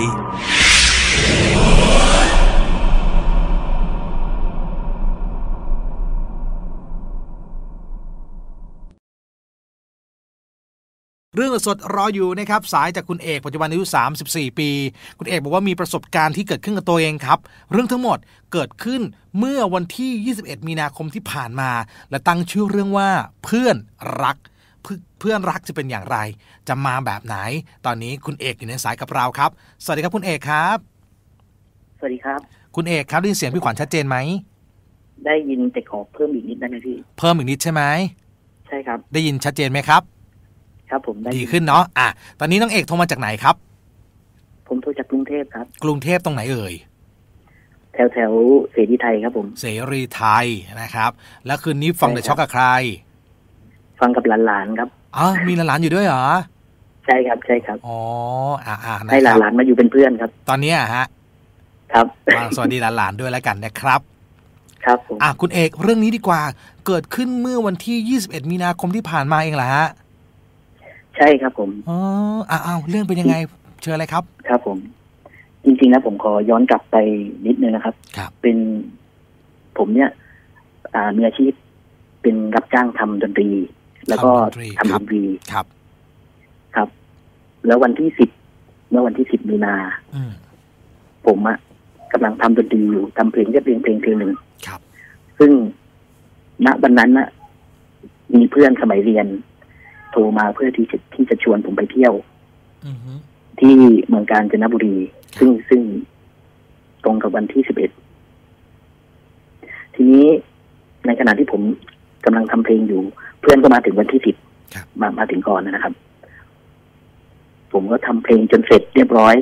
เรื่องสดรออยู่นะครับสายจากคุณเอกปัจจุบันอายุสามสิบสี่ปีคุณเอกบอกว่ามีประสบการณ์ที่เกิดขึ้นกับตัวเองครับเรื่องทั้งหมดเกิดขึ้นเมื่อวันที่ยี่สิบเอ็ดมีนาคมที่ผ่านมาและตั้งชื่อเรื่องว่าเพื่อนรักเพื่อนรักจะเป็นอย่างไรจะมาแบบไหนตอนนี้คุณเอกอยู่ในสายกับเราครับสวัสดีครับคุณเอกครับสวัสดีครับคุณเอกครับได้ยินเสียงพี่ขวัญชัดเจนไหมได้ยินแต่ขอเพิ่มอีกนิดได้ไหมพี่เพิ่มอีกนิดใช่ไหมใช่ครับได้ยินชัดเจนไหมครับครับผมดีขึ้นเนาะอ่ะตอนนี้น้องเอกโทรมาจากไหนครับผมโทรจากกรุงเทพครับกรุงเทพตรงไหนเอ่ยแถวแถวเสรีไทยครับผมเสรีไทยนะครับแล้วคืนนี้ฟังเดอะช็อคกับใครฟังกับหลานๆครับอ๋อมีหลานๆอยู่ด้วยเหรอใช่ครับใช่ครับอ๋ออ่าๆให้หลานๆมาอยู่เป็นเพื่อนครับตอนนี้ฮะครับสวัสดีหลานๆด้วยแล้วกันนะครับครับผมอ่ะคุณเอกเรื่องนี้ดีกว่าเกิดขึ้นเมื่อวันที่ยี่สิบเอ็ดมีนาคมที่ผ่านมาเองเหรอฮะใช่ครับผมอ๋ออ้าวเรื่องเป็นยังไงเชิญเลยครับครับผมจริงๆแล้วผมขอย้อนกลับไปนิดนึงนะครับครับเป็นผมเนี่ยมีอาชีพเป็นรับจ้างทำดนตรีแล้วก็ทำดนตรีครับครับแล้ววันที่สิบเมื่อวันที่สิบมีนาผมอะกำลังทำดนตรีอยู่ทำเพลงแค่เพลงเพลงเพลงหนึ่งครับซึ่งณวันนั้นนะมีเพื่อนสมัยเรียนโทรมาเพื่อที่จะที่จะชวนผมไปเที่ยวที่เมืองกาญจนบุรีซึ่งซึ่งตรงกับวันที่สิบเอ็ดทีนี้ในขณะที่ผมกำลังทำเพลงอยู่เพื่อนก็มาถึงวันที่สิบมามาถึงก่อนนะครับผมก็ทำเพลงจนเสร็จเรียบร้อย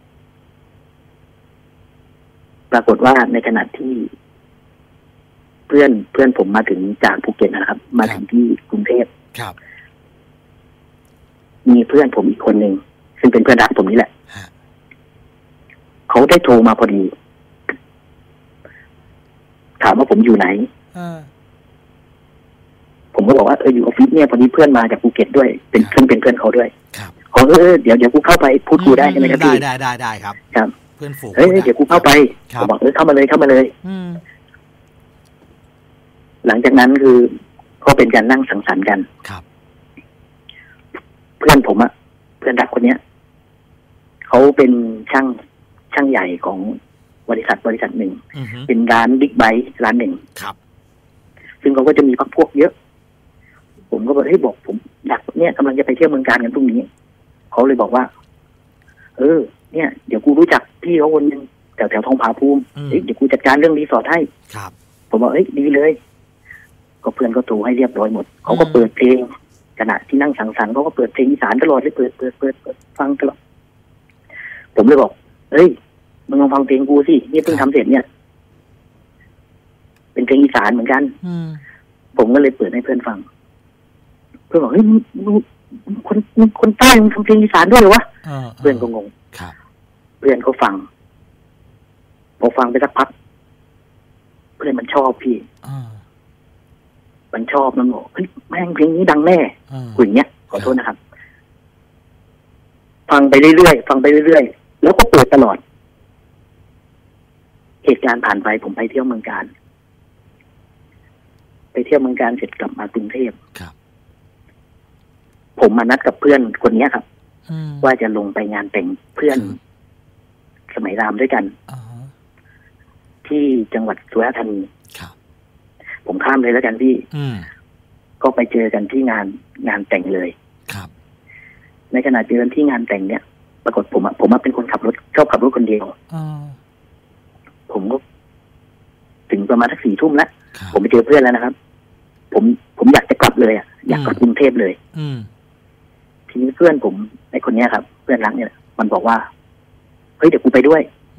ปรากฏว่าในขณะที่เพื่อนเพื่อนผมมาถึงจากภูเก็ตนะครับมาถึงที่กรุงเทพมีเพื่อนผมอีกคนหนึ่งซึ่งเป็นเพื่อนรักผมนี่แหละเขาได้โทรมาพอดีถามว่าผมอยู่ไหนผมก็บอกว่าเอออยู่ออฟฟิศเนี่ยพอดีเพื่อนมาจากภูเก็ตด้วยเป็นเพื่อนเป็นเพื่อนเขาด้วยเขาเออเดี๋ยวเดี๋ยวกูเข้าไปพูดคุยได้ใช่ไหมครับพี่ได้ได้ได้ครับครับเพื่อนฝูงเฮ้ยเดี๋ยวกูเข้าไปผมบอกเออเข้ามาเลยเข้ามาเลยหลังจากนั้นคือก็เป็นการนั่งสังสรรค์กันครับเพื่อนผมอะเพื่อนรักคนเนี้ยเขาเป็นช่างช่างใหญ่ของบริษัทบริษัทหนึ่งเป็นร้านบิ๊กไบค์ร้านหนึ่งครับซึ่งเขาก็จะมีพรรคพวกเยอะผมก็บอกให้บอกผมอยากเนี่ยกำลังจะไปเที่ยวเมืองกาญกันพรุ่งนี้เขาเลยบอกว่าเออเนี่ยเดี๋ยวกูรู้จักพี่เขาคนนึงแถวแถวทองผาภูมิเดี๋ยวกูจัดการเรื่องรีสอร์ทให้ครับผมบอกเอ้ยดีเลยก็เพื่อนก็โทรให้เรียบร้อยหมดเขาก็เปิดเพลงขณะที่นั่งสังสรรค์เขาก็เปิดเพลงอีสานตลอดเลยเปิดเปิดเปิดเปิดฟังตลอดผมเลยบอกเฮ้ยมึงลองฟังเพลงกูสินี่เพิ่งทำเสร็จเนี่ยเป็นเพลงอีสานเหมือนกันผมก็เลยเปิดให้เพื่อนฟังเพื่อนบอกเฮ้ยมึงคนคนใต้มึงทำเพลงอีสานด้วยเหรอวะเพื่อนก็งงเพื่อนก็ฟังพอฟังไปสักพักเพื่อนมันชอบพี่มันชอบมันบอกเฮ้ยแม่งเพลงนี้ดังแน่คุยอย่างเงี้ยขอโทษนะครับฟังไปเรื่อยๆฟังไปเรื่อยๆแล้วก็เปิดตลอดเหตุการณ์ผ่านไปผมไปเที่ยวเมืองกาญไปเที่ยวเมืองกาญเสร็จกลับมากรุงเทพผมมานัดกับเพื่อนคนนี้ครับว่าจะลงไปงานแต่งเพื่อนสมัยรามด้วยกันที่จังหวัดสุราษฎร์ธานีผมข้ามเลยแล้วกันพี่ก็ไปเจอกันที่งานงานแต่งเลยครับในขณะเจอกันที่งานแต่งเนี่ยปรากฏผมอะผมอะเป็นคนขับรถชอบขับรถคนเดียวผมก็ถึงประมาณสักสี่ทุ่มแล้วผมไปเจอเพื่อนแล้วนะครับผมผมอยากจะกลับเลยอะอยากกลับกรุงเทพเลยทีนี้เพื่อนผมไอ้คนเนี้ยครับเพื่อนรักเนี่ยมันบอกว่าเฮ้ยเดี๋ยวกูไปด้วย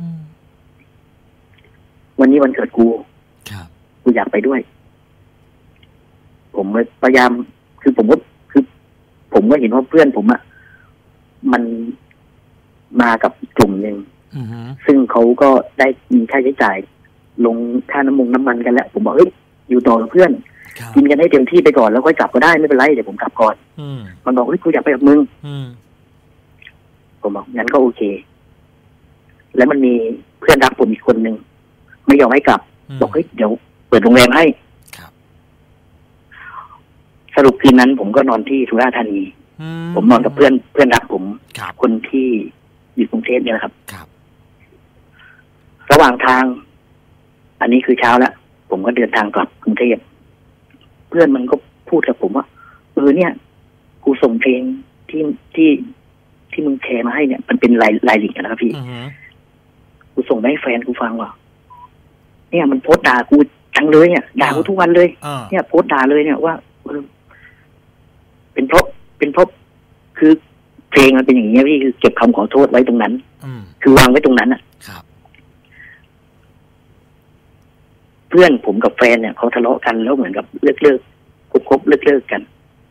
วันนี้วันเกิดกูกูอยากไปด้วยผมพยายามคือผมก็คือผมก็เห็นว่าเพื่อนผมอะมันมากับกลุ่มหนึ่งซึ่งเขาก็ได้มีค่าใช้จ่ายลงค่าน้ำมันน้ำมันกันแล้วผมบอกเฮ้ยอยู่ต่อกับเพื่อนกินกันให้เต็มที่ไปก่อนแล้วค่อยกลับก็ได้ไม่เป็นไรเดี๋ยวผมกลับก่อนมันบอกเฮ้ยกูอยากไปกับมึงผมบอกงั้นก็โอเคแล้วมันมีเพื่อนรักผมอีกคนนึงไม่ยอมให้กลับบอกเฮ้ยเดี๋ยวเปิดโรงแรมให้สรุปคืนนั้นผมก็นอนที่สุราษฎร์ธานีผมนอนกับเพื่อนเพื่อนรักผมคนที่อยู่กรุงเทพเนี่ยแหละครับระหว่างทางอันนี้คือเช้าแล้วผมก็เดินทางกลับกรุงเทพเพื่อนมันก็พูดกับผมว่าเออเนี่ยกูส่งเพลงที่ที่ที่มึงแชร์มาให้เนี่ยมันเป็นลายลายลิงก์นะครับพี่กูส่งไปให้แฟนกูฟังว่ะเนี่ยมันโพสต์ด่ากูจังเลยเนี่ยด่ากูทุกวันเลยเนี่ยโพสต์ด่าเลยเนี่ยว่าเป็นเพราะเป็นเพราะคือเพลงมันเป็นอย่างนี้พี่คือเก็บคำขอโทษไว้ตรงนั้นคือวางไว้ตรงนั้นอ่ะเพื่อนผมกับแฟนเนี่ยเขาทะเลาะกันแล้วเหมือนกับเลิกเลิกคบคบเลิกเลิกกัน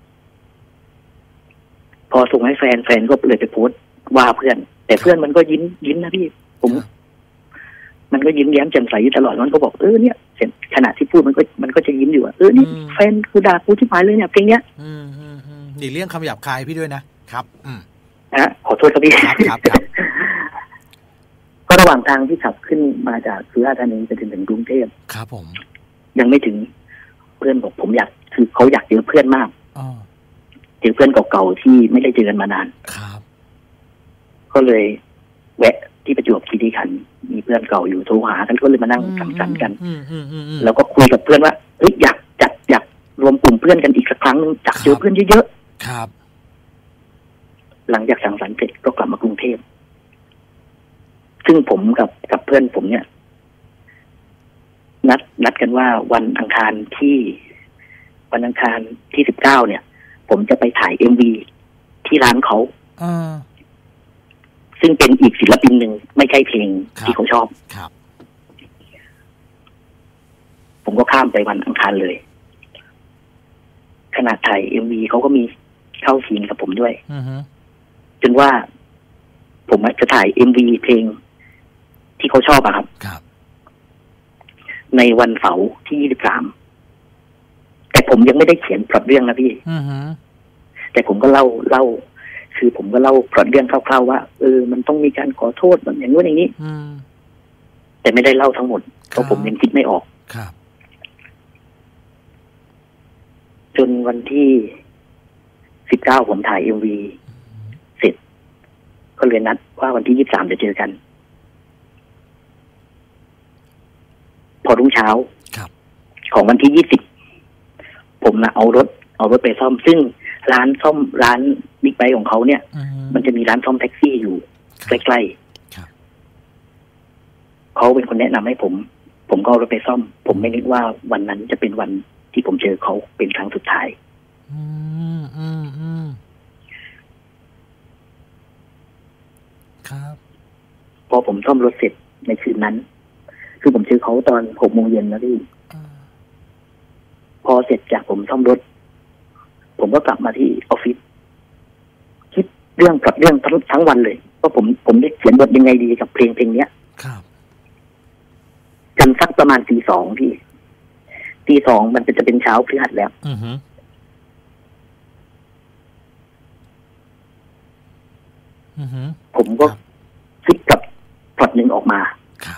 พอส่งให้แฟนแฟนก็เลยไปโพสต์ว่าเพื่อนแต่เพื่อนมันก็ยิ้มยิ้มนะพี่ผมมันก็ยิ้มแย้มแจ่มใสอยู่ตลอดมันก็บอกเออเนี่ยขณะที่พูดมันก็มันก็จะยิ้มอยู่ว่าเออนี่แฟนกูด่ากูที่หายเลยเนี่ยเพลงเนี้ยอืมอืมอืมหลีกเลี่ยงคำหยาบคายพี่ด้วยนะครับอืมนะขอโทษครับพี่ครับครับครับก็ระหว่างทางที่ขับขึ้นมาจากสุราษฎร์ธานีไปถึงถึงกรุงเทพครับผมยังไม่ถึงเพื่อนบอกผมอยากคือเขาอยากเจอเพื่อนมากอ๋อเจอเพื่อนเก่าๆที่ไม่ได้เจอกันมานานครับก็เลยแวะที่ประจวบคีรีขันธ์มีเพื่อนเก่าอยู่โทรหากันก็เลยมานั่งสังสรรค์กันแล้วก็คุยกับเพื่อนว่าเฮ้ยอยากจัดอยากรวมกลุ่มเพื่อนกันอีกสักครั้งนึงจัดเจอเพื่อนเยอะๆครับหลังจากสังสรรค์เสร็จก็กลับมากรุงเทพซึ่งผมกับกับเพื่อนผมเนี่ยนัดนัดกันว่าวันอังคารที่วันอังคารที่สิบเก้าเนี่ยผมจะไปถ่าย เอ็ม วี ที่ร้านเขาซึ่งเป็นอีกศิลปินหนึ่งไม่ใช่เพลงที่เขาชอบผมก็ข้ามไปวันอังคารเลยขณะถ่าย เอ็ม วี เขาก็มีเข้าซีนกับผมด้วยจนว่าผมจะถ่าย เอ็ม วี เพลงที่เขาชอบอะครับในวันเสาร์ที่ยี่สิบสามแต่ผมยังไม่ได้เขียนพล็อตเรื่องนะพี่แต่ผมก็เล่าเล่าคือผมก็เล่าพล็อตเรื่องคร่าวๆว่าเออมันต้องมีการขอโทษแบบอย่างนู้นอย่างนี้แต่ไม่ได้เล่าทั้งหมดเพราะผมยังคิดไม่ออกจนวันที่สิบเก้าผมถ่าย เอ็ม วี เสร็จก็เลยนัดว่าวันที่ยี่สิบสามจะเจอกันพอรุ่งเช้าของวันที่ยี่สิบผมนะเอารถเอารถไปซ่อมซึ่งร้านซ่อมร้านบิ๊กไบค์ของเขาเนี่ยมันจะมีร้านซ่อมแท็กซี่อยู่ใกล้ๆเขาเป็นคนแนะนำให้ผมผมก็เอารถไปซ่อมผมไม่นึกว่าวันนั้นจะเป็นวันที่ผมเจอเขาเป็นครั้งสุดท้ายอืมอืมอืมครับพอผมซ่อมรถเสร็จในคืนนั้นคือผมเจอเขาตอนหกโมงเย็นนะพี่พอเสร็จจากผมซ่อมรถผมก็กลับมาที่ออฟฟิศคิดเรื่องกับเรื่องทั้งทั้งวันเลยว่าผมผมได้เขียนบทยังไงดีกับเพลงเพลงนี้ครับจนสักประมาณตีสองพี่ตีสองมันจะเป็นเช้าพฤหัสแล้วอือฮึอือฮึผมก็คิดกับพล็อตหนึ่งออกมาครับ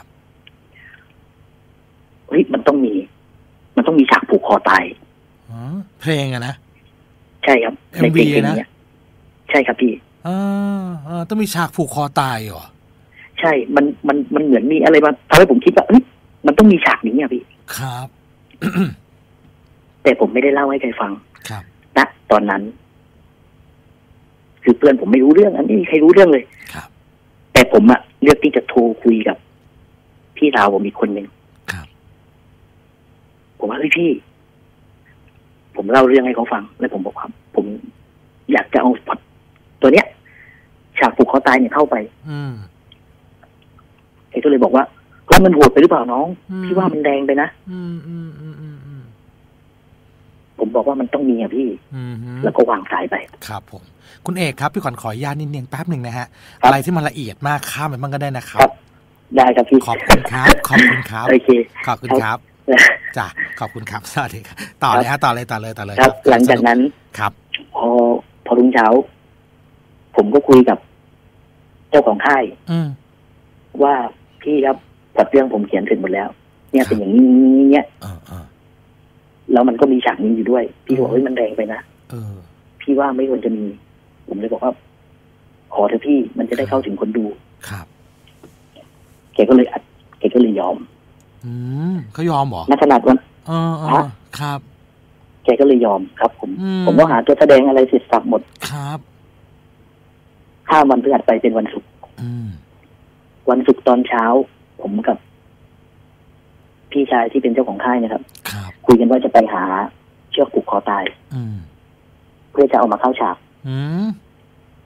เฮ้ยมันต้องมีมันต้องมีฉากผูกคอตายอ๋อเพลงอะนะใช่ครับในเพลงนี้ใช่ครับพี่อ่าอ่าต้องมีฉากผูกคอตายเหรอใช่มันมันมันเหมือนมีอะไรมาทำให้ผมคิดว่าเฮ้ยมันต้องมีฉากนี้อ่ะพี่ครับแต่ผมไม่ได้เล่าให้ใครฟังครับณตอนนั้นคือเพื่อนผมไม่รู้เรื่องอันนี้ใครรู้เรื่องเลยครับแต่ผมอะเลือกที่จะโทรคุยกับพี่สาวผมอีกคนหนึ่งครับผมว่าเฮ้ยพี่ผมเล่าเรื่องให้เขาฟังแล้วผมบอกครับผมอยากจะเอาพล็อตตัวเนี้ยฉากผูกคอตายเนี่ยเข้าไปอืมไอ้ก็เลยบอกว่าว่ามันโหดไปหรือเปล่าน้องพี่ว่ามันแดงไปนะอืมอืมอืมอืมอืมผมบอกว่ามันต้องมีอ่ะพี่แล้วก็วางสายไปครับผมคุณเอกครับพี่ขวัญขออนุญาตนิดนึงแป๊บหนึ่งนะฮะอะไรที่มันละเอียดมากข้ามไปบ้างก็ได้นะครับได้ครับพี่ขอบคุณครับขอบคุณครับโอเคขอบคุณครับจ้ะขอบคุณครับสวัสดีครับต่อเลยฮะต่อเลยต่อเลยต่อเลยครับหลังจากนั้นครับพอพอรุ่งเช้าผมก็คุยกับเจ้าของค่ายว่าพี่ครับพล็อตเรื่องผมเขียนเสร็จหมดแล้วเนี่ยเป็นอย่างนี้เนี่ยแล้วมันก็มีฉากนี้อยู่ด้วยพี่บอกเฮ้ยมันแรงไปนะพี่ว่าไม่ควรจะมีผมเลยบอกว่าขอเถอะพี่มันจะได้เข้าถึงคนดูครับแกก็เลยอัดแกก็เลยยอมอืมเขายอมเหรอณขนาดวันอ๋อครับแกก็เลยยอมครับผมผมก็หาตัวแสดงอะไรเสร็จสับหมดครับข้ามวันพฤหัสไปเป็นวันศุกร์วันศุกร์ตอนเช้าผมกับพี่ชายที่เป็นเจ้าของค่ายนะครับคุยกันว่าจะไปหาเชือกผูกคอตายเพื่อจะเอามาเข้าฉาก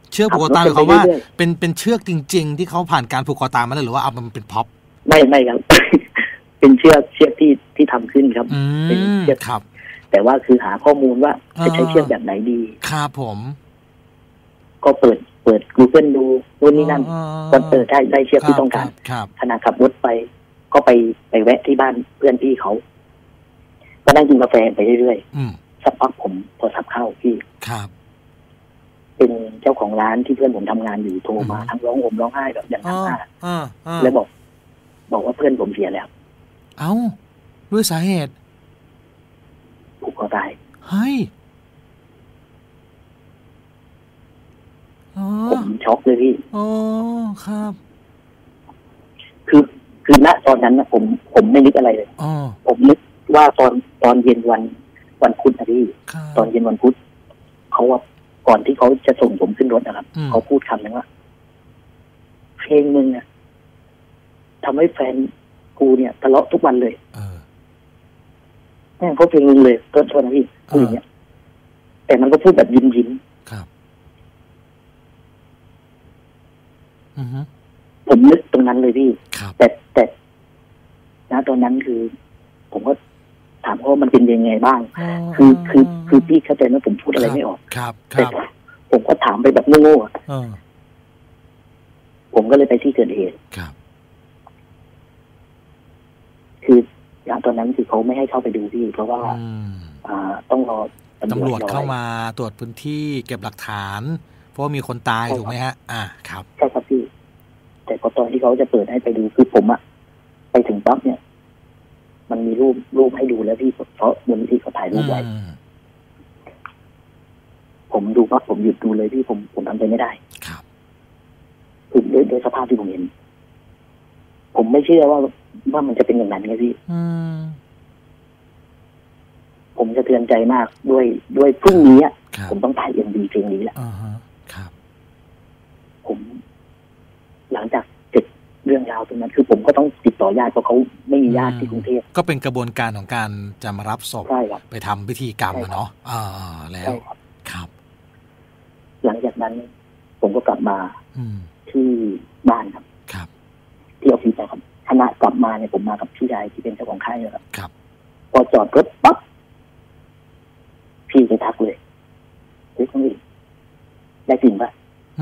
เชือกผูกคอตายหมายความว่าเป็นเป็นเชือกจริงๆที่เขาผ่านการผูกคอตายมาแล้วหรือว่าเอามันเป็นพ็อปไม่ไม่ครับ เป็นเชือกเชือกที่ที่ทำขึ้นครับเป็นเชือกครับแต่ว่าคือหาข้อมูลว่าจะใช้เชือกแบบไหนดีครับผมก็เปิดเปิด Google ดูนู่นนี่นั่นก็เจอได้ได้เชือกที่ต้องการขณะขับรถไปก็ไปไปแวะที่บ้านเพื่อนพี่เขาก็นั่งกินกาแฟไปเรื่อยๆสักพักผมโทรศัพท์เข้าพี่ครับเป็นเจ้าของร้านที่เพื่อนผมทำงานอยู่โทรมาทั้งร้องห่มร้องไห้แบบอย่างนั้นแล้วบอกบอกว่าเพื่อนผมเสียแล้วเอ้าด้วยสาเหตุผูกคอตายเฮ้ยผมช็อกเลยพี่อ๋อครับคือคือณตอนนั้นนะผมผมไม่นึกอะไรเลยผมนึกว่าตอนตอนเย็นวันวันพุธนะพี่ตอนเย็นวันพุธเขาว่าก่อนที่เขาจะส่งผมขึ้นรถนะครับเขาพูดคำนึงว่าเพลงมึงเนี่ยทำให้แฟนกูเนี่ยทะเลาะทุกวันเลยแม่งเขาเพลงมึงเลยต้นโทษนะพี่พูดอย่างเงี้ยแต่มันก็พูดแบบยิ้มยิ้มผมนึกตรงนั้นเลยพี่แต่แต่นะตอนนั้นคือ ผมก็ถามว่ามันเป็นยังไงบ้างคือคือคือพี่เข้าใจว่าผมพูดอะไรไม่ออกแต่ผมก็ถามไปแบบโง่ๆผมก็เลยไปที่เกิดเหตุคืออย่างตอนนั้นคือเขาไม่ให้เข้าไปดูพี่เพราะว่าอ่าต้องรอตำรวจเข้ามาตรวจพื้นที่เก็บหลักฐานเพราะว่ามีคนตายถูกไหมฮะอ่าครับใช่ครับพี่แต่พอตอนที่เขาจะเปิดให้ไปดูคือผมอะไปถึงปั๊บเนี่ยมันมีรูปรูปให้ดูแล้วพี่เพราะมูลนิธิเขาถ่ายรูปไว้ผมดูปั๊บผมหยุดดูเลยพี่ผมผมทำใจไม่ได้ครับคือด้วยด้วยสภาพที่ผมเห็นผมไม่เชื่อว่าว่ามันจะเป็นอย่างนั้นไงพี่ผมจะเตือนใจมากด้วยด้วยพรุ่งนี้ผมต้องถ่ายเอ็มวีเพลงนี้แหละผมหลังจากเสร็จเรื่องราวตรงนั้นคือผมก็ต้องติดต่อญาติเพราะเขาไม่มีญาติที่กรุงเทพก็เป็นกระบวนการของการจะมารับศพไปทำพิธีกรรมเนาะอ่าแล้วครับหลังจากนั้นผมก็กลับมาที่บ้านครับครับที่ออฟฟิศครับขณะกลับมาเนี่ยผมมากับพี่ชายที่เป็นเจ้าของค่ายเลยครับครับพอจอดรถปั๊บพี่จะทักเลยเฮ้ยคนอื่นได้กลิ่นป่ะ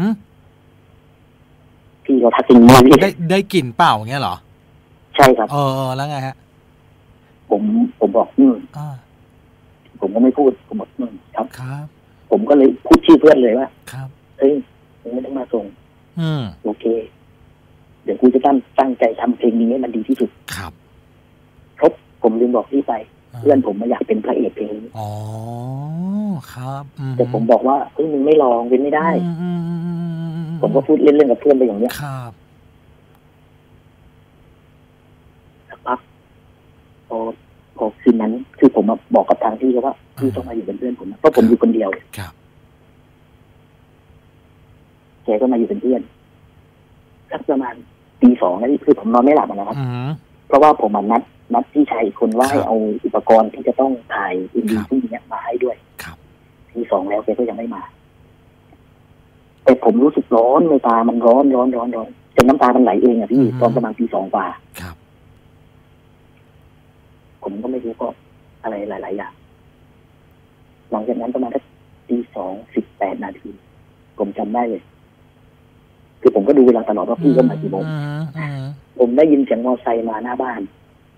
พี่เขาทักจริงมั้ยได้ได้กลิ่นเปล่าอย่างเงี้ยเหรอใช่ครับเออแล้วไงฮะผมผมบอกอืมผมก็ไม่พูดผมบอกอืมครับครับผมก็เลยพูดชื่อเพื่อนเลยว่าครับเฮ้ยมึงไม่ต้องมาส่งอืมโอเคเดี๋ยวกูจะตั้งตั้งใจทำเพลงนี้ให้มันดีที่สุดครับครบผมลืมบอกพี่ไปเพื่อนผมมาอยากเป็นพระเอกเพลงนี้อ๋อครับแต่ผมบอกว่าเฮ้ยมึงไม่ลองเป็นไม่ได้ผมก็พูดเล่นๆกับเพื่อนไปอย่างเนี้ยครับสักพักพอพอคืนนั้นคือผมมาบอกกับทางที่เขาว่าพี่ต้องมาอยู่เป็นเพื่อนผมเพราะผมอยู่คนเดียวครับแกก็มาอยู่เป็นเพื่อนสักประมาณตีสองนะที่คือผมนอนไม่หลับนะครับเพราะว่าผมมานัดนัดพี่ชายอีกคนว่าให้เอาอุปกรณ์ที่จะต้องถ่ายอินดีพวกนี้มาให้ด้วยตีสองแล้วแกก็ยังไม่มาแต่ผมรู้สึกร้อนในตามันร้อนร้อนร้อนร้อนจนน้ำตามันไหลเองอ่ะพี่ตอนประมาณตีสองกว่าผมก็ไม่รู้ก็อะไรหลายๆอย่างหลังจากนั้นประมาณตีสองสิบแปดนาทีผมจำได้เลยคือผมก็ดูเวลาตลอดว่าพี่ก็มากี่โมงผมได้ยินเสียงมอเตอร์ไซค์มาหน้าบ้าน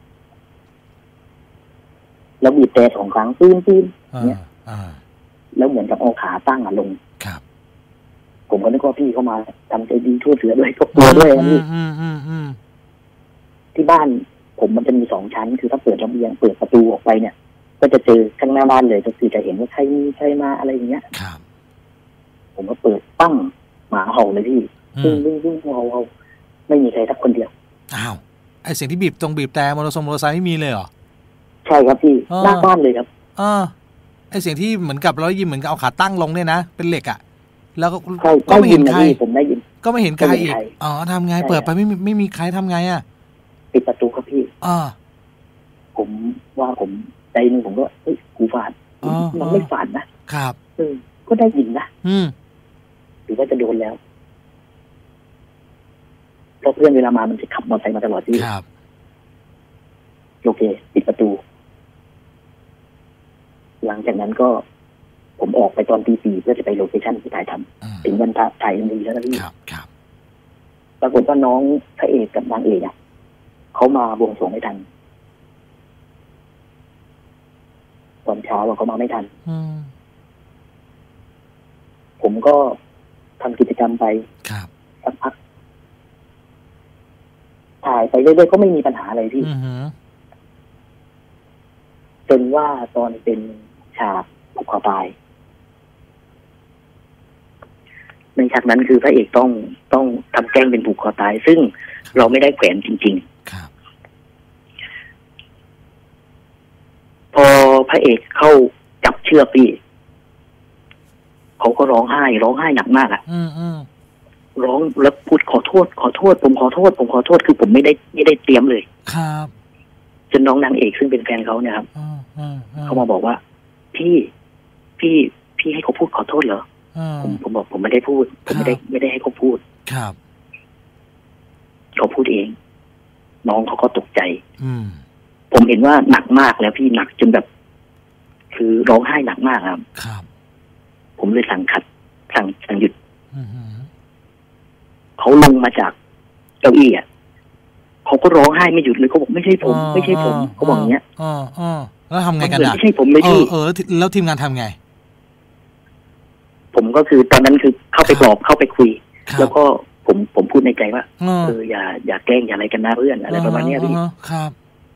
แล้วบีบแต่สองครั้งตื้นตื้นเนี่ยแล้วเหมือนกับเอาขาตั้งลงผมก็นึกว่าพี่เข้ามาทำใจดีทั่วเสือด้วยก็กลัวด้วยนะพี่ที่บ้านผมมันจะมีสองชั้นคือถ้าเปิดระเบียงเปิดประตูออกไปเนี่ยก็จะเจอข้างหน้าบ้านเลยก็คือจะเห็นว่าใครมีใครมาอะไรอย่างเงี้ยผมก็เปิดปั้งหมาเห่าเลยพี่วิ่งวิ่งวิ่งเห่าเห่าไม่มีใครสักคนเดียวอ้าวไอเสียงที่บีบตรงบีบแต่มอเตอร์ไซค์มอเตอร์ไซค์ไม่มีเลยเหรอใช่ครับพี่หน้าบ้านเลยครับอ่าไอเสียงที่เหมือนกับเราได้ยินเหมือนกับเอาขาตั้งลงเนี่ยนะเป็นเหล็กอ่ะแล้วก็ก็ไม่เห็นใครผมได้ยินก็ไม่เห็นใครอีกอ๋อทำไงเปิดไปไม่ไม่มีใครทำไงอ่ะปิดประตูครับพี่อ่าผมว่าผมใจนึงผมก็เฮ้ยกูฝาดมันไม่ฝาดนะครับเออก็ได้ยินนะอืมรือว่าจะโดนแล้วเพราะเพื่อนเวลามามันจะขับมอเตอร์ไซค์มาตลอดที่ครับโอเคปิดประตูหลังจากนั้นก็ผมออกไปตอนตีสี่เพื่อจะไปโลเคชั่นที่ถ่ายทำถึงวันถ่ายยังดีแล้วนะพี่ครับครับปรากฏว่าน้องพระเอกกับนางเอกอ่ะเขามาบวงสรวงไม่ทันตอนเช้าเขามาไม่ทันผมก็ทำกิจกรรมไปสักพักถ่ายไปเรื่อยๆก็ไม่มีปัญหาอะไรพี่จนว่าตอนเป็นฉากผูกคอตายในฉากนั้นคือพระเอกต้องต้องทำแกล้งเป็นผูกคอตายซึ่งเราไม่ได้แขวนจริงๆพอพระเอกเข้าจับเชือกพี่เขาก็ร้องไห้ร้องไห้หนักมากอ่ะร้องแล้วพูดขอโทษขอโทษผมขอโทษผมขอโทษคือผมไม่ได้ไม่ได้เตรียมเลยครับจนน้องนางเอกซึ่งเป็นแฟนเขาเนี่ยครับเขามาบอกว่าพี่พี่พี่ให้เขาพูดขอโทษเหรอผมผมบอกผมไม่ได้พูดผมไม่ได้ไม่ได้ให้เขาพูดครับเขาพูดเองน้องเขาก็ตกใจอืมผมเห็นว่าหนักมากแล้วพี่หนักจนแบบคือร้องไห้หนักมากครับครับผมเลยสั่งขัดสั่งสั่งหยุดเขาลงมาจากเก้าอี้อ่ะเขาก็ร้องไห้ไม่หยุดเลยเขาบอกไม่ใช่ผมไม่ใช่ผมเขาบอกอย่างเงี้ยอ๋ออ๋อแล้วทำไงกันอ่ะไม่ใช่ผมเลยพี่เออแล้วทีมงานทำไงผมก็คือตอนนั้นคือเข้าไปปลอบเข้าไปคุยแล้วก็ผมผมพูดในใจว่าเอออย่าอย่าแกล้งอย่าอะไรกันนะเพื่อนอะไรประมาณนี้พี่ครับ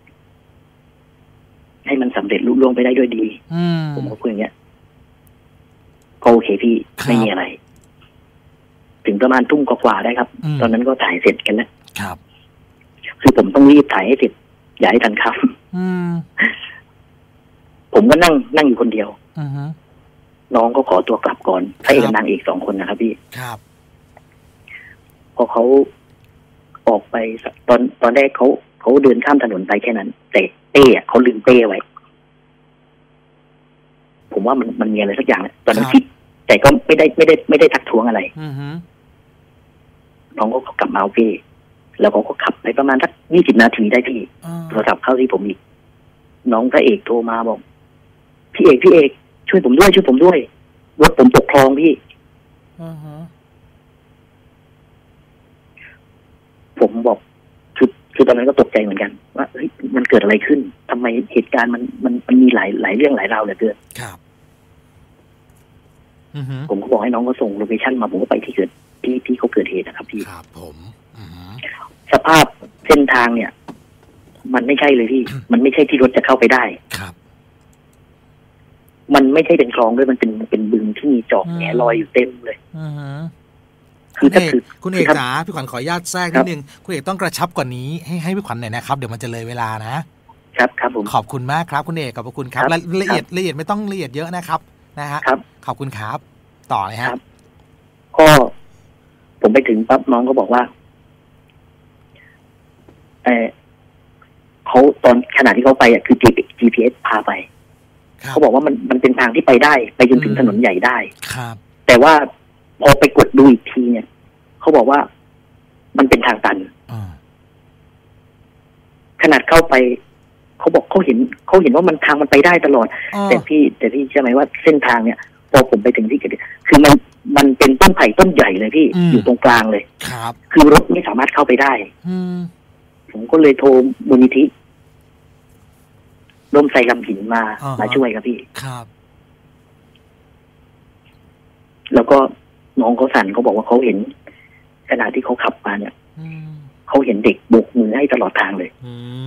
ให้มันสำเร็จลุล่วงไปได้ด้วยดีผมก็พูดอย่างเงี้ยก็โอเคพี่ไม่มีอะไรถึงประมาณทุ่มกว่าได้ครับตอนนั้นก็ถ่ายเสร็จกันแล้วครับคือผมต้องรีบถ่ายให้เสร็จอย่าให้ทันครับผมก็นั่งนั่งอยู่คนเดียวน้องก็ขอตัวกลับก่อนพระเอกนางเอกสองคนนะครับพี่ครับพอเขาออกไปตอนตอนแรกเขาเขาเดินข้ามถนนไปแค่นั้นแต่เป้เขาลืมเป้ไว้ผมว่ามันมันมีอะไรสักอย่างแหละตอนนั้นคิดแต่ก็ไม่ได้ไม่ได้ไม่ได้ทักท้วงอะไรน้องก็กลับมาเอาเป้แล้วเขาก็ขับไปประมาณสักยี่สิบนาทีได้พี่โทรศัพท์เข้าที่ผมอีกน้องพระเอกโทรมาบอกพี่เอกพี่เอกช่วยผมด้วยช่วยผมด้วยรถผมตกคลองพี่ผมบอกคือคือตอนนั้นก็ตกใจเหมือนกันว่าเฮ้ยมันเกิดอะไรขึ้นทำไมเหตุการณ์มันมันมันมีหลายหลายเรื่องหลายราวเหลือเกินครับผมก็บอกให้น้องก็ส่งโลเคชั่นมาผมก็ไปที่เกิดที่ที่เขาเกิดเหตุนะครับพี่ครับผมสภาพเส้นทางเนี่ยมันไม่ใช่เลยพี่มันไม่ใช่ที่รถจะเข้าไปได้ครับมันไม่ใช่เป็นคลองด้วยมันเป็นเป็นบึงที่มีจอกแหนลอยอยู่เต็มเลยคือถ้าคือคุณเอกจ๋าพี่ขวัญขออนุญาตแทรกนิดนึงคุณเอกต้องกระชับกว่านี้ให้ให้พี่ขวัญหน่อยนะครับเดี๋ยวมันจะเลยเวลานะครับครับผมขอบคุณมากครับคุณเอกขอบคุณครับละเอียดละเอียดไม่ต้องละเอียดเยอะนะครับนะฮะขอบคุณครับต่อเลยฮะก็ผมไปถึงปั๊บน้องก็บอกว่าเออเขาตอนขณะที่เขาไปอ่ะคือ จี พี เอส พาไปเขาบอกว่ามันมันเป็นทางที่ไปได้ไปจนถึงถนนใหญ่ได้ครับแต่ว่าพอไปกดดูอีกทีเนี่ยเขาบอกว่ามันเป็นทางตันขนาดเข้าไปเขาบอกเขาเห็นเขาเห็นว่ามันทางมันไปได้ตลอดแต่พี่แต่พี่เชื่อไหมว่าเส้นทางเนี่ยพอผมไปถึงที่เกิดเหตุคือมันมันเป็นต้นไผ่ต้นใหญ่เลยพี่อยู่ตรงกลางเลยครับคือรถไม่สามารถเข้าไปได้ผมก็เลยโทรมูลนิธิร่มไทรลำหินมามาช่วยครับพี่ครับแล้วก็น้องเขาสั่นเขาบอกว่าเขาเห็นขณะที่เขาขับมาเนี่ยเขาเห็นเด็กโบกมือให้ตลอดทางเลย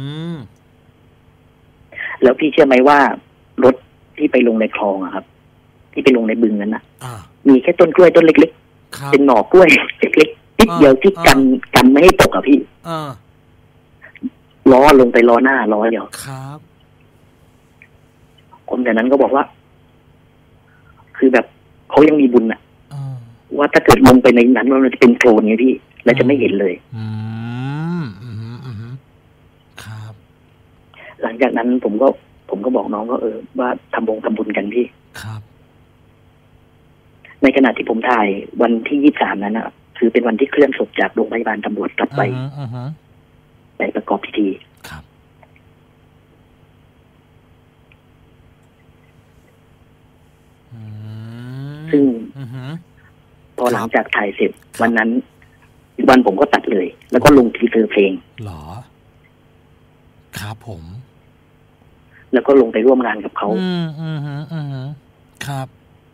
แล้วพี่เชื่อไหมว่ารถที่ไปลงในคลองอะครับที่ไปลงในบึงนั้นน่ะมีแค่ต้นกล้วยต้นเล็กๆเป็นหน่อกล้วยเล็กๆนิดเดียวที่กันกันไม่ให้ตกอะพี่ล้อลงไปล้อหน้าล้อเดียวครับคนแต่นั้นก็บอกว่าคือแบบเขายังมีบุญอะว่าถ้าเกิดลงไปในนั้นมันจะเป็นโคลนไงพี่แล้วจะไม่เห็นเลยอืมอืมอืมครับหลังจากนั้นผมก็ผมก็บอกน้องก็เออว่าทำบงทำบุญกันพี่ครับในขณะที่ผมถ่ายวันที่ยี่สิบสามนั้นนะคือเป็นวันที่เคลื่อนศพจากโรงพยาบาลตำรวจกลับไปไปประกอบพิธีครับซึ่งพอหลังจากถ่ายเสร็จวันนั้นอีกวันผมก็ตัดเลย แล้วก็ลงทีเซอร์เพลงหรอครับผมแล้วก็ลงไปร่วมงานกับเขาอืมอืมอืมครับ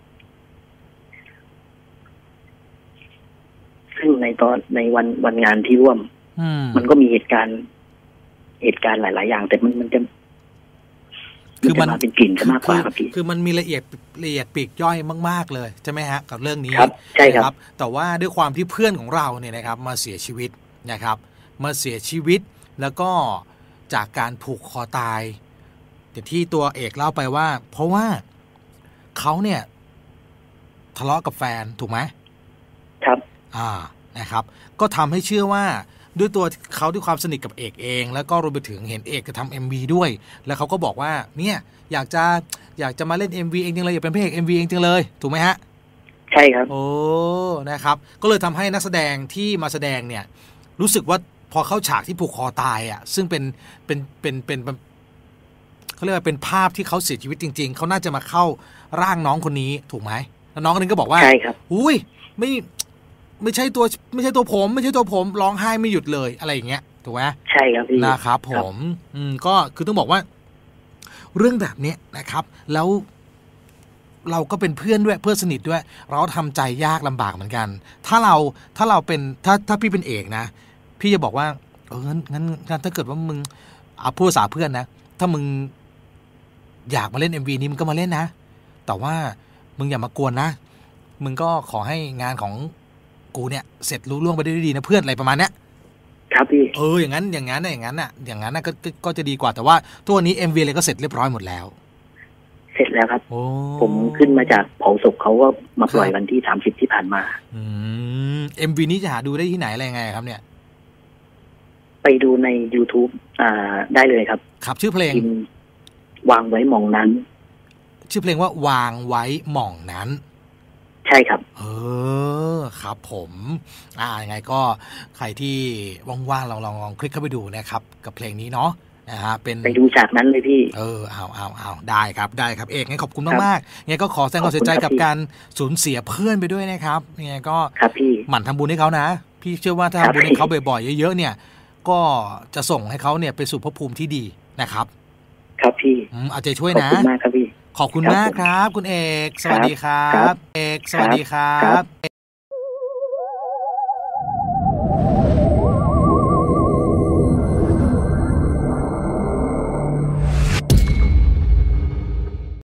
ซึ่งในตอนในวันวันงานที่ร่วมมันก็มีเหตุการณ์เหตุการณ์หลายๆอย่างแต่มันมันจะคือมันเป็นกลิ่นจะมากกว่าครับพี่คือมันมีละเอียดละเอียดปลีกย่อยมากๆเลยใช่ไหมฮะกับเรื่องนี้ครับใช่ครับแต่ว่าด้วยความที่เพื่อนของเราเนี่ยนะครับมาเสียชีวิตนะครับมาเสียชีวิตแล้วก็จากการผูกคอตายอย่างที่ตัวเอกเล่าไปว่าเพราะว่าเขาเนี่ยทะเลาะกับแฟนถูกไหมครับอ่านะครับก็ทำให้เชื่อว่าด้วยตัวเขาด้วยความสนิทกับเอกเองแล้วก็รวมไปถึงเห็นเอกจะทำ เอ็ม วี ด้วยแล้วเขาก็บอกว่าเนี่ยอยากจะอยากจะมาเล่น เอ็ม วี เองจังเลยอยากเป็นพระเอก เอ็ม วี เองจังเลยถูกไหมฮะใช่ครับโอ้นะครับก็เลยทำให้นักแสดงที่มาแสดงเนี่ยรู้สึกว่าพอเข้าฉากที่ผูกคอตายอ่ะซึ่งเป็นเป็นเป็นเป็นเขาเรียกว่าเป็นภาพที่เขาเสียชีวิตจริงๆเขาน่าจะมาเข้าร่างน้องคนนี้ถูกไหมแล้วน้องคนนึงก็บอกว่าใช่ครับอุ้ยไม่ไม่ใช่ตัวไม่ใช่ตัวผมไม่ใช่ตัวผมร้องไห้ไม่หยุดเลยอะไรอย่างเงี้ยถูกไหมใช่ครับพี่นะครับผมอืมก็คือต้องบอกว่าเรื่องแบบนี้นะครับแล้วเราก็เป็นเพื่อนด้วยเพื่อนสนิทด้วยเราทำใจยากลำบากเหมือนกันถ้าเราถ้าเราเป็นถ้าถ้าพี่เป็นเอกนะพี่จะบอกว่าเอองั้นงั้นถ้าเกิดว่ามึงเอาพูดภาษาเพื่อนนะถ้ามึงอยากมาเล่น เอ็ม วี นี้มึงก็มาเล่นนะแต่ว่ามึงอย่ามากวนนะมึงก็ขอให้งานของกูเนี่ยเสร็จรู้ล่วงไปได้ดีนะเพื่อนอะไรประมาณเนี้ยครับพี่เอออย่างนั้นอย่างนั้นอย่างนั้นน่ะอย่างนั้นน่ะก็ก็จะดีกว่าแต่ว่าตัวนี้ เอ็ม วี อะไรก็เสร็จเรียบร้อยหมดแล้วเสร็จแล้วครับผมขึ้นมาจากเผาศพเขาก็มาปล่อยวันที่สามสิบที่ผ่านมาอืม เอ็ม วี นี้จะหาดูได้ที่ไหนอะไรยังไงครับเนี่ยไปดูใน YouTube อ่าได้เลยครับครับชื่อเพลงวางไว้หม่องนั้นชื่อเพลงว่าวางไว้หม่องนั้นใช่ครับเออครับผมอ่ายังไงก็ใครที่ว่างๆลองลองลองคลิกเข้าไปดูนะครับกับเพลงนี้เนาะนะฮะเป็นไปดูจากนั้นเลยพี่เออเอาเอาเอาได้ครับได้ครับเอกงั้นขอบคุณมากๆงั้นก็ขอแสดงความเสียใจกับการสูญเสียเพื่อนไปด้วยนะครับงั้นก็ครับพี่หมั่นทำบุญให้เขานะพี่เชื่อว่าถ้าทำบุญให้เขาบ่อยๆเยอะๆเนี่ยก็จะส่งให้เขาเนี่ยไปสู่ภพภูมิที่ดีนะครับครับพี่เอาใจช่วยนะขอบคุณมากครับพี่ขอบคุณมากครับคุณเอกสวัสดีครับเอกสวัสดีครับ